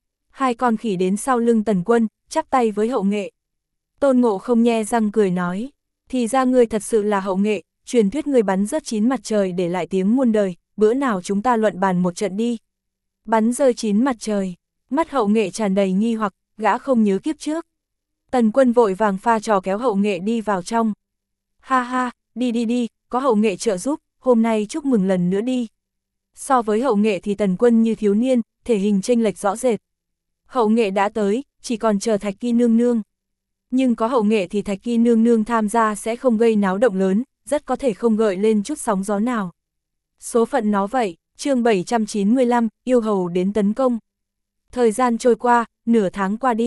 2 con khỉ đến sau lưng Tần Quân, chắp tay với Hậu Nghệ. Tôn Ngộ Không nhe răng cười nói, thì ra ngươi thật sự là Hậu Nghệ, truyền thuyết ngươi bắn rớt 9 mặt trời để lại tiếng muôn đời, bữa nào chúng ta luận bàn một trận đi. Bắn rơi 9 mặt trời, mắt Hậu Nghệ tràn đầy nghi hoặc, gã không nhớ kiếp trước. Tần Quân vội vàng pha trò kéo Hậu Nghệ đi vào trong. Ha ha, đi, có Hậu Nghệ trợ giúp, hôm nay chúc mừng lần nữa đi. So với Hậu Nghệ thì Tần Quân như thiếu niên, thể hình chênh lệch rõ rệt. Hậu Nghệ đã tới, chỉ còn chờ Thạch Kỳ nương nương. Nhưng có Hậu Nghệ thì Thạch Kỳ nương nương tham gia sẽ không gây náo động lớn, rất có thể không gợi lên chút sóng gió nào. Số phận nó vậy, chương 795, yêu hầu đến tấn công. Thời gian trôi qua, nửa tháng qua đi,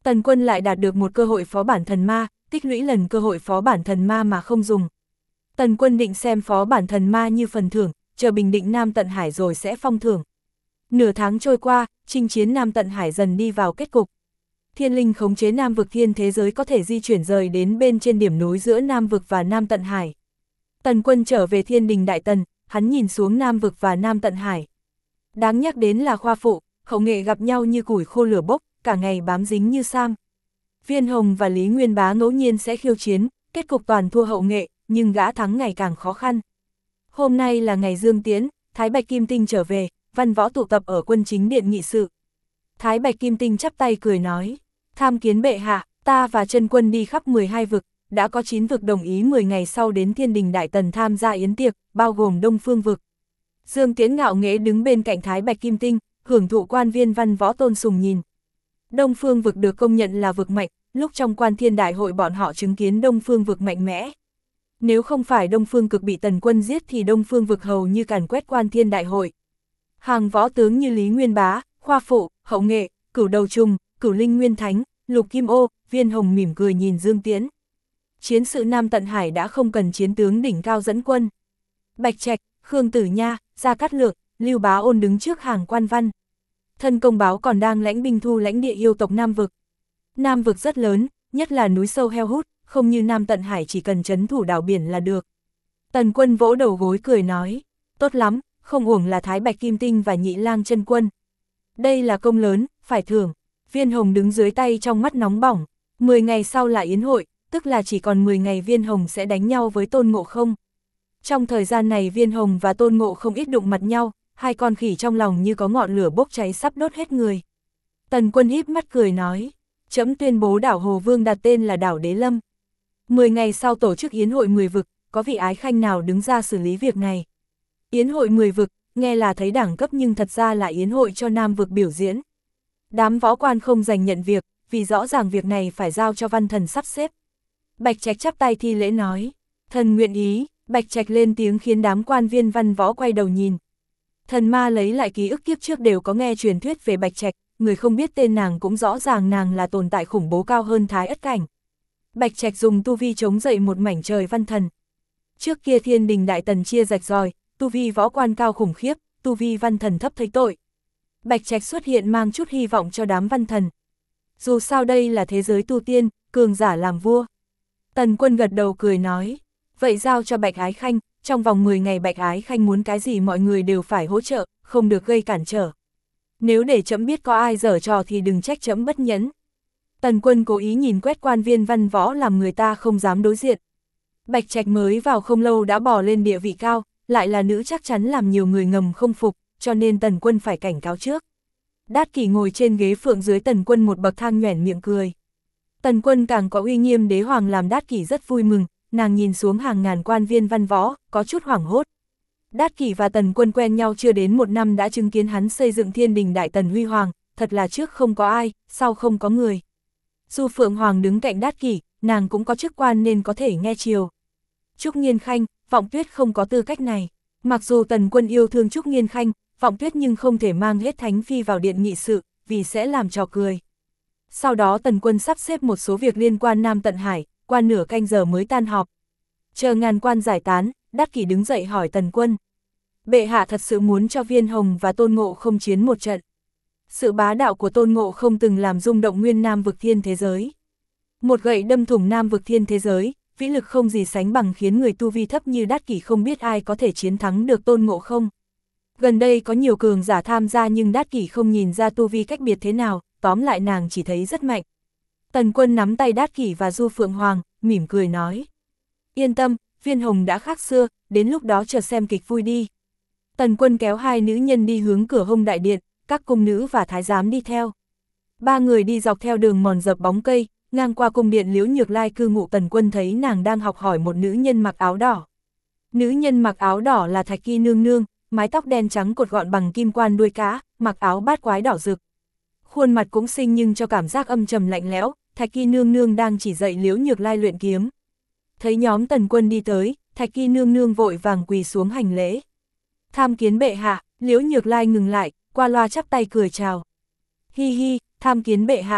Tần Quân lại đạt được một cơ hội phó bản thần ma, tích lũy lần cơ hội phó bản thần ma mà không dùng. Tần Quân định xem phó bản thần ma như phần thưởng, chờ bình định Nam Tận Hải rồi sẽ phong thưởng. Nửa tháng trôi qua, chinh chiến Nam Tận Hải dần đi vào kết cục. Thiên linh khống chế Nam vực thiên thế giới có thể di chuyển rời đến bên trên điểm nối giữa Nam vực và Nam Tận Hải. Tần Quân trở về Thiên Đình Đại Tần, hắn nhìn xuống Nam vực và Nam Tận Hải. Đáng nhắc đến là Khoa Phụ, Hậu Nghệ gặp nhau như củi khô lửa bốc, cả ngày bám dính như sam. Viên Hồng và Lý Nguyên Bá ngẫu nhiên sẽ khiêu chiến, kết cục toàn thua Hậu Nghệ, nhưng gã thắng ngày càng khó khăn. Hôm nay là ngày Dương Tiễn, Thái Bạch Kim Tinh trở về, văn võ tụ tập ở quân chính điện nghị sự. Thái Bạch Kim Tinh chắp tay cười nói, tham kiến bệ hạ, ta và Chân Quân đi khắp 12 vực, đã có 9 vực đồng ý 10 ngày sau đến Thiên Đình Đại Tần tham gia yến tiệc, bao gồm Đông Phương vực. Dương Tiễn ngạo nghễ đứng bên cạnh Thái Bạch Kim Tinh, hưởng thụ quan viên văn võ tôn sùng nhìn. Đông Phương vực được công nhận là vực mạnh, lúc trong Quan Thiên Đại hội bọn họ chứng kiến Đông Phương vực mạnh mẽ. Nếu không phải Đông Phương cực bị Tần Quân giết thì Đông Phương vực hầu như càn quét Quan Thiên Đại hội. Hàng võ tướng như Lý Nguyên Bá, Khoa Phụ, Hậu Nghệ, Cửu Đầu Trùng, Cửu Linh Nguyên Thánh, Lục Kim Ô, Viên Hồng mỉm cười nhìn Dương Tiễn. Chiến sự Nam Tận Hải đã không cần chiến tướng đỉnh cao dẫn quân. Bạch Trạch, Khương Tử Nha, Gia Cát Lượng, Lưu Bá Ôn đứng trước hàng quan văn. Thân công báo còn đang lãnh binh thu lãnh địa yêu tộc Nam vực. Nam vực rất lớn, nhất là núi sâu heo hút, không như Nam Tận Hải chỉ cần trấn thủ đảo biển là được. Tần Quân vỗ đầu gối cười nói, tốt lắm, không uổng là Thái Bạch Kim Tinh và Nhị Lang Chân Quân. Đây là công lớn, phải thưởng. Viên Hồng đứng dưới tay trong mắt nóng bỏng. 10 ngày sau là yến hội, tức là chỉ còn 10 ngày Viên Hồng sẽ đánh nhau với Tôn Ngộ Không. Trong thời gian này Viên Hồng và Tôn Ngộ Không ít đụng mặt nhau, hai con khỉ trong lòng như có ngọn lửa bốc cháy sắp đốt hết người. Tần Quân híp mắt cười nói, trẫm tuyên bố đảo Hồ Vương đặt tên là đảo Đế Lâm. 10 ngày sau tổ chức yến hội 10 vực, có vị ái khanh nào đứng ra xử lý việc này. Yến hội 10 vực, nghe là thấy đẳng cấp nhưng thật ra là yến hội cho Nam vực biểu diễn. Đám võ quan không giành nhận việc, vì rõ ràng việc này phải giao cho văn thần sắp xếp. Bạch Trạch chắp tay thi lễ nói, thần nguyện ý. Bạch Trạch lên tiếng khiến đám quan viên văn võ quay đầu nhìn. Thần ma lấy lại ký ức kiếp trước đều có nghe truyền thuyết về Bạch Trạch, người không biết tên nàng cũng rõ ràng nàng là tồn tại khủng bố cao hơn Thái Ất Cảnh. Bạch Trạch dùng tu vi chống dậy một mảnh trời văn thần. Trước kia Thiên Đình Đại Tần chia rạch ròi, tu vi võ quan cao khủng khiếp, tu vi văn thần thấp thấy tội. Bạch Trạch xuất hiện mang chút hy vọng cho đám văn thần. Dù sao đây là thế giới tu tiên, cường giả làm vua. Tần Quân gật đầu cười nói, vậy giao cho Bạch Ái Khanh, trong vòng 10 ngày Bạch Ái Khanh muốn cái gì mọi người đều phải hỗ trợ, không được gây cản trở. Nếu để trẫm biết có ai giở trò thì đừng trách trẫm bất nhẫn. Tần Quân cố ý nhìn quét quan viên văn võ làm người ta không dám đối diện. Bạch Trạch mới vào không lâu đã bỏ lên địa vị cao, lại là nữ chắc chắn làm nhiều người ngầm không phục, cho nên Tần Quân phải cảnh cáo trước. Đát Kỷ ngồi trên ghế phượng dưới Tần Quân một bậc thang nhoẻn miệng cười. Tần Quân càng có uy nghiêm đế hoàng làm Đát Kỷ rất vui mừng, nàng nhìn xuống hàng ngàn quan viên văn võ, có chút hoảng hốt. Đát Kỷ và Tần Quân quen nhau chưa đến 1 năm đã chứng kiến hắn xây dựng Thiên Đình Đại Tần huy hoàng, thật là trước không có ai, sau không có người. Dù Phượng Hoàng đứng cạnh Đát Kỷ, nàng cũng có chức quan nên có thể nghe chiều. Trúc Nghiên Khanh, Vọng Tuyết không có tư cách này. Mặc dù Tần Quân yêu thương Trúc Nghiên Khanh, Vọng Tuyết nhưng không thể mang hết Thánh Phi vào điện nghị sự, vì sẽ làm trò cười. Sau đó Tần Quân sắp xếp một số việc liên quan Nam Tận Hải, qua nửa canh giờ mới tan họp. Chờ ngàn quan giải tán, Đát Kỷ đứng dậy hỏi Tần Quân. Bệ hạ thật sự muốn cho Viên Hồng và Tôn Ngộ Không chiến một trận. Sự bá đạo của Tôn Ngộ Không từng làm rung động nguyên Nam vực thiên thế giới. Một gậy đâm thủng Nam vực thiên thế giới, vĩ lực không gì sánh bằng khiến người tu vi thấp như Đát Kỷ không biết ai có thể chiến thắng được Tôn Ngộ Không. Gần đây có nhiều cường giả tham gia nhưng Đát Kỷ không nhìn ra tu vi cách biệt thế nào, tóm lại nàng chỉ thấy rất mạnh. Tần Quân nắm tay Đát Kỷ và Du Phượng Hoàng, mỉm cười nói. Yên tâm, Viên Hồng đã khác xưa, đến lúc đó chờ xem kịch vui đi. Tần Quân kéo hai nữ nhân đi hướng cửa Hông Đại Điện, các cung nữ và thái giám đi theo. Ba người đi dọc theo đường mòn dập bóng cây, ngang qua cung điện Liễu Nhược Lai cư ngụ. Tần Quân thấy nàng đang học hỏi một nữ nhân mặc áo đỏ. Nữ nhân mặc áo đỏ là Thạch Kỳ nương nương, mái tóc đen trắng cột gọn bằng kim quan đuôi cá, mặc áo bát quái đỏ rực. Khuôn mặt cũng xinh nhưng cho cảm giác âm trầm lạnh lẽo. Thạch Kỳ nương nương đang chỉ dạy Liễu Nhược Lai luyện kiếm. Thấy nhóm Tần Quân đi tới, Thạch Kỳ nương nương vội vàng quỳ xuống hành lễ. Tham kiến bệ hạ. Liễu Nhược Lai ngừng lại, qua loa chắp tay cười chào. Hi hi, tham kiến bệ hạ.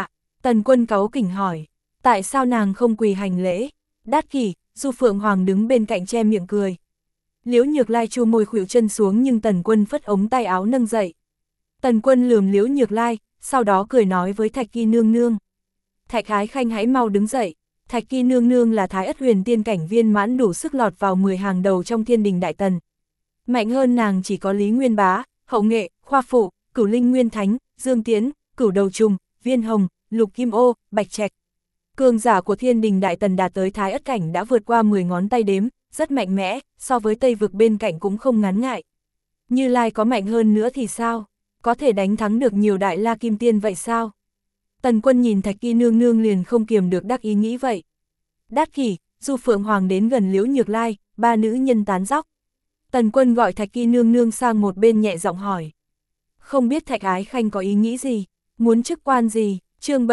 Tần Quân cáu kỉnh hỏi, tại sao nàng không quỳ hành lễ? Đát kỷ, Du Phượng Hoàng đứng bên cạnh che miệng cười. Liễu Nhược Lai chu môi khuỵu chân xuống nhưng Tần Quân phất ống tay áo nâng dậy. Tần Quân lườm Liễu Nhược Lai, sau đó cười nói với Thạch Kỳ nương nương. Thạch Ái Khanh hãy mau đứng dậy. Thạch Kỳ nương nương là Thái Ất Huyền tiên cảnh viên mãn đủ sức lọt vào 10 hàng đầu trong Thiên Đình Đại Tần. Mạnh hơn nàng chỉ có Lý Nguyên Bá, Hậu Nghệ, Khoa Phụ, Cửu Linh Nguyên Thánh, Dương Tiến, Cửu Đầu Trùng, Viên Hồng, Lục Kim Ô, Bạch Trạch. Cường giả của Thiên Đình Đại Tần đạt tới Thái Ất cảnh đã vượt qua 10 ngón tay đếm, rất mạnh mẽ, so với Tây vực bên cạnh cũng không ngán ngại. Như Lai có mạnh hơn nữa thì sao? Có thể đánh thắng được nhiều Đại La Kim Tiên vậy sao? Tần Quân nhìn Thạch Kỳ nương nương liền không kiềm được đắc ý nghĩ vậy. Đát kỷ, Du Phượng Hoàng đến gần Liễu Nhược Lai, ba nữ nhân tán dóc. Tần Quân gọi Thạch Kỳ nương nương sang một bên nhẹ giọng hỏi. Không biết Thạch Ái Khanh có ý nghĩ gì, muốn chức quan gì? Chương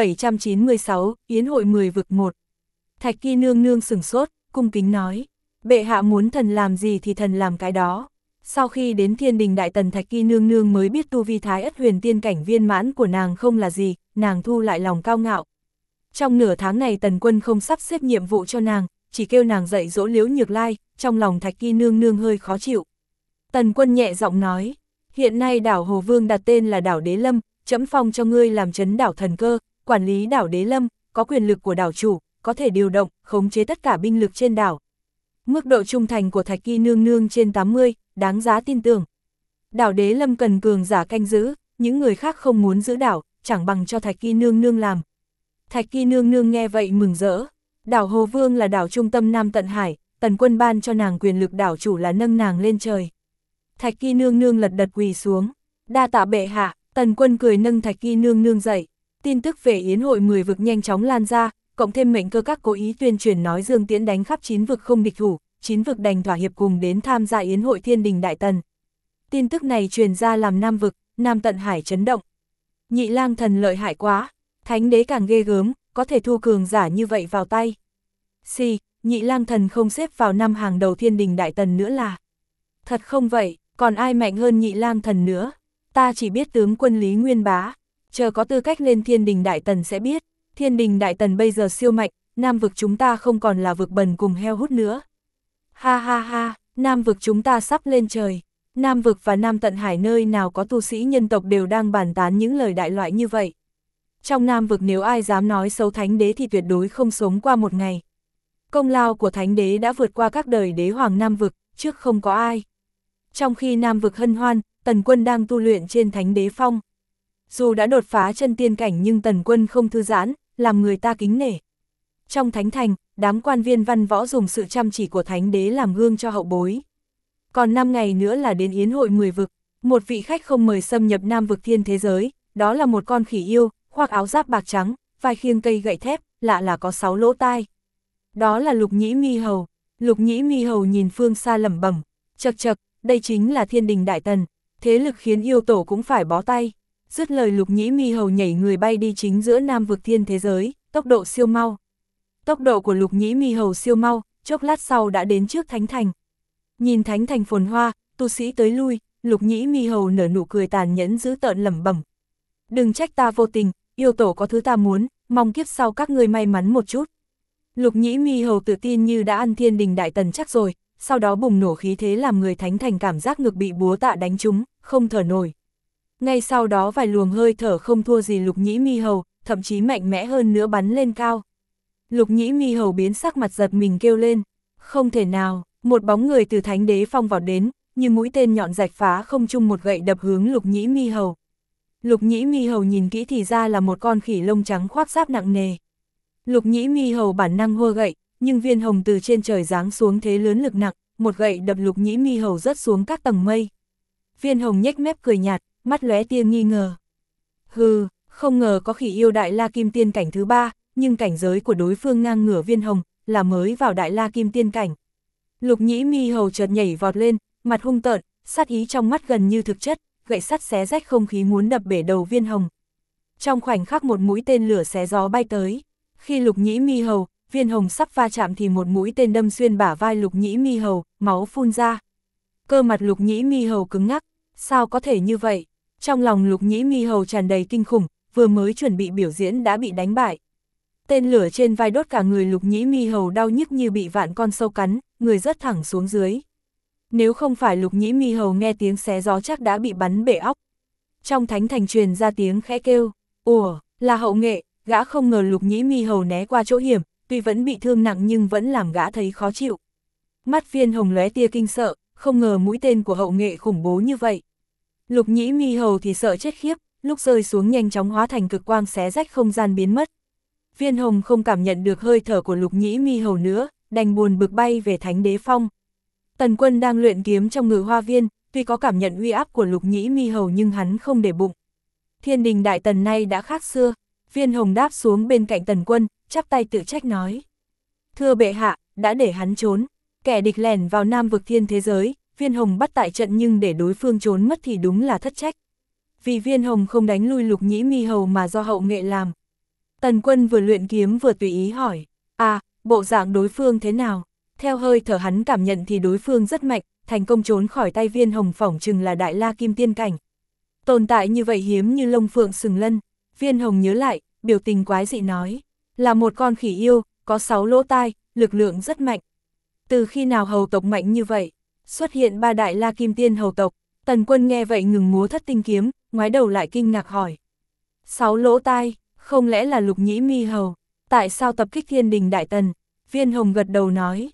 796, Yến hội 10 vực 1. Thạch Kỳ nương nương sửng sốt, cung kính nói. Bệ hạ muốn thần làm gì thì thần làm cái đó. Sau khi đến Thiên Đình Đại Tần, Thạch Kỳ nương nương mới biết tu vi Thái Ất Huyền tiên cảnh viên mãn của nàng không là gì, nàng thu lại lòng cao ngạo. Trong nửa tháng này Tần Quân không sắp xếp nhiệm vụ cho nàng, chỉ kêu nàng dạy dỗ Liễu Nhược Lai, trong lòng Thạch Kỳ nương nương hơi khó chịu. Tần Quân nhẹ giọng nói, hiện nay đảo Hồ Vương đặt tên là đảo Đế Lâm, trẫm phong cho ngươi làm trấn đảo Thần Cơ, quản lý đảo Đế Lâm, có quyền lực của đảo chủ, có thể điều động, khống chế tất cả binh lực trên đảo. Mức độ trung thành của Thạch Kỳ nương nương trên 80, đáng giá tin tưởng. Đảo Đế Lâm cần cường giả canh giữ, những người khác không muốn giữ đảo, chẳng bằng cho Thạch Kỳ nương nương làm. Thạch Kỳ nương nương nghe vậy mừng rỡ. Đảo Hồ Vương là đảo trung tâm Nam Tận Hải, Tần Quân ban cho nàng quyền lực đảo chủ là nâng nàng lên trời. Thạch Kỳ nương nương lật đật quỳ xuống. Đa tạ bệ hạ. Tần Quân cười nâng Thạch Kỳ nương nương dậy. Tin tức về Yến hội 10 vực nhanh chóng lan ra, cộng thêm mệnh cơ các cố ý tuyên truyền nói Dương Tiễn đánh khắp 9 vực không địch thủ, 9 vực đành thỏa hiệp cùng đến tham gia Yến hội Thiên Đình Đại Tần. Tin tức này truyền ra làm Nam vực, Nam Tận Hải chấn động. Nhị Lang Thần lợi hại quá, Thánh Đế càng ghê gớm, có thể thu cường giả như vậy vào tay. Nhị Lang Thần không xếp vào 5 hàng đầu Thiên Đình Đại Tần nữa là. Thật không vậy, còn ai mạnh hơn Nhị Lang Thần nữa? Ta chỉ biết tướng quân Lý Nguyên Bá, chờ có tư cách lên Thiên Đình Đại Tần sẽ biết. Thiên Đình Đại Tần bây giờ siêu mạnh, Nam vực chúng ta không còn là vực bần cùng heo hút nữa. Ha ha ha, Nam vực chúng ta sắp lên trời. Nam vực và Nam Tận Hải nơi nào có tu sĩ nhân tộc đều đang bàn tán những lời đại loại như vậy. Trong Nam vực nếu ai dám nói xấu Thánh Đế thì tuyệt đối không sống qua một ngày. Công lao của Thánh Đế đã vượt qua các đời đế hoàng Nam vực, trước không có ai. Trong khi Nam vực hân hoan, Tần Quân đang tu luyện trên Thánh Đế Phong. Dù đã đột phá chân tiên cảnh nhưng Tần Quân không thư giãn, làm người ta kính nể. Trong Thánh Thành, đám quan viên văn võ dùng sự chăm chỉ của Thánh Đế làm gương cho hậu bối. Còn 5 ngày nữa là đến Yến hội 10 vực, một vị khách không mời xâm nhập Nam vực thiên thế giới, đó là một con khỉ yêu, khoác áo giáp bạc trắng, vai khiêng cây gậy thép, lạ là có 6 lỗ tai. Đó là Lục Nhĩ Mi Hầu. Lục Nhĩ Mi Hầu nhìn phương xa lẩm bẩm, chậc chậc, đây chính là Thiên Đình Đại Tần, thế lực khiến yêu tổ cũng phải bó tay. Dứt lời Lục Nhĩ Mi Hầu nhảy người bay đi chính giữa Nam vực thiên thế giới, tốc độ siêu mau. Tốc độ của Lục Nhĩ Mi Hầu siêu mau, chốc lát sau đã đến trước Thánh Thành. Nhìn Thánh Thành phồn hoa, tu sĩ tới lui, Lục Nhĩ Mi Hầu nở nụ cười tàn nhẫn dữ tợn lẩm bẩm. Đừng trách ta vô tình, yêu tổ có thứ ta muốn, mong kiếp sau các ngươi may mắn một chút. Lục Nhĩ Mi Hầu tự tin như đã ăn Thiên Đình Đại Tần chắc rồi, sau đó bùng nổ khí thế làm người Thánh Thành cảm giác ngực bị búa tạ đánh trúng, không thở nổi. Ngay sau đó vài luồng hơi thở không thua gì Lục Nhĩ Mi Hầu, thậm chí mạnh mẽ hơn nữa bắn lên cao. Lục Nhĩ Mi Hầu biến sắc mặt giật mình kêu lên, không thể nào, một bóng người từ Thánh Đế Phong vào đến, như mũi tên nhọn rạch phá không trung một gậy đập hướng Lục Nhĩ Mi Hầu. Lục Nhĩ Mi Hầu nhìn kỹ thì ra là một con khỉ lông trắng khoác giáp nặng nề. Lục Nhĩ Mi Hầu bản năng hô gậy, nhưng viên hồng từ trên trời giáng xuống thế lớn lực nặng, một gậy đập Lục Nhĩ Mi Hầu rớt xuống các tầng mây. Viên hồng nhếch mép cười nhạt, mắt lóe tia nghi ngờ. Hừ, không ngờ có khỉ yêu Đại La Kim Tiên cảnh thứ 3, nhưng cảnh giới của đối phương ngang ngửa viên hồng, là mới vào Đại La Kim Tiên cảnh. Lục Nhĩ Mi Hầu chợt nhảy vọt lên, mặt hung tợn, sát ý trong mắt gần như thực chất, gậy sắt xé rách không khí muốn đập bể đầu viên hồng. Trong khoảnh khắc một mũi tên lửa xé gió bay tới, khi Lục Nhĩ Mi Hầu, viên hồng sắp va chạm thì một mũi tên đâm xuyên bả vai Lục Nhĩ Mi Hầu, máu phun ra. Cơ mặt Lục Nhĩ Mi Hầu cứng ngắc, sao có thể như vậy? Trong lòng Lục Nhĩ Mi Hầu tràn đầy kinh khủng, vừa mới chuẩn bị biểu diễn đã bị đánh bại. Tên lửa trên vai đốt cả người Lục Nhĩ Mi Hầu đau nhức như bị vạn con sâu cắn, người rớt thẳng xuống dưới. Nếu không phải Lục Nhĩ Mi Hầu nghe tiếng xé gió chắc đã bị bắn bể óc. Trong thánh thành truyền ra tiếng khẽ kêu, ủa, là Hậu Nghệ, gã không ngờ Lục Nhĩ Mi Hầu né qua chỗ hiểm, tuy vẫn bị thương nặng nhưng vẫn làm gã thấy khó chịu. Mắt Viên Hồng lóe tia kinh sợ, không ngờ mũi tên của Hậu Nghệ khủng bố như vậy. Lục Nhĩ Mi Hầu thì sợ chết khiếp, lúc rơi xuống nhanh chóng hóa thành cực quang xé rách không gian biến mất. Viên Hồng không cảm nhận được hơi thở của Lục Nhĩ Mi Hầu nữa, đành buồn bực bay về Thánh Đế Phong. Tần Quân đang luyện kiếm trong Ngự Hoa Viên, tuy có cảm nhận uy áp của Lục Nhĩ Mi Hầu nhưng hắn không để bụng. Thiên Đình Đại Tần nay đã khác xưa. Viên Hồng đáp xuống bên cạnh Tần Quân, chắp tay tự trách nói. Thưa bệ hạ, đã để hắn trốn, kẻ địch lẻn vào Nam Vực Thiên thế giới, Viên Hồng bắt tại trận nhưng để đối phương trốn mất thì đúng là thất trách. Vì Viên Hồng không đánh lui Lục Nhĩ Mi Hầu mà do Hậu Nghệ làm. Tần Quân vừa luyện kiếm vừa tùy ý hỏi, bộ dạng đối phương thế nào? Theo hơi thở hắn cảm nhận thì đối phương rất mạnh, thành công trốn khỏi tay Viên Hồng phỏng chừng là Đại La Kim Tiên cảnh. Tồn tại như vậy hiếm như lông phượng sừng lân. Viên Hồng nhớ lại, biểu tình quái dị nói, là một con khỉ yêu, có 6 lỗ tai, lực lượng rất mạnh. Từ khi nào hầu tộc mạnh như vậy? Xuất hiện 3 Đại La Kim Tiên hầu tộc. Tần Quân nghe vậy ngừng múa thất tinh kiếm, ngoái đầu lại kinh ngạc hỏi. 6 lỗ tai, không lẽ là Lục Nhĩ Mi Hầu? Tại sao tập kích Thiên Đình Đại Tần? Viên Hồng gật đầu nói,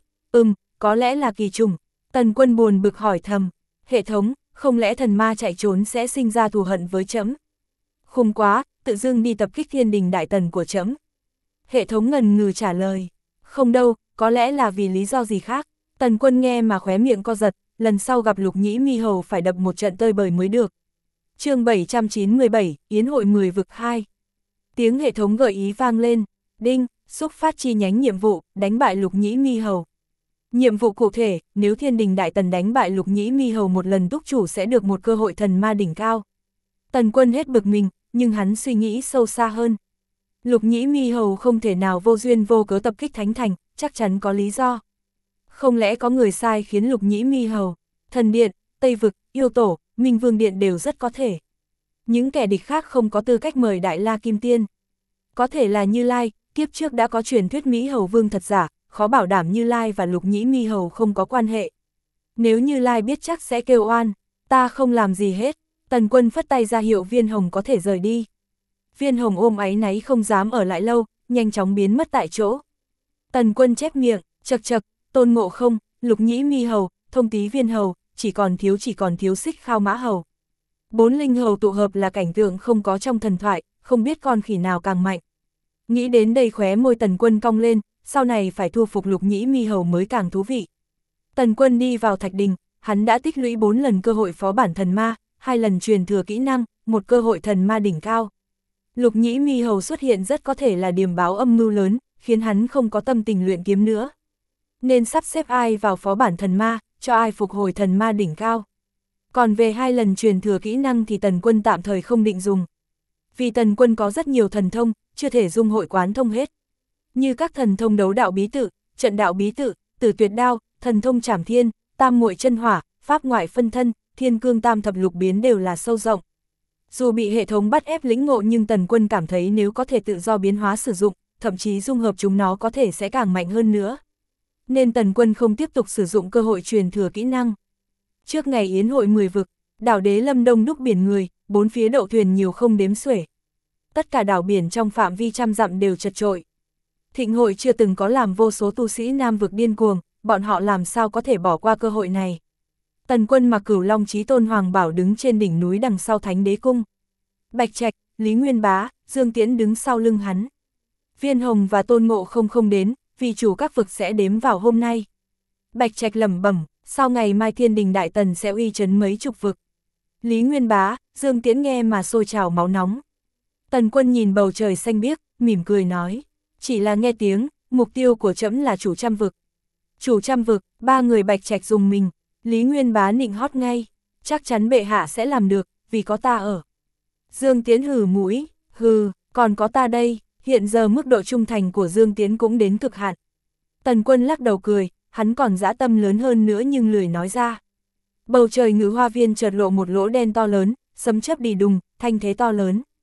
có lẽ là kỳ trùng. Tần Quân buồn bực hỏi thầm, hệ thống, không lẽ thần ma chạy trốn sẽ sinh ra thù hận với trẫm? Khùng quá, tự dưng đi tập kích Thiên Đình Đại Tần của trẫm. Hệ thống ngần ngừ trả lời, không đâu, có lẽ là vì lý do gì khác. Tần Quân nghe mà khóe miệng co giật, lần sau gặp Lục Nhĩ Mi Hầu phải đập một trận tơi bời mới được. Chương 797, Yến hội 10 vực 2. Tiếng hệ thống gợi ý vang lên, đinh, xúc phát chi nhánh nhiệm vụ, đánh bại Lục Nhĩ Mi Hầu. Nhiệm vụ cụ thể, nếu Thiên Đình Đại Tần đánh bại Lục Nhĩ Mi Hầu một lần túc chủ sẽ được một cơ hội thần ma đỉnh cao. Tần Quân hết bực mình, nhưng hắn suy nghĩ sâu xa hơn. Lục Nhĩ Mi Hầu không thể nào vô duyên vô cớ tập kích Thánh Thành, chắc chắn có lý do. Không lẽ có người sai khiến Lục Nhĩ Mi Hầu, Thần Điện, Tây Vực, Yêu Tổ, Minh Vương Điện đều rất có thể. Những kẻ địch khác không có tư cách mời Đại La Kim Tiên. Có thể là Như Lai, kiếp trước đã có truyền thuyết Mỹ Hầu Vương thật giả, khó bảo đảm Như Lai và Lục Nhĩ Mi Hầu không có quan hệ. Nếu Như Lai biết chắc sẽ kêu oan, ta không làm gì hết. Tần Quân phất tay ra hiệu Viên Hồng có thể rời đi. Viên Hồng ôm áy náy không dám ở lại lâu, nhanh chóng biến mất tại chỗ. Tần Quân chép miệng, chậc chậc, Tôn Ngộ Không, Lục Nhĩ Mi Hầu, Thông Tý Viên Hầu, chỉ còn thiếu Xích Khao Mã Hầu. 4 linh hầu tụ hợp là cảnh tượng không có trong thần thoại, không biết con khỉ nào càng mạnh. Nghĩ đến đây khóe môi Tần Quân cong lên, sau này phải thu phục Lục Nhĩ Mi Hầu mới càng thú vị. Tần Quân đi vào Thạch Đình, hắn đã tích lũy 4 lần cơ hội phó bản thần ma, 2 lần truyền thừa kỹ năng, 1 cơ hội thần ma đỉnh cao. Lục Nhĩ Mi Hầu xuất hiện rất có thể là điềm báo âm mưu lớn, khiến hắn không có tâm tình luyện kiếm nữa. Nên sắp xếp ai vào phó bản thần ma, cho ai phục hồi thần ma đỉnh cao. Còn về 2 lần truyền thừa kỹ năng thì Tần Quân tạm thời không định dùng. Vì Tần Quân có rất nhiều thần thông, chưa thể dung hội quán thông hết. Như các thần thông đấu đạo bí tự, trận đạo bí tự, tử tuyệt đao, thần thông trảm thiên, tam muội chân hỏa, pháp ngoại phân thân, thiên cương tam thập lục biến đều là sâu rộng. Dù bị hệ thống bắt ép lĩnh ngộ nhưng Tần Quân cảm thấy nếu có thể tự do biến hóa sử dụng, thậm chí dung hợp chúng nó có thể sẽ càng mạnh hơn nữa. Nên Tần Quân không tiếp tục sử dụng cơ hội truyền thừa kỹ năng. Trước ngày Yến hội 10 vực, đảo Đế Lâm đông đúc biển người, 4 phía đậu thuyền nhiều không đếm xuể. Tất cả đảo biển trong phạm vi trăm dặm đều chật trội. Thịnh hội chưa từng có làm vô số tu sĩ Nam vực điên cuồng, bọn họ làm sao có thể bỏ qua cơ hội này. Tần Quân mặc Cửu Long Chí Tôn Hoàng Bảo đứng trên đỉnh núi đằng sau Thánh Đế Cung. Bạch Trạch, Lý Nguyên Bá, Dương Tiễn đứng sau lưng hắn. Viên Hồng và Tôn Ngộ Không không đến, vì chủ các vực sẽ đếm vào hôm nay. Bạch Trạch lẩm bẩm, sau ngày mai Thiên Đình Đại Tần sẽ uy chấn mấy chục vực. Lý Nguyên Bá, Dương Tiễn nghe mà sôi trào máu nóng. Tần Quân nhìn bầu trời xanh biếc, mỉm cười nói, chỉ là nghe tiếng, mục tiêu của trẫm là chủ trăm vực. Chủ trăm vực, 3 người Bạch Trạch dùng mình. Lý Nguyên Bá nịnh hót ngay, chắc chắn bệ hạ sẽ làm được, vì có ta ở. Dương Tiễn hừ mũi, còn có ta đây. Hiện giờ mức độ trung thành của Dương Tiễn cũng đến cực hạn. Tần Quân lắc đầu cười, hắn còn dã tâm lớn hơn nữa nhưng lười nói ra. Bầu trời Ngự Hoa Viên chợt lộ một lỗ đen to lớn, sấm chớp đi đùng, thanh thế to lớn.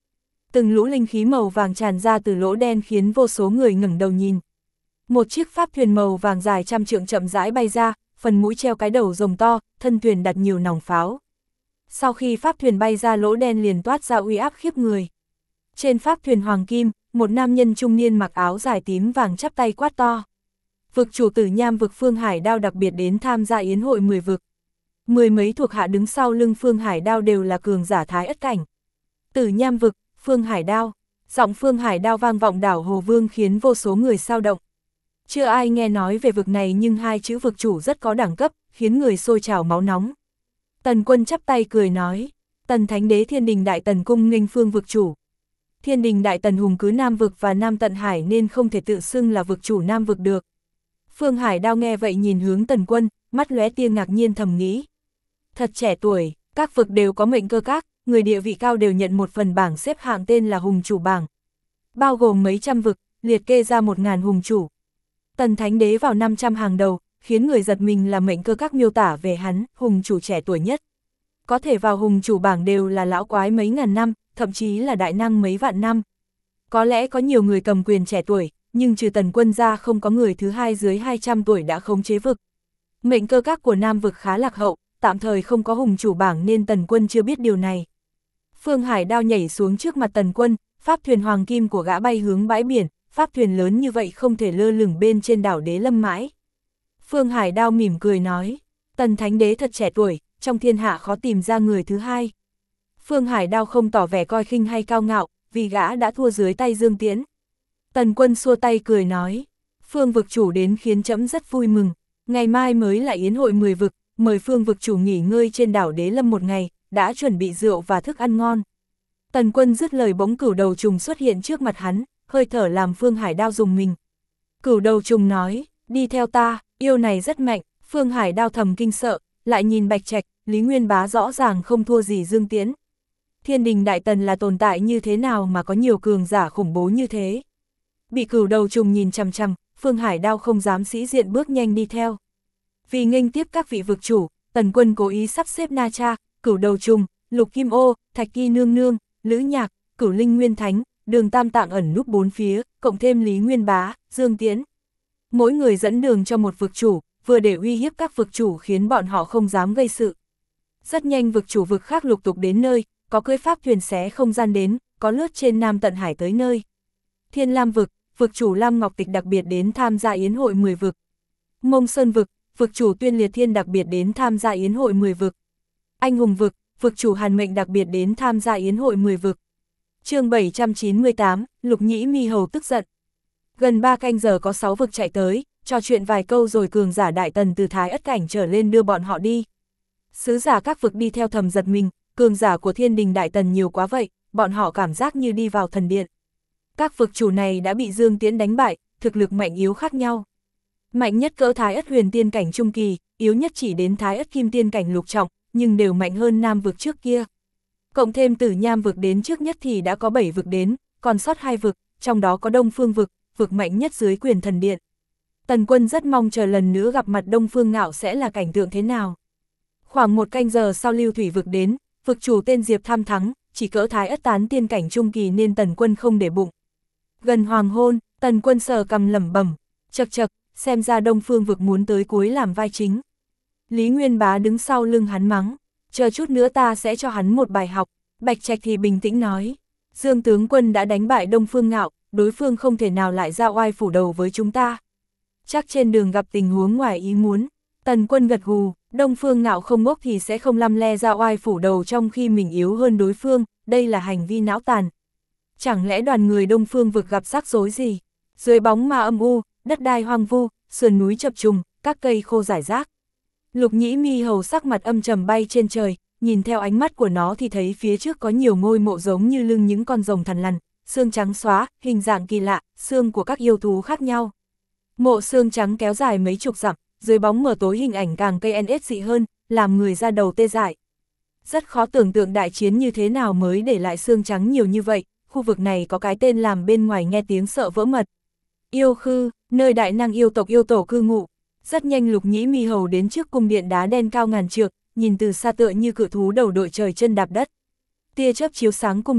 Từng lũ linh khí màu vàng tràn ra từ lỗ đen khiến vô số người ngẩng đầu nhìn. Một chiếc pháp thuyền màu vàng dài trăm trượng chậm rãi bay ra, phần mũi treo cái đầu rồng to, thân thuyền đặt nhiều nòng pháo. Sau khi pháp thuyền bay ra lỗ đen liền toát ra uy áp khiếp người. Trên pháp thuyền hoàng kim, một nam nhân trung niên mặc áo dài tím vàng chắp tay quát to. Vực chủ Tử Nham vực Phương Hải Đao đặc biệt đến tham gia yến hội 10 vực. 10 mấy thuộc hạ đứng sau lưng Phương Hải Đao đều là cường giả thái ất cảnh. Tử Nham vực, Phương Hải Đao. Giọng Phương Hải Đao vang vọng đảo Hồ Vương khiến vô số người sao động. Chưa ai nghe nói về vực này nhưng hai chữ vực chủ rất có đẳng cấp, khiến người sôi trào máu nóng. Tần Quân chắp tay cười nói, Tần Thánh Đế Thiên Đình Đại Tần cung nghênh Phương vực chủ. Thiên Đình Đại Tần hùng cứ Nam vực và Nam Tận Hải nên không thể tự xưng là vực chủ Nam vực được. Phương Hải Đao nghe vậy nhìn hướng Tần Quân, mắt lóe tia ngạc nhiên thầm nghĩ. Thật trẻ tuổi, các vực đều có mệnh cơ các, người địa vị cao đều nhận một phần bảng xếp hạng tên là hùng chủ bảng. Bao gồm mấy trăm vực, liệt kê ra 1000 hùng chủ. Tần Thánh Đế vào 500 hàng đầu, khiến người giật mình là mệnh cơ các miêu tả về hắn, hùng chủ trẻ tuổi nhất. Có thể vào hùng chủ bảng đều là lão quái mấy ngàn năm, thậm chí là đại năng mấy vạn năm. Có lẽ có nhiều người cầm quyền trẻ tuổi, nhưng trừ Tần Quân ra không có người thứ hai dưới 200 tuổi đã khống chế vực. Mệnh cơ các của Nam vực khá lạc hậu, tạm thời không có hùng chủ bảng nên Tần Quân chưa biết điều này. Phương Hải Đao nhảy xuống trước mặt Tần Quân, pháp thuyền hoàng kim của gã bay hướng bãi biển, pháp thuyền lớn như vậy không thể lơ lửng bên trên đảo Đế Lâm mãi. Phương Hải Đao mỉm cười nói, Tần Thánh Đế thật trẻ tuổi, trong thiên hạ khó tìm ra người thứ hai. Phương Hải Đao không tỏ vẻ coi khinh hay cao ngạo, vì gã đã thua dưới tay Dương Tiễn. Tần Quân xua tay cười nói, Phương vực chủ đến khiến trẫm rất vui mừng, ngày mai mới là yến hội 10 vực, mời Phương vực chủ nghỉ ngơi trên đảo Đế Lâm một ngày, đã chuẩn bị rượu và thức ăn ngon. Tần Quân dứt lời bỗng cửu đầu trùng xuất hiện trước mặt hắn, hơi thở làm Phương Hải Đao rùng mình. Cửu đầu trùng nói, đi theo ta, yêu này rất mạnh. Phương Hải Đao thầm kinh sợ, lại nhìn Bạch Trạch, Lý Nguyên Bá rõ ràng không thua gì Dương Tiễn. Thiên Đình Đại Tần là tồn tại như thế nào mà có nhiều cường giả khủng bố như thế? Bị cửu đầu trùng nhìn chằm chằm, Phương Hải Đao không dám sĩ diện bước nhanh đi theo. Vì nghênh tiếp các vị vực chủ, Tần Quân cố ý sắp xếp Na Cha, cửu đầu trùng, Lục Kim Ô, Thạch Kỳ Nương Nương, Lữ Nhạc, Cửu Linh Nguyên Thánh, Đường Tam Tạng ẩn núp bốn phía, cộng thêm Lý Nguyên Bá, Dương Tiễn. Mỗi người dẫn đường cho một vực chủ, vừa để uy hiếp các vực chủ khiến bọn họ không dám gây sự. Rất nhanh vực chủ vực khác lục tục đến nơi, có cưỡi pháp thuyền xé không gian đến, có lướt trên Nam Tận Hải tới nơi. Thiên Lam vực, vực chủ Lam Ngọc Tịch đặc biệt đến tham gia yến hội 10 vực. Mông Sơn vực, vực chủ Tuyên Liệt Thiên đặc biệt đến tham gia yến hội 10 vực. Anh Hùng vực, vực chủ Hàn Mệnh đặc biệt đến tham gia yến hội 10 vực. Chương 798, Lục Nhĩ Mi Hầu tức giận. Gần 3 canh giờ có 6 vực chạy tới, trò chuyện vài câu rồi cường giả Đại Tần từ Thái Ất cảnh trở lên đưa bọn họ đi. Sứ giả các vực đi theo thầm giật mình, cường giả của Thiên Đình Đại Tần nhiều quá vậy, bọn họ cảm giác như đi vào thần điện. Các vực chủ này đã bị Dương Tiễn đánh bại, thực lực mạnh yếu khác nhau. Mạnh nhất cỡ Thái Ất huyền tiên cảnh trung kỳ, yếu nhất chỉ đến Thái Ất kim tiên cảnh lục trọng, nhưng đều mạnh hơn Nam vực trước kia. Cộng thêm Tử Nham vực đến trước nhất thì đã có 7 vực đến, còn sót 2 vực, trong đó có Đông Phương vực, vực mạnh nhất dưới quyền thần điện. Tần Quân rất mong chờ lần nữa gặp mặt Đông Phương Ngạo sẽ là cảnh tượng thế nào. Khoảng 1 canh giờ sau Lưu Thủy vực đến, vực chủ tên Diệp Tham thắng, chỉ cỡ Thái Ất tán tiên cảnh trung kỳ nên Tần Quân không để bụng. Gần hoàng hôn, Tần Quân sờ cằm lẩm bẩm, chậc chậc, xem ra Đông Phương vực muốn tới cuối làm vai chính. Lý Nguyên Bá đứng sau lưng hắn mắng, chờ chút nữa ta sẽ cho hắn một bài học. Bạch Trạch thì bình tĩnh nói, Dương tướng quân đã đánh bại Đông Phương Ngạo, đối phương không thể nào lại ra oai phủ đầu với chúng ta. Chắc trên đường gặp tình huống ngoài ý muốn. Tần Quân gật gù, Đông Phương Ngạo không ngốc thì sẽ không lăm le ra oai phủ đầu trong khi mình yếu hơn đối phương, đây là hành vi não tàn. Chẳng lẽ đoàn người Đông Phương vực gặp rắc rối gì? Dưới bóng ma âm u, đất đai hoang vu, sườn núi chập trùng, các cây khô rải rác. Lục Nhĩ Mi Hầu sắc mặt âm trầm bay trên trời, nhìn theo ánh mắt của nó thì thấy phía trước có nhiều ngôi mộ giống như lưng những con rồng thằn lằn, xương trắng xóa, hình dạng kỳ lạ, xương của các yêu thú khác nhau. Mộ xương trắng kéo dài mấy chục dặm, dưới bóng mờ tối hình ảnh càng cây NS dị hơn, làm người ra đầu tê dại. Rất khó tưởng tượng đại chiến như thế nào mới để lại xương trắng nhiều như vậy, khu vực này có cái tên làm bên ngoài nghe tiếng sợ vỡ mật. Yêu Khư, nơi đại năng yêu tộc yêu tổ cư ngụ. Rất nhanh Lục Nhĩ Mi Hầu đến trước cung điện đá đen cao ngàn trượng, nhìn từ xa tựa như cự thú đầu đội trời chân đạp đất. Tia chớp chiếu sáng cung điện,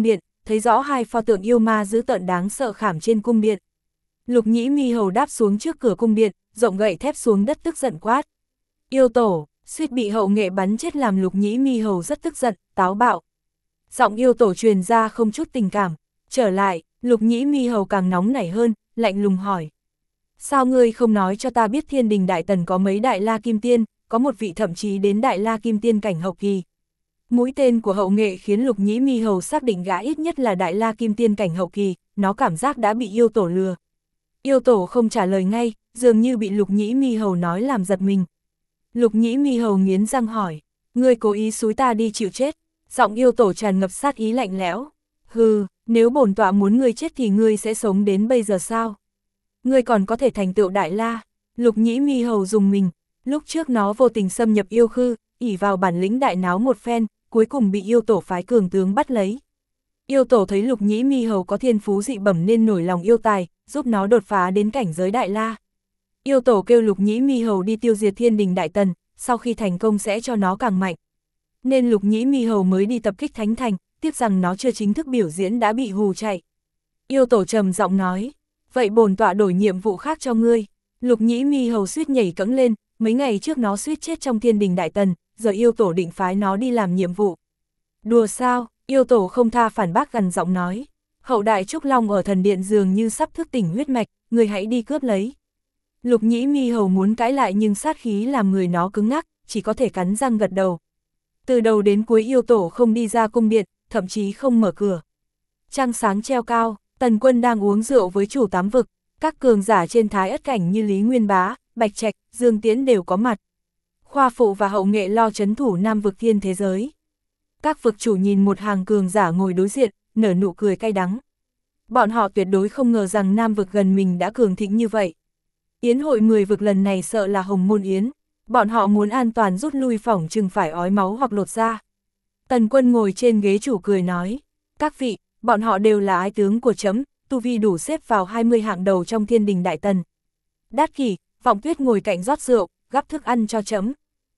thấy rõ hai pho tượng yêu ma dữ tợn đáng sợ khảm trên cung điện. Lục Nhĩ Mi Hầu đáp xuống trước cửa cung điện, rộng gậy thép xuống đất tức giận quát. Yêu tổ, suýt bị hậu nghệ bắn chết làm Lục Nhĩ Mi Hầu rất tức giận, táo bạo. Giọng yêu tổ truyền ra không chút tình cảm. Trở lại, Lục Nhĩ Mi Hầu càng nóng nảy hơn, lạnh lùng hỏi. Sao ngươi không nói cho ta biết Thiên Đình Đại Tần có mấy Đại La Kim Tiên, có một vị thậm chí đến Đại La Kim Tiên cảnh hậu kỳ. Mũi tên của hậu nghệ khiến Lục Nhĩ Mi Hầu xác định gã ít nhất là Đại La Kim Tiên cảnh hậu kỳ, nó cảm giác đã bị yêu tổ lừa. Yêu tổ không trả lời ngay, dường như bị Lục Nhĩ Mi Hầu nói làm giật mình. Lục Nhĩ Mi Hầu nghiến răng hỏi, ngươi cố ý xúi ta đi chịu chết. Giọng yêu tổ tràn ngập sát ý lạnh lẽo. Hừ, nếu bổn tọa muốn ngươi chết thì ngươi sẽ sống đến bây giờ sao? Ngươi còn có thể thành tựu Đại La. Lục Nhĩ Mi Hầu dùng mình, lúc trước nó vô tình xâm nhập yêu khư, ỷ vào bản lĩnh đại náo một phen, cuối cùng bị yêu tổ phái cường tướng bắt lấy. Yêu tổ thấy Lục Nhĩ Mi Hầu có thiên phú dị bẩm nên nổi lòng yêu tài, giúp nó đột phá đến cảnh giới Đại La. Yêu tổ kêu Lục Nhĩ Mi Hầu đi tiêu diệt Thiên Đình Đại Tần, sau khi thành công sẽ cho nó càng mạnh. Nên Lục Nhĩ Mi Hầu mới đi tập kích Thánh Thành, tiếc rằng nó chưa chính thức biểu diễn đã bị hù chạy. Yêu tổ trầm giọng nói, vậy bổn tọa đổi nhiệm vụ khác cho ngươi. Lục Nhĩ Mi Hầu suýt nhảy cẫng lên, mấy ngày trước nó suýt chết trong Thiên Đình Đại Tần, giờ yêu tổ định phái nó đi làm nhiệm vụ. Đùa sao? Yêu tổ không tha phản bác gằn giọng nói, hậu đại Trúc Long ở thần điện dường như sắp thức tỉnh huyết mạch, người hãy đi cướp lấy. Lục Nhĩ Mi Hầu muốn cãi lại nhưng sát khí làm người nó cứng ngắc, chỉ có thể cắn răng gật đầu. Từ đầu đến cuối yêu tổ không đi ra cung điện, thậm chí không mở cửa. Trăng sáng treo cao, Tần Quân đang uống rượu với chủ tám vực, các cường giả trên Thái Ất cảnh như Lý Nguyên Bá, Bạch Trạch, Dương Tiễn đều có mặt. Khoa Phụ và hậu nghệ lo trấn thủ Nam vực thiên thế giới. Các vực chủ nhìn một hàng cường giả ngồi đối diện, nở nụ cười cay đắng. Bọn họ tuyệt đối không ngờ rằng Nam vực gần mình đã cường thịnh như vậy. Yến hội 10 vực lần này sợ là Hồng Môn Yến. Bọn họ muốn an toàn rút lui phỏng chừng phải ói máu hoặc lột da. Tần Quân ngồi trên ghế chủ cười nói, các vị, bọn họ đều là ái tướng của trẫm, tu vi đủ xếp vào 20 hạng đầu trong Thiên Đình Đại Tần. Đát Kỷ, Vọng Tuyết ngồi cạnh rót rượu, gắp thức ăn cho trẫm.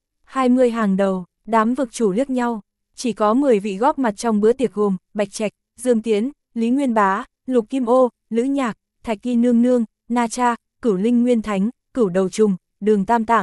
20 hàng đầu, đám vực chủ liếc nhau, chỉ có 10 vị góp mặt trong bữa tiệc gồm Bạch Trạch, Dương Tiễn, Lý Nguyên Bá, Lục Kim Ô, Lữ Nhạc, Thạch Kỳ Nương Nương, Na Cha, Cửu Linh Nguyên Thánh, Cửu Đầu Trùng, Đường Tam Tạng.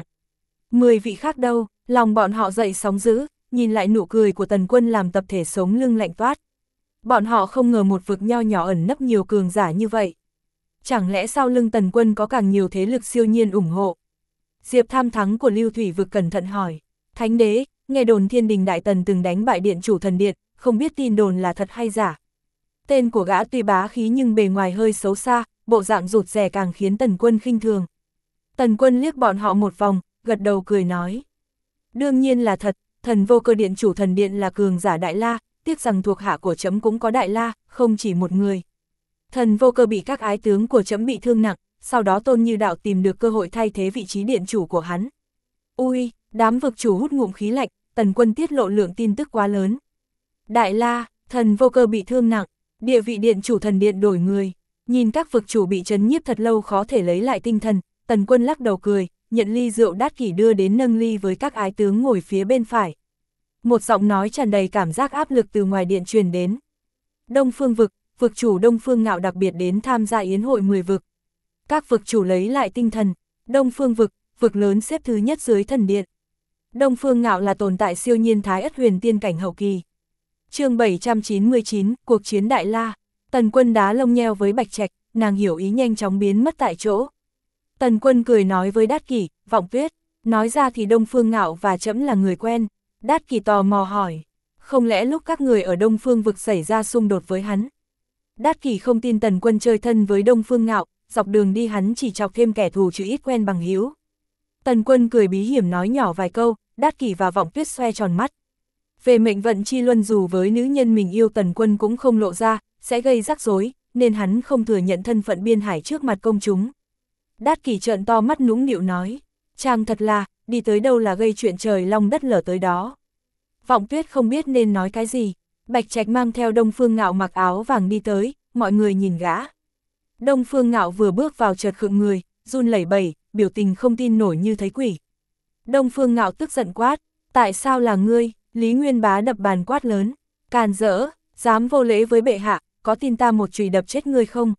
10 vị khác đâu, lòng bọn họ dậy sóng dữ, nhìn lại nụ cười của Tần Quân làm tập thể sống lưng lạnh toát. Bọn họ không ngờ một vực nho nhỏ ẩn nấp nhiều cường giả như vậy. Chẳng lẽ sau lưng Tần Quân có càng nhiều thế lực siêu nhiên ủng hộ? Diệp Tham Thắng của Lưu Thủy vực cẩn thận hỏi, Thánh đế, nghe đồn Thiên Đình Đại Tần từng đánh bại điện chủ thần điện, không biết tin đồn là thật hay giả. Tên của gã tuy bá khí nhưng bề ngoài hơi xấu xa, bộ dạng rụt rè càng khiến Tần Quân khinh thường. Tần Quân liếc bọn họ một vòng, gật đầu cười nói. Đương nhiên là thật, Thần Vô Cơ điện chủ thần điện là cường giả Đại La, tiếc rằng thuộc hạ của trẫm cũng có Đại La, không chỉ một người. Thần Vô Cơ bị các ái tướng của trẫm bị thương nặng, sau đó Tôn Như Đạo tìm được cơ hội thay thế vị trí điện chủ của hắn. Ui, đám vực chủ hút ngụm khí lạnh, Tần Quân tiết lộ lượng tin tức quá lớn. Đại La, Thần Vô Cơ bị thương nặng, địa vị điện chủ thần điện đổi người. Nhìn các vực chủ bị trấn nhiếp thật lâu khó thể lấy lại tinh thần, Tần Quân lắc đầu cười, nhận ly rượu Đát Kỷ đưa đến nâng ly với các ái tướng ngồi phía bên phải. Một giọng nói tràn đầy cảm giác áp lực từ ngoài điện truyền đến. Đông Phương vực, vực chủ Đông Phương Ngạo đặc biệt đến tham gia yến hội 10 vực. Các vực chủ lấy lại tinh thần, Đông Phương vực, vực lớn xếp thứ nhất dưới thần điện. Đông Phương Ngạo là tồn tại siêu nhiên Thái Ất huyền tiên cảnh hậu kỳ. Chương 799, cuộc chiến Đại La. Tần Quân đá lông nheo với Bạch Trạch, nàng hiểu ý nhanh chóng biến mất tại chỗ. Tần Quân cười nói với Đát Kỷ, Vọng Tuyết, nói ra thì Đông Phương Ngạo và trẫm là người quen. Đát Kỷ tò mò hỏi, không lẽ lúc các người ở Đông Phương vực xảy ra xung đột với hắn? Đát Kỷ không tin Tần Quân chơi thân với Đông Phương Ngạo, dọc đường đi hắn chỉ chọc thêm kẻ thù chứ ít quen bằng hữu. Tần Quân cười bí hiểm nói nhỏ vài câu, Đát Kỷ và Vọng Tuyết xoe tròn mắt. Về mệnh vận chi luân dù với nữ nhân mình yêu Tần Quân cũng không lộ ra, sẽ gây rắc rối, nên hắn không thừa nhận thân phận Biên Hải trước mặt công chúng. Đát Kỷ trợn to mắt nũng nịu nói, chàng thật là, đi tới đâu là gây chuyện trời long đất lở tới đó. Vọng Tuyết không biết nên nói cái gì, Bạch Trạch mang theo Đông Phương Ngạo mặc áo vàng đi tới, mọi người nhìn gã. Đông Phương Ngạo vừa bước vào chợt khựng người, run lẩy bẩy, biểu tình không tin nổi như thấy quỷ. Đông Phương Ngạo tức giận quát, tại sao là ngươi? Lý Nguyên Bá đập bàn quát lớn, càn rỡ, Dám vô lễ với bệ hạ, có tin ta một chùy đập chết ngươi không?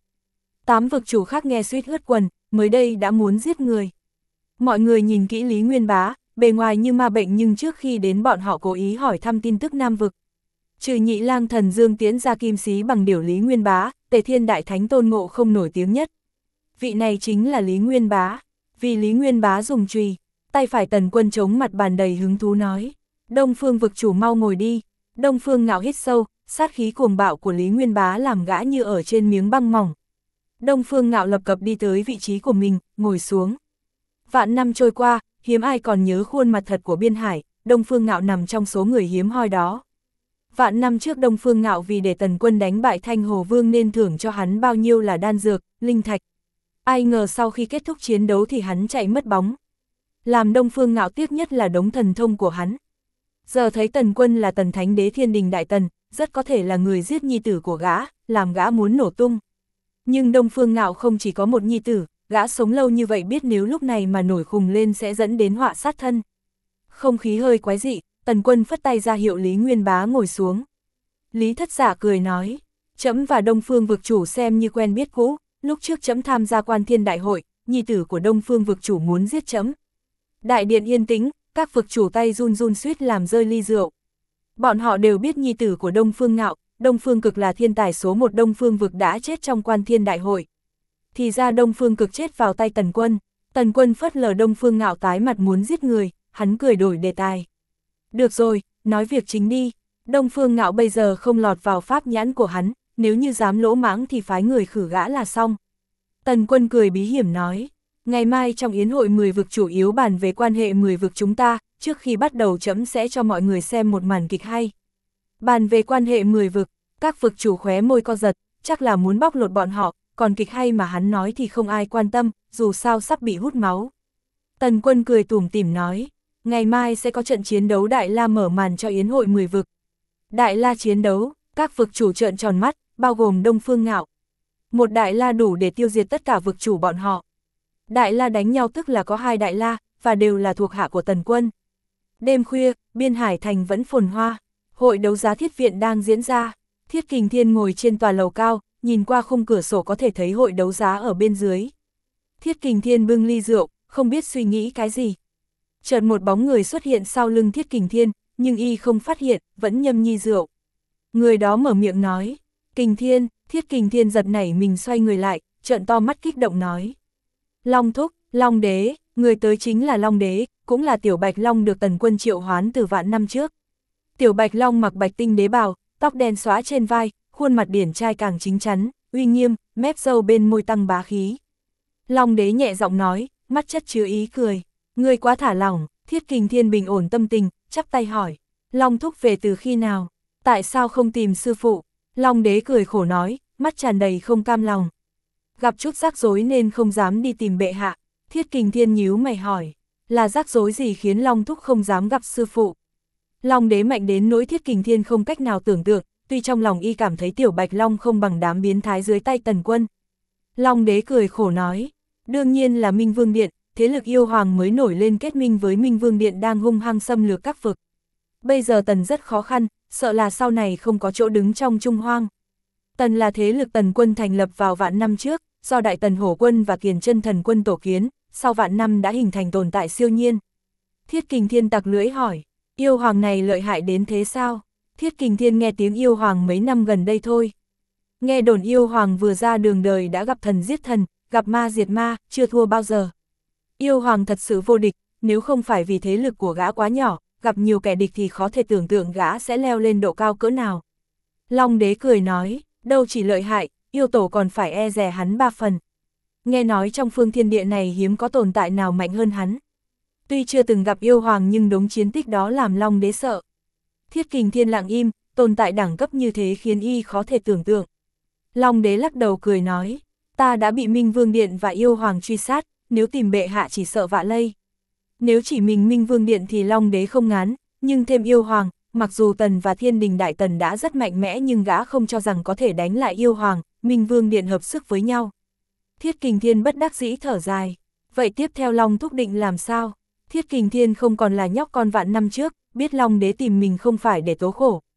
8 vực chủ khác nghe suýt ướt quần, mới đây đã muốn giết người. Mọi người nhìn kỹ Lý Nguyên Bá, bề ngoài như ma bệnh nhưng trước khi đến bọn họ cố ý hỏi thăm tin tức Nam vực. Trừ Nhị Lang Thần Dương tiến ra kim xí bằng điểu Lý Nguyên Bá, Tề Thiên Đại Thánh Tôn Ngộ không nổi tiếng nhất. Vị này chính là Lý Nguyên Bá. Vì Lý Nguyên Bá dùng chùy, tay phải Tần Quân chống mặt bàn đầy hứng thú nói. Đông Phương vực chủ mau ngồi đi. Đông Phương Ngạo hít sâu, sát khí cuồng bạo của Lý Nguyên Bá làm gã như ở trên miếng băng mỏng. Đông Phương Ngạo lập cập đi tới vị trí của mình, ngồi xuống. Vạn năm trôi qua, hiếm ai còn nhớ khuôn mặt thật của Biên Hải, Đông Phương Ngạo nằm trong số người hiếm hoi đó. Vạn năm trước Đông Phương Ngạo vì để Tần Quân đánh bại Thanh Hồ Vương nên thưởng cho hắn bao nhiêu là đan dược, linh thạch. Ai ngờ sau khi kết thúc chiến đấu thì hắn chạy mất bóng. Làm Đông Phương Ngạo tiếc nhất là đống thần thông của hắn. Giờ thấy Tần Quân là Tần Thánh Đế Thiên Đình Đại Tần, rất có thể là người giết nhi tử của gã, làm gã muốn nổ tung. Nhưng Đông Phương Ngạo không chỉ có một nhi tử, gã sống lâu như vậy biết nếu lúc này mà nổi khùng lên sẽ dẫn đến họa sát thân. Không khí hơi quái dị, Tần Quân phất tay ra hiệu Lý Nguyên Bá ngồi xuống. Lý Thất Giả cười nói, trẫm và Đông Phương vực chủ xem như quen biết cũ, lúc trước trẫm tham gia Quan Thiên Đại hội, nhi tử của Đông Phương vực chủ muốn giết trẫm. Đại điện yên tĩnh, các vực chủ tay run run suýt làm rơi ly rượu. Bọn họ đều biết nhi tử của Đông Phương Ngạo, Đông Phương Cực là thiên tài số 1 Đông Phương vực đã chết trong Quan Thiên Đại hội. Thì ra Đông Phương Cực chết vào tay Tần Quân. Tần Quân phớt lờ Đông Phương Ngạo tái mặt muốn giết người, hắn cười đổi đề tài. Được rồi, nói việc chính đi. Đông Phương Ngạo bây giờ không lọt vào pháp nhãn của hắn, nếu như dám lỗ mãng thì phái người khử gã là xong. Tần Quân cười bí hiểm nói, ngày mai trong yến hội 10 vực chủ yếu bàn về quan hệ 10 vực chúng ta, trước khi bắt đầu trẫm sẽ cho mọi người xem một màn kịch hay. Bàn về quan hệ 10 vực, các vực chủ khóe môi co giật, chắc là muốn bóc lột bọn họ, còn kịch hay mà hắn nói thì không ai quan tâm, dù sao sắp bị hút máu. Tần Quân cười tủm tỉm nói, ngày mai sẽ có trận chiến đấu Đại La mở màn cho yến hội 10 vực. Đại La chiến đấu, các vực chủ trợn tròn mắt, bao gồm Đông Phương Ngạo. Một Đại La đủ để tiêu diệt tất cả vực chủ bọn họ. Đại La đánh nhau tức là có 2 Đại La, và đều là thuộc hạ của Tần Quân. Đêm khuya, Biên Hải Thành vẫn phồn hoa. Hội đấu giá Thiết Viện đang diễn ra. Thiết Kình Thiên ngồi trên tòa lầu cao, nhìn qua khung cửa sổ có thể thấy hội đấu giá ở bên dưới. Thiết Kình Thiên bưng ly rượu, không biết suy nghĩ cái gì. Chợt một bóng người xuất hiện sau lưng Thiết Kình Thiên, nhưng y không phát hiện, vẫn nhâm nhi rượu. Người đó mở miệng nói, Kình Thiên. Thiết Kình Thiên giật nảy mình xoay người lại, trợn to mắt kích động nói. Long Thúc, Long Đế, người tới chính là Long Đế, cũng là Tiểu Bạch Long được Tần Quân triệu hoán từ vạn năm trước. Tiểu Bạch Long mặc bạch tinh đế bào, tóc đen xóa trên vai, khuôn mặt điển trai càng chính chắn, uy nghiêm, mép râu bên môi tăng bá khí. Long Đế nhẹ giọng nói, mắt chất chứa ý cười. Ngươi quá thả lỏng. Thiết Kình Thiên bình ổn tâm tình, chắp tay hỏi. Long Thúc về từ khi nào? Tại sao không tìm sư phụ? Long Đế cười khổ nói, mắt tràn đầy không cam lòng. Gặp chút rắc rối nên không dám đi tìm bệ hạ. Thiết Kình Thiên nhíu mày hỏi, là rắc rối gì khiến Long Thúc không dám gặp sư phụ? Long Đế mạnh đến nỗi Thiết Kình Thiên không cách nào tưởng tượng, tuy trong lòng y cảm thấy Tiểu Bạch Long không bằng đám biến thái dưới tay Tần Quân. Long Đế cười khổ nói, đương nhiên là Minh Vương Điện, thế lực yêu hoàng mới nổi lên kết minh với Minh Vương Điện đang hung hăng xâm lược các vực. Bây giờ Tần rất khó khăn, sợ là sau này không có chỗ đứng trong Trung Hoang. Tần là thế lực Tần Quân thành lập vào vạn năm trước, do Đại Tần Hổ Quân và Kiền Chân Thần Quân tổ kiến, sau vạn năm đã hình thành tồn tại siêu nhiên. Thiết Kình Thiên tặc lưỡi hỏi, yêu hoàng này lợi hại đến thế sao? Thiết Kình Thiên nghe tiếng yêu hoàng mấy năm gần đây thôi. Nghe đồn yêu hoàng vừa ra đường đời đã gặp thần giết thần, gặp ma diệt ma, chưa thua bao giờ. Yêu hoàng thật sự vô địch, nếu không phải vì thế lực của gã quá nhỏ, gặp nhiều kẻ địch thì khó thể tưởng tượng gã sẽ leo lên độ cao cỡ nào. Long Đế cười nói, đâu chỉ lợi hại, yêu tổ còn phải e dè hắn 3 phần. Nghe nói trong phương thiên địa này hiếm có tồn tại nào mạnh hơn hắn. Tuy chưa từng gặp yêu hoàng nhưng đống chiến tích đó làm Long Đế sợ. Thiết Kình Thiên lặng im, tồn tại đẳng cấp như thế khiến y khó thể tưởng tượng. Long Đế lắc đầu cười nói, ta đã bị Minh Vương Điện và yêu hoàng truy sát, nếu tìm bệ hạ chỉ sợ vạ lây. Nếu chỉ mình Minh Vương Điện thì Long Đế không ngán, nhưng thêm yêu hoàng, mặc dù Tần và Thiên Đình Đại Tần đã rất mạnh mẽ nhưng gã không cho rằng có thể đánh lại yêu hoàng, Minh Vương Điện hợp sức với nhau. Thiết Kình Thiên bất đắc dĩ thở dài, vậy tiếp theo Long Thúc định làm sao? Thiết Kình Thiên không còn là nhóc con vạn năm trước, biết Long Đế tìm mình không phải để tố khổ.